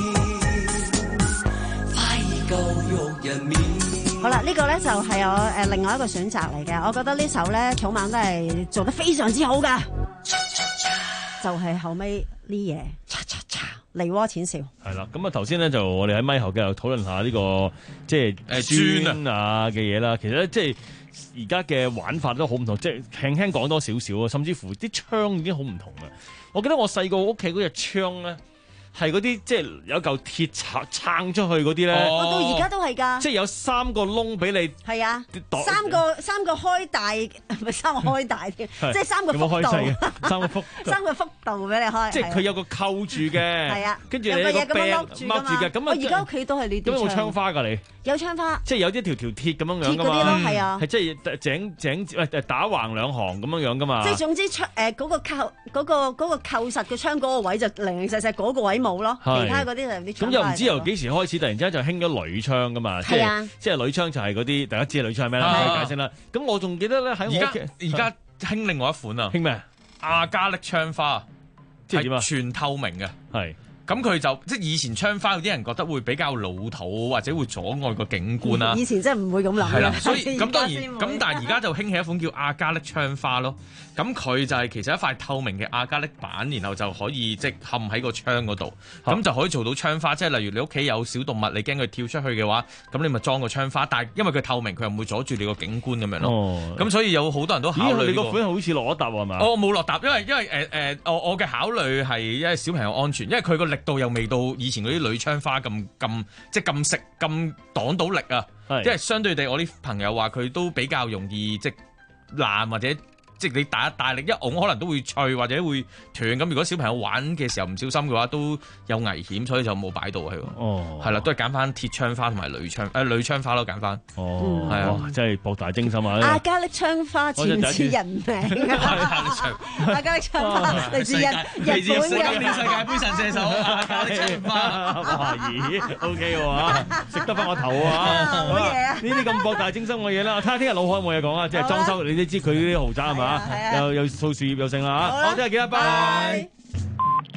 花已舊玉人面。 好啦，呢、這個咧就係我誒另外一個選擇嚟嘅，我覺得呢首咧草蜢都係做得非常之好噶，就係後尾呢嘢，嚓嚓嚓，梨渦淺笑。 係啦，咁啊頭先咧就我哋喺咪後繼續討論下呢、這個即係誒磚啊嘅嘢啦。其實咧即係而家嘅玩法都好唔同，即係輕輕講多少少啊，甚至乎啲窗已經好唔同啊。我記得我細個屋企嗰隻窗咧。係嗰啲即係有嚿鐵撐撐出去嗰啲咧， 我到而家都係㗎， 即係有三個窿俾你。 係啊，三個三個開大，唔係三個開大添，即係三個幅度， 三個幅， 三個幅度俾你開。 即係佢有個扣住嘅，係啊， 跟住你有個柄掹住嘅。咁啊， 我而家屋企都係呢啲。 咁有冇窗花㗎你？ 有窗花， 即係有一條條鐵咁樣樣㗎嘛。鐵嗰啲咯，係啊，係即係井井誒打橫兩行咁樣樣㗎嘛。 即係總之窗誒嗰個扣嗰個嗰個扣實嘅窗嗰個位就零零細細嗰個位冇咯，其他嗰啲就有啲。咁又唔知由幾時開始突然之間就興咗鋁窗㗎嘛？即係即係鋁窗就係嗰啲大家知鋁窗係咩啦？可以解釋啦。咁我仲記得咧喺我屋企而家興另外一款啊， 興咩？ 亞加力窗花， 即係點啊？ 全透明嘅， 係。 咁佢就即係以前窗花有啲人覺得會比較老土，或者會阻礙個景觀啦。 以前真係唔會咁諗。 係啦，所以咁當然咁，但係而家就興起一款叫亞加力窗花咯。咁佢就係其實一塊透明嘅亞加力板，然後就可以即係冚喺個窗嗰度，咁、啊、就可以做到窗花。即係例如你屋企有小動物，你驚佢跳出去嘅話，咁你咪裝個窗花。但係因為佢透明，佢又唔會阻住你個景觀咁樣咯。咁、哦、所以有好多人都考慮、這個。 你個款好似落咗搭係嘛？ 我冇落搭，因為因為誒誒、呃，我我嘅考慮係因為小朋友安全，因為佢個力度又未到以前嗰啲鋁窗花咁咁即係咁食咁擋到力啊。即係相對地，我啲朋友話佢都比較容易即係爛或者。即係你大大力一拱，可能都會脆或者會斷。咁如果小朋友玩嘅時候唔小心嘅話，都有危險，所以就冇擺到佢。哦，係啦，都係揀翻鐵窗花同埋鋁窗誒鋁窗花咯，揀翻。哦，係啊，真係博大精深啊！ 亞加力窗花似似人名亞加力窗花嚟自日日本嘅今年世界盃神射手亞加力窗花。 哇咦 ，OK 喎，食得翻我頭啊！ 好嘢啊！ 呢啲咁博大精深嘅嘢啦，睇下聽日老海有冇嘢講啊！即係裝修，你都知佢啲豪宅係嘛？又又掃樹葉又剩啦嚇，好，聽日見啦，拜拜。